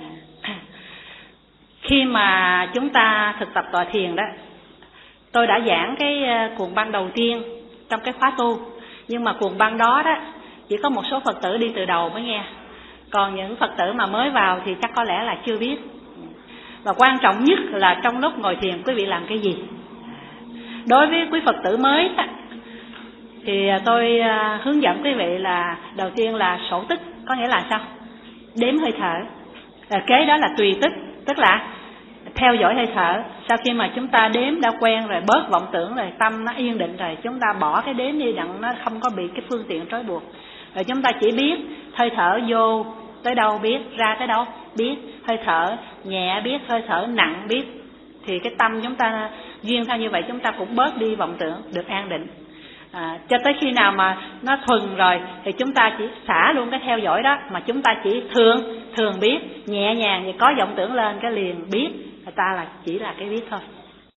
khi mà chúng ta thực tập tọa thiền đó, tôi đã giảng cái cuộn băng đầu tiên trong cái khóa tu. Nhưng mà cuộn băng đó đó chỉ có một số Phật tử đi từ đầu mới nghe. Còn những Phật tử mà mới vào thì chắc có lẽ là chưa biết. Và quan trọng nhất là trong lúc ngồi thiền quý vị làm cái gì. Đối với quý Phật tử mới thì tôi hướng dẫn quý vị là đầu tiên là sổ tức. Có nghĩa là sao? Đếm hơi thở. Kế đó là tùy tức, tức là theo dõi hơi thở. Sau khi mà chúng ta đếm đã quen rồi, bớt vọng tưởng rồi, tâm nó yên định rồi, chúng ta bỏ cái đếm đi đặng nó không có bị cái phương tiện trói buộc. Rồi chúng ta chỉ biết hơi thở vô tới đâu biết, ra tới đâu biết, hơi thở nhẹ biết, hơi thở nặng biết. Thì cái tâm chúng ta duyên theo như vậy, chúng ta cũng bớt đi vọng tưởng, được an định. À, cho tới khi nào mà nó thuần rồi thì chúng ta chỉ xả luôn cái theo dõi đó, mà chúng ta chỉ thường thường biết, nhẹ nhàng thì có vọng tưởng lên cái liền biết, người ta là chỉ là cái biết thôi.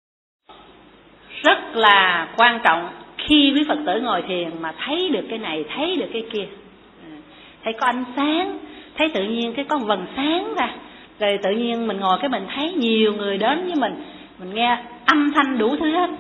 Rất là quan trọng khi quý Phật tử ngồi thiền mà thấy được cái này, thấy được cái kia, à, thấy có ánh sáng, thấy tự nhiên cái con vầng sáng ra, rồi tự nhiên mình ngồi cái mình thấy nhiều người đến với mình, mình nghe âm thanh đủ thứ hết.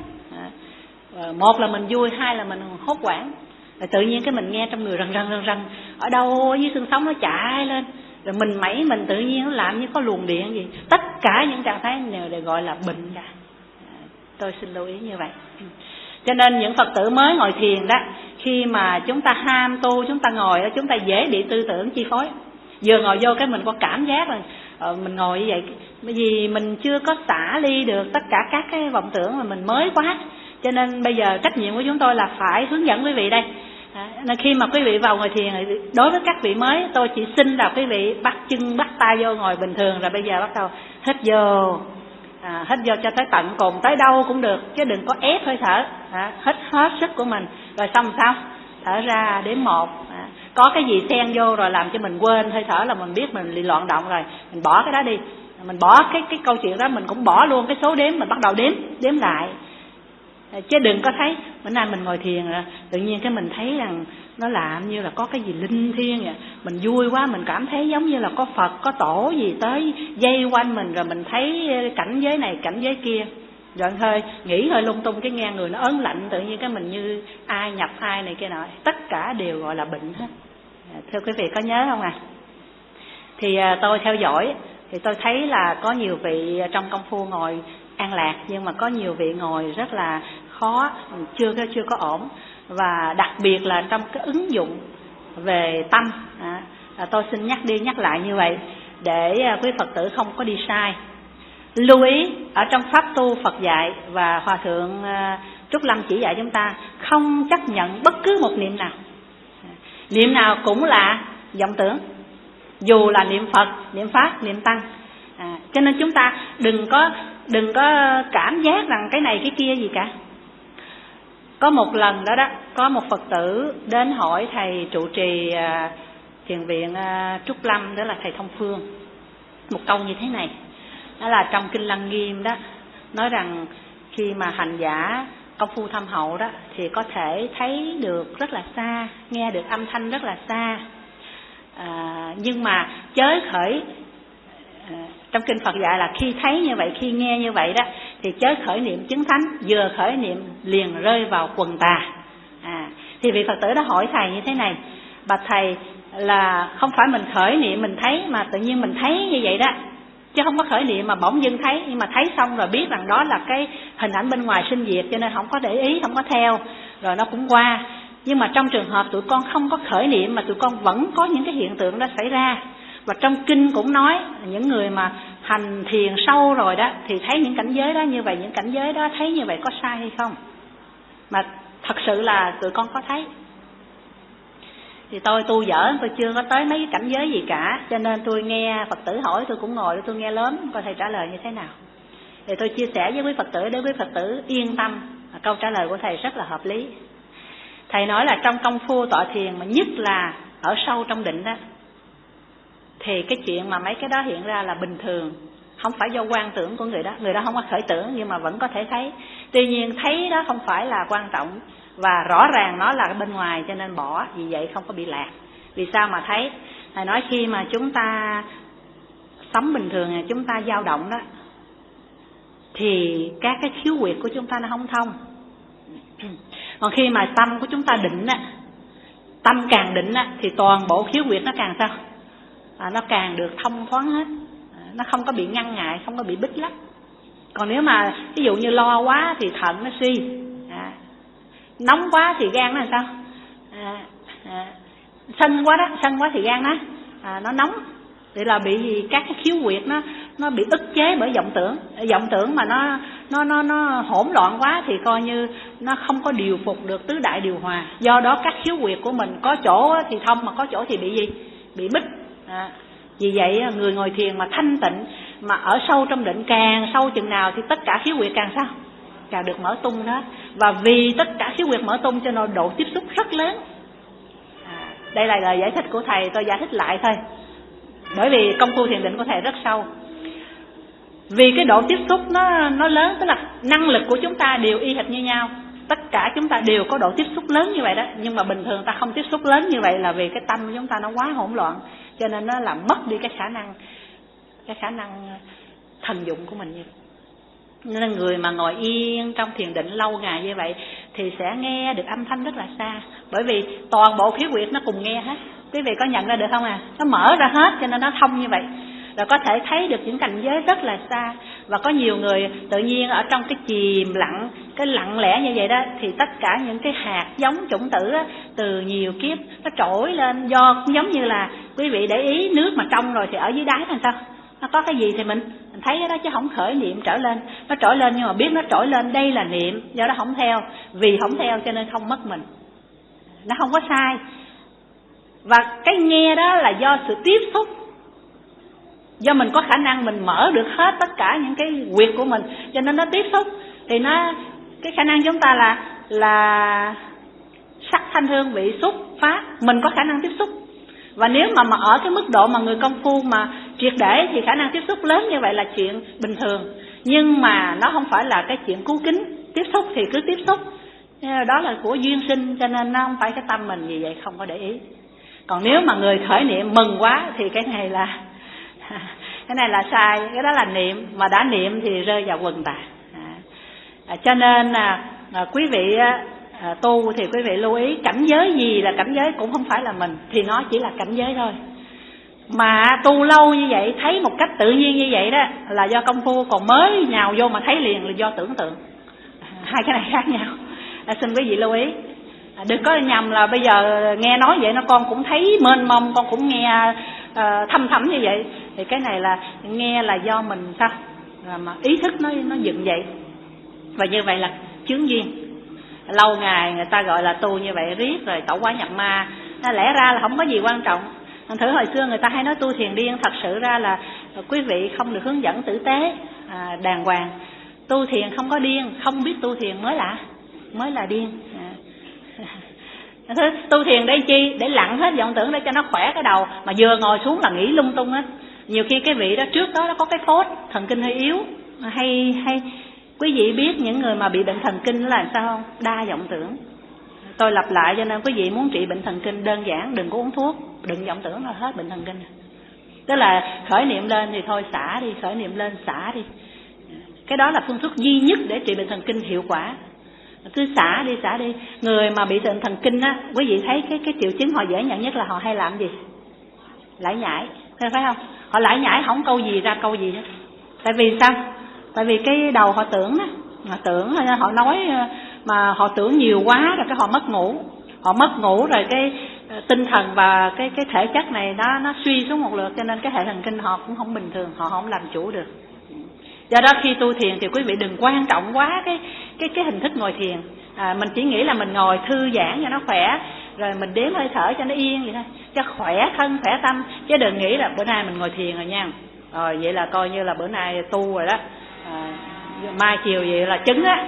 À, một là mình vui, hai là mình hốt hoảng, rồi tự nhiên cái mình nghe trong người rần rần rần rần, ở đâu ở dưới xương sống nó chạy lên, rồi mình mẩy mình tự nhiên nó làm như có luồng điện gì. Tất cả những trạng thái này đều gọi là bệnh cả. À, tôi xin lưu ý như vậy. Cho nên những Phật tử mới ngồi thiền đó, khi mà chúng ta ham tu, chúng ta ngồi đó, chúng ta dễ bị tư tưởng chi phối. Vừa ngồi vô cái mình có cảm giác là ờ, mình ngồi như vậy, bởi vì mình chưa có xả ly được tất cả các cái vọng tưởng mà mình mới quá. Cho nên bây giờ trách nhiệm của chúng tôi là phải hướng dẫn quý vị đây. À, nên khi mà quý vị vào ngồi thiền, đối với các vị mới, tôi chỉ xin là quý vị bắt chân bắt tay vô ngồi bình thường, rồi bây giờ bắt đầu hít vô, à, hít vô cho tới tận cùng, tới đâu cũng được, chứ đừng có ép hơi thở. À, hít hết sức của mình, rồi xong sao? Thở ra đếm một. À, có cái gì xen vô rồi làm cho mình quên hơi thở là mình biết mình bị loạn động rồi, mình bỏ cái đó đi, mình bỏ cái cái câu chuyện đó, mình cũng bỏ luôn cái số đếm, mình bắt đầu đếm đếm lại. Chứ đừng có thấy bữa nay mình ngồi thiền rồi tự nhiên cái mình thấy rằng nó làm như là có cái gì linh thiêng vậy, mình vui quá, mình cảm thấy giống như là có Phật có tổ gì tới dây quanh mình, rồi mình thấy cảnh giới này cảnh giới kia, rồi hơi nghĩ hơi lung tung, cái nghe người nó ớn lạnh, tự nhiên cái mình như ai nhập ai này kia nọ, tất cả đều gọi là bệnh hết. Thưa quý vị có nhớ không à? Thì tôi theo dõi thì tôi thấy là có nhiều vị trong công phu ngồi an lạc, nhưng mà có nhiều vị ngồi rất là khó, chưa chưa có ổn. Và đặc biệt là trong cái ứng dụng về tâm, à, tôi xin nhắc đi nhắc lại như vậy để quý Phật tử không có đi sai. Lưu ý ở trong pháp tu Phật dạy và Hòa thượng Trúc Lâm chỉ dạy chúng ta không chấp nhận bất cứ một niệm nào. Niệm nào cũng là vọng tưởng, dù là niệm Phật, niệm Pháp, niệm Tăng. À, cho nên chúng ta đừng có đừng có cảm giác rằng cái này cái kia gì cả. Có một lần đó đó, có một Phật tử đến hỏi thầy trụ trì à, thiền viện à, Trúc Lâm, đó là thầy Thông Phương, một câu như thế này. Đó là trong Kinh Lăng Nghiêm đó, nói rằng khi mà hành giả công phu thâm hậu đó thì có thể thấy được rất là xa, nghe được âm thanh rất là xa, à, nhưng mà chớ khởi à, trong kinh Phật dạy là khi thấy như vậy, khi nghe như vậy đó thì chớ khởi niệm chứng thánh, vừa khởi niệm liền rơi vào quần tà. À, thì vị Phật tử đã hỏi thầy như thế này: bạch thầy, là không phải mình khởi niệm mình thấy mà tự nhiên mình thấy như vậy đó, chứ không có khởi niệm mà bỗng dưng thấy, nhưng mà thấy xong rồi biết rằng đó là cái hình ảnh bên ngoài sinh diệt, cho nên không có để ý, không có theo, rồi nó cũng qua. Nhưng mà trong trường hợp tụi con không có khởi niệm mà tụi con vẫn có những cái hiện tượng đó xảy ra, Và trong kinh cũng nói những người mà hành thiền sâu rồi đó thì thấy những cảnh giới đó như vậy, những cảnh giới đó thấy như vậy có sai hay không? Mà thật sự là tụi con có thấy. Thì tôi tu dở, tôi chưa có tới mấy cái cảnh giới gì cả, cho nên tôi nghe Phật tử hỏi tôi cũng ngồi tôi nghe lớn coi thầy trả lời như thế nào. Thì tôi chia sẻ với quý Phật tử để quý Phật tử yên tâm, câu trả lời của thầy rất là hợp lý. Thầy nói là trong công phu tọa thiền mà nhất là ở sâu trong định đó, thì cái chuyện mà mấy cái đó hiện ra là bình thường, không phải do quan tưởng của người đó. Người đó không có khởi tưởng nhưng mà vẫn có thể thấy. Tuy nhiên thấy đó không phải là quan trọng, và rõ ràng nó là bên ngoài cho nên bỏ, vì vậy không có bị lạc. Vì sao mà thấy? Thầy nói khi mà chúng ta sống bình thường, chúng ta dao động đó, thì các cái khiếu huyệt của chúng ta nó không thông. Còn khi mà tâm của chúng ta định á, tâm càng định á, thì toàn bộ khiếu huyệt nó càng sao? À, nó càng được thông thoáng hết, à, nó không có bị ngăn ngại, không có bị bít lấp. Còn nếu mà ví dụ như lo quá thì thận nó suy, à, nóng quá thì gan nó làm sao? À, à, sân quá đó, sân quá thì gan nó à, nó nóng. Vậy là bị gì? Các cái khiếu huyệt nó nó bị ức chế bởi vọng tưởng. Vọng tưởng mà nó nó nó nó hỗn loạn quá thì coi như nó không có điều phục được tứ đại điều hòa. Do đó các khiếu huyệt của mình có chỗ thì thông, mà có chỗ thì bị gì? Bị bích. À, vì vậy người ngồi thiền mà thanh tịnh, mà ở sâu trong định, càng sâu chừng nào thì tất cả khiếu huyệt càng sao? Càng được mở tung đó. Và vì tất cả khiếu huyệt mở tung cho nên độ tiếp xúc rất lớn. À, đây là lời giải thích của thầy, tôi giải thích lại thôi. Bởi vì công phu thiền định của thầy rất sâu. Vì cái độ tiếp xúc nó nó lớn, tức là năng lực của chúng ta đều y hệt như nhau. Tất cả chúng ta đều có độ tiếp xúc lớn như vậy đó. Nhưng mà bình thường ta không tiếp xúc lớn như vậy là vì cái tâm của chúng ta nó quá hỗn loạn, cho nên nó làm mất đi cái khả năng Cái khả năng thần dụng của mình như vậy. Nên người mà ngồi yên trong thiền định lâu ngày như vậy thì sẽ nghe được âm thanh rất là xa. Bởi vì toàn bộ khiếu huyệt nó cùng nghe hết. Quý vị có nhận ra được không à? Nó mở ra hết cho nên nó thông như vậy. Rồi có thể thấy được những cảnh giới rất là xa. Và có nhiều người tự nhiên ở trong cái chìm lặng, cái lặng lẽ như vậy đó, thì tất cả những cái hạt giống chủng tử đó, từ nhiều kiếp nó trỗi lên. Do giống như là quý vị để ý nước mà trong rồi thì ở dưới đáy làm sao? Nó có cái gì thì mình, mình thấy cái đó chứ không khởi niệm trở lên. Nó trỗi lên nhưng mà biết nó trỗi lên đây là niệm, do đó không theo. Vì không theo cho nên không mất mình. Nó không có sai. Và cái nghe đó là do sự tiếp xúc, do mình có khả năng mình mở được hết tất cả những cái huyệt của mình, cho nên nó tiếp xúc. Thì nó, cái khả năng chúng ta là là sắc thanh hương vị xúc pháp, mình có khả năng tiếp xúc. Và nếu mà, mà ở cái mức độ mà người công phu mà triệt để thì khả năng tiếp xúc lớn như vậy là chuyện bình thường. Nhưng mà nó không phải là cái chuyện cứu kính. Tiếp xúc thì cứ tiếp xúc, đó là của duyên sinh, cho nên nó không phải cái tâm mình, vì vậy không có để ý. Còn nếu mà người khởi niệm mừng quá thì cái này là cái này là sai, cái đó là niệm, mà đã niệm thì rơi vào quần tà. À, cho nên à, à, quý vị à, tu thì quý vị lưu ý cảnh giới gì là cảnh giới cũng không phải là mình, thì nó chỉ là cảnh giới thôi. Mà tu lâu như vậy, thấy một cách tự nhiên như vậy đó là do công phu, còn mới nhào vô mà thấy liền là do tưởng tượng. Hai cái này khác nhau. À, xin quý vị lưu ý. À, đừng có nhầm là bây giờ nghe nói vậy nó con cũng thấy mênh mông, con cũng nghe uh, thâm thẳm như vậy. Thì cái này là nghe là do mình sao? Là mà ý thức nó nó dựng vậy. Và như vậy là chướng duyên. Lâu ngày người ta gọi là tu như vậy riết rồi tẩu hóa nhập ma. Nó lẽ ra là không có gì quan trọng. Thử hồi xưa người ta hay nói tu thiền điên, thật sự ra là quý vị không được hướng dẫn tử tế, à, đàng hoàng. Tu thiền không có điên, không biết tu thiền mới là mới là điên. À. Tu thiền để chi? Để lặng hết vọng tưởng để cho nó khỏe cái đầu, mà vừa ngồi xuống là nghĩ lung tung hết. Nhiều khi cái vị đó trước đó nó có cái phốt thần kinh hơi yếu, hay hay quý vị biết những người mà bị bệnh thần kinh là sao không? Đa vọng tưởng. Tôi lặp lại cho nên quý vị muốn trị bệnh thần kinh đơn giản, đừng có uống thuốc, đừng vọng tưởng là hết bệnh thần kinh. Tức là khởi niệm lên thì thôi xả đi, khởi niệm lên xả đi. Cái đó là phương thức duy nhất để trị bệnh thần kinh hiệu quả. Cứ xả đi, xả đi. Người mà bị bệnh thần kinh á, quý vị thấy cái cái triệu chứng họ dễ nhận nhất là họ hay làm gì? Lải nhải, phải không? Họ lải nhải không câu gì ra câu gì hết. Tại vì sao? Tại vì cái đầu họ tưởng á, họ tưởng họ nói mà họ tưởng nhiều quá rồi cái họ mất ngủ. Họ mất ngủ rồi cái tinh thần và cái cái thể chất này nó nó suy xuống một lượt, cho nên cái hệ thần kinh họ cũng không bình thường, họ không làm chủ được. Do đó khi tu thiền thì quý vị đừng quan trọng quá cái cái cái hình thức ngồi thiền. À, mình chỉ nghĩ là mình ngồi thư giãn cho nó khỏe, rồi mình đếm hơi thở cho nó yên vậy thôi, cho khỏe thân khỏe tâm, chứ đừng nghĩ là bữa nay mình ngồi thiền rồi nha, rồi vậy là coi như là bữa nay tu rồi đó, à, mai chiều vậy là chứng á.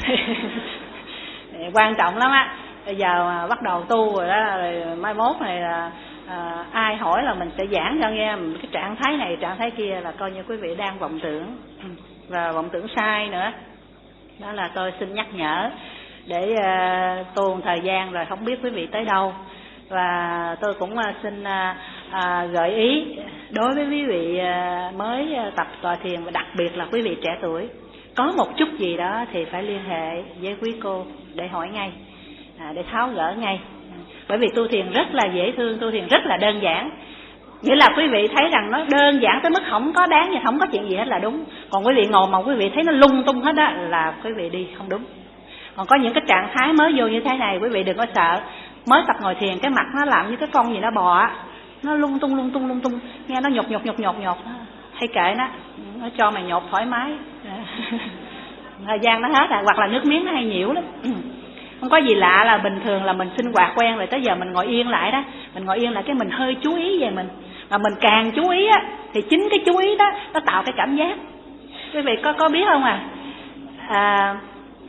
Quan trọng lắm á. Bây giờ mà bắt đầu tu rồi đó, rồi mai mốt này là à, ai hỏi là mình sẽ giảng cho nghe cái trạng thái này trạng thái kia là coi như quý vị đang vọng tưởng, và vọng tưởng sai nữa. Đó là tôi xin nhắc nhở để uh, tu một thời gian rồi không biết quý vị tới đâu. Và tôi cũng uh, xin uh, uh, gợi ý đối với quý vị uh, mới uh, tập tọa thiền, và đặc biệt là quý vị trẻ tuổi, có một chút gì đó thì phải liên hệ với quý cô để hỏi ngay, à, để tháo gỡ ngay. Bởi vì tu thiền rất là dễ thương, tu thiền rất là đơn giản. Nghĩa là quý vị thấy rằng nó đơn giản tới mức không có đáng gì, không có chuyện gì hết là đúng. Còn quý vị ngồi mà quý vị thấy nó lung tung hết á là quý vị đi không đúng. Còn có những cái trạng thái mới vô như thế này, quý vị đừng có sợ. Mới tập ngồi thiền cái mặt nó làm như cái con gì nó bò, nó lung tung lung tung lung tung, nghe nó nhột nhột nhột nhột nhột, hay kệ nó, nó cho mày nhột thoải mái. Thời gian nó hết à, hoặc là nước miếng nó hay nhiễu lắm. Không có gì lạ, là bình thường là mình sinh hoạt quen rồi, tới giờ mình ngồi yên lại đó, mình ngồi yên lại cái mình hơi chú ý về mình, mà mình càng chú ý á thì chính cái chú ý đó nó tạo cái cảm giác. Quý vị có có biết không à? À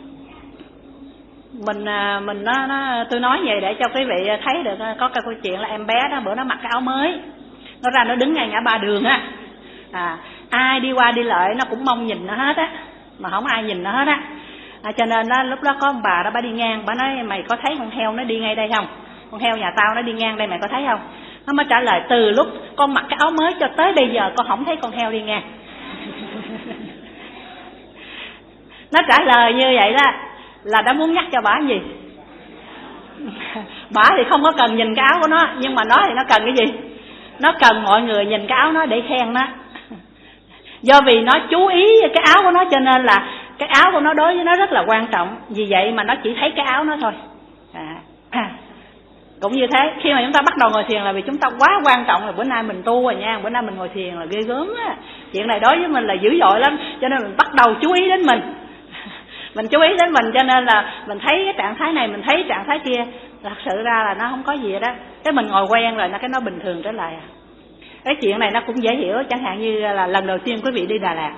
mình mình nó, nó tôi nói vậy để cho quý vị thấy được. Có cái câu chuyện là em bé đó bữa nó mặc cái áo mới, nó ra nó đứng ngay ngã ba đường á, à ai đi qua đi lại nó cũng mong nhìn nó hết á, mà không ai nhìn nó hết á. À, cho nên đó, lúc đó có ông bà đó, bà đi ngang, bà nói mày có thấy con heo nó đi ngay đây không? Con heo nhà tao nó đi ngang đây, mày có thấy không? Nó mới trả lời từ lúc con mặc cái áo mới cho tới bây giờ con không thấy con heo đi ngang. Nó trả lời như vậy đó là đã muốn nhắc cho bà gì? Bà thì không có cần nhìn cái áo của nó, nhưng mà nó thì nó cần cái gì? Nó cần mọi người nhìn cái áo nó để khen nó. Do vì nó chú ý cái áo của nó cho nên là cái áo của nó đối với nó rất là quan trọng. Vì vậy mà nó chỉ thấy cái áo nó thôi. À, à. Cũng như thế, khi mà chúng ta bắt đầu ngồi thiền là vì chúng ta quá quan trọng rồi. Bữa nay mình tu rồi nha, bữa nay mình ngồi thiền là ghê gớm á. Chuyện này đối với mình là dữ dội lắm, cho nên mình bắt đầu chú ý đến mình. Mình chú ý đến mình cho nên là mình thấy cái trạng thái này, mình thấy trạng thái kia. Thật sự ra là nó không có gì đó. Cái mình ngồi quen rồi, nó cái nó bình thường trở lại à. Cái chuyện này nó cũng dễ hiểu. Chẳng hạn như là lần đầu tiên quý vị đi Đà Lạt,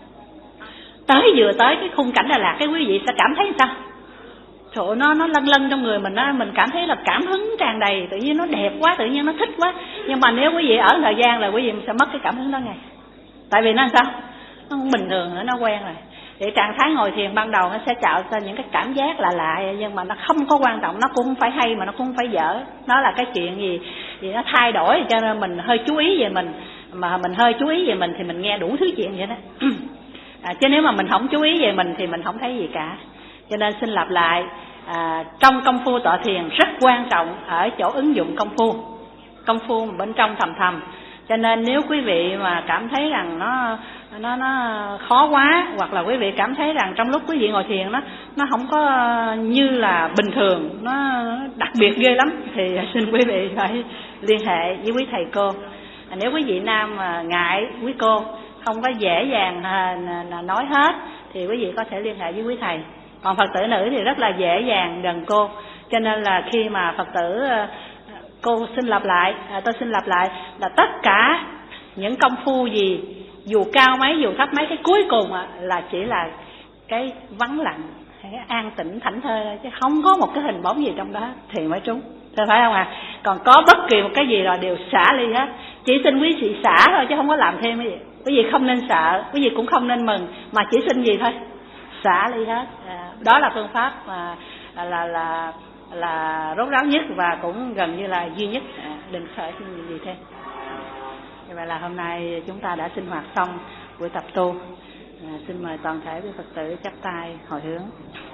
tới vừa tới cái khung cảnh Đà Lạt, cái quý vị sẽ cảm thấy sao? Trời ơi, nó nó lân lân trong người mình á, mình cảm thấy là cảm hứng tràn đầy, tự nhiên nó đẹp quá, tự nhiên nó thích quá. Nhưng mà nếu quý vị ở thời gian là quý vị sẽ mất cái cảm hứng đó ngay. Tại vì nó sao? Nó không bình thường nữa, nó quen rồi. Thì trạng thái ngồi thiền ban đầu nó sẽ tạo ra những cái cảm giác lạ lạ, nhưng mà nó không có quan trọng, nó cũng không phải hay mà nó cũng không phải dở. Nó là cái chuyện gì thì nó thay đổi, cho nên mình hơi chú ý về mình. Mà mình hơi chú ý về mình thì mình nghe đủ thứ chuyện vậy đó. À, chứ nếu mà mình không chú ý về mình thì mình không thấy gì cả. Cho nên xin lặp lại, à, trong công phu tọa thiền rất quan trọng ở chỗ ứng dụng công phu. Công phu mà bên trong thầm thầm. Cho nên nếu quý vị mà cảm thấy rằng nó nó nó khó quá, hoặc là quý vị cảm thấy rằng trong lúc quý vị ngồi thiền nó nó không có như là bình thường, nó đặc biệt ghê lắm, thì xin quý vị phải liên hệ với quý thầy cô. À, nếu quý vị nam mà ngại quý cô không có dễ dàng à, nói hết thì quý vị có thể liên hệ với quý thầy. Còn Phật tử nữ thì rất là dễ dàng gần cô. Cho nên là khi mà Phật tử, cô xin lặp lại, à, tôi xin lặp lại là tất cả những công phu gì, dù cao mấy dù thấp mấy, cái cuối cùng à, là chỉ là cái vắng lặng, cái an tĩnh thảnh thơi thôi, chứ không có một cái hình bóng gì trong đó thì mới trúng. Thế phải không à? Còn có bất kỳ một cái gì là đều xả ly hết. Chỉ xin quý vị xả thôi chứ không có làm thêm cái gì. Quý vị không nên sợ, quý vị cũng không nên mừng, mà chỉ xin gì thôi, xả ly hết. À, đó là phương pháp mà là là là, là rốt ráo nhất và cũng gần như là duy nhất. À, đừng sợ xin gì thêm. Vậy là hôm nay chúng ta đã sinh hoạt xong buổi tập tu. À, xin mời toàn thể quý Phật tử chắp tay hồi hướng.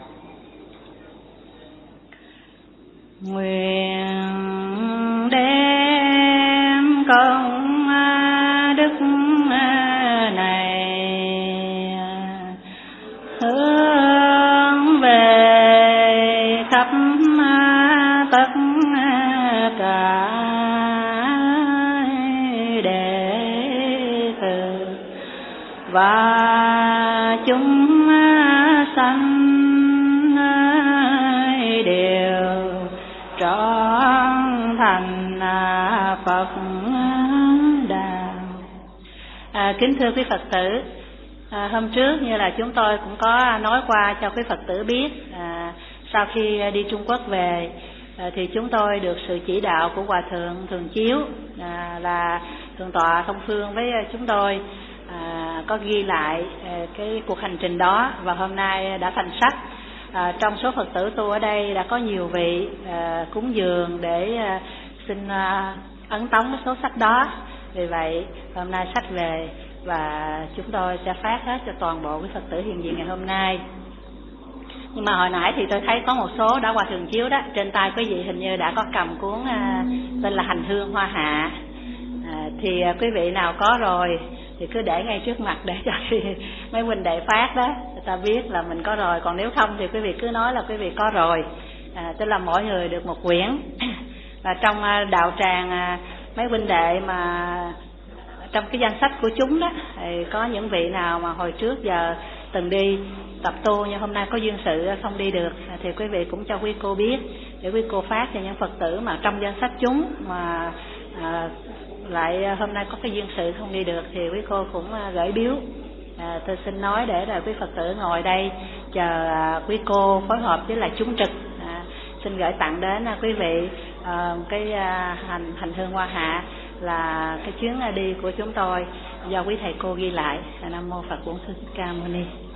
Nguyện đem công đức này hướng về khắp tất cả đệ tử và chúng sanh đều trọn thành Phật đạo. À, kính thưa quý Phật tử, à, hôm trước như là chúng tôi cũng có nói qua cho quý Phật tử biết, à, sau khi đi Trung Quốc về à, thì chúng tôi được sự chỉ đạo của Hòa Thượng Thường Chiếu, à, là Thượng tọa thông phương với chúng tôi, à, có ghi lại à, cái cuộc hành trình đó, và hôm nay đã thành sách. À, trong số Phật tử tu ở đây đã có nhiều vị à, cúng dường để à, xin à, ấn tống cái số sách đó. Vì vậy hôm nay sách về và chúng tôi sẽ phát hết cho toàn bộ quý Phật tử hiện diện ngày hôm nay. Nhưng mà hồi nãy thì tôi thấy có một số đã Hòa Thượng Chiếu đó, trên tay quý vị hình như đã có cầm cuốn à, tên là Hành Hương Hoa Hạ. À, thì à, quý vị nào có rồi thì cứ để ngay trước mặt để cho mấy huynh đệ phát đó người ta biết là mình có rồi, còn nếu không thì quý vị cứ nói là quý vị có rồi. À, tức là mỗi người được một quyển. Và trong à, đạo tràng à, mấy huynh đệ mà trong cái danh sách của chúng đó thì có những vị nào mà hồi trước giờ từng đi tập tu nhưng hôm nay có duyên sự không đi được thì quý vị cũng cho quý cô biết để quý cô phát cho những Phật tử mà trong danh sách chúng mà à, lại hôm nay có cái duyên sự không đi được thì quý cô cũng gửi biếu. À, tôi xin nói để là quý Phật tử ngồi đây chờ à, quý cô phối hợp với lại chúng trực. À, xin gửi tặng đến à, quý vị à, cái à, hành hành hương hoa hạ là cái chuyến đi của chúng tôi do quý thầy cô ghi lại. Nam mô Phật Bổn Sư Thích Ca Mâu Ni.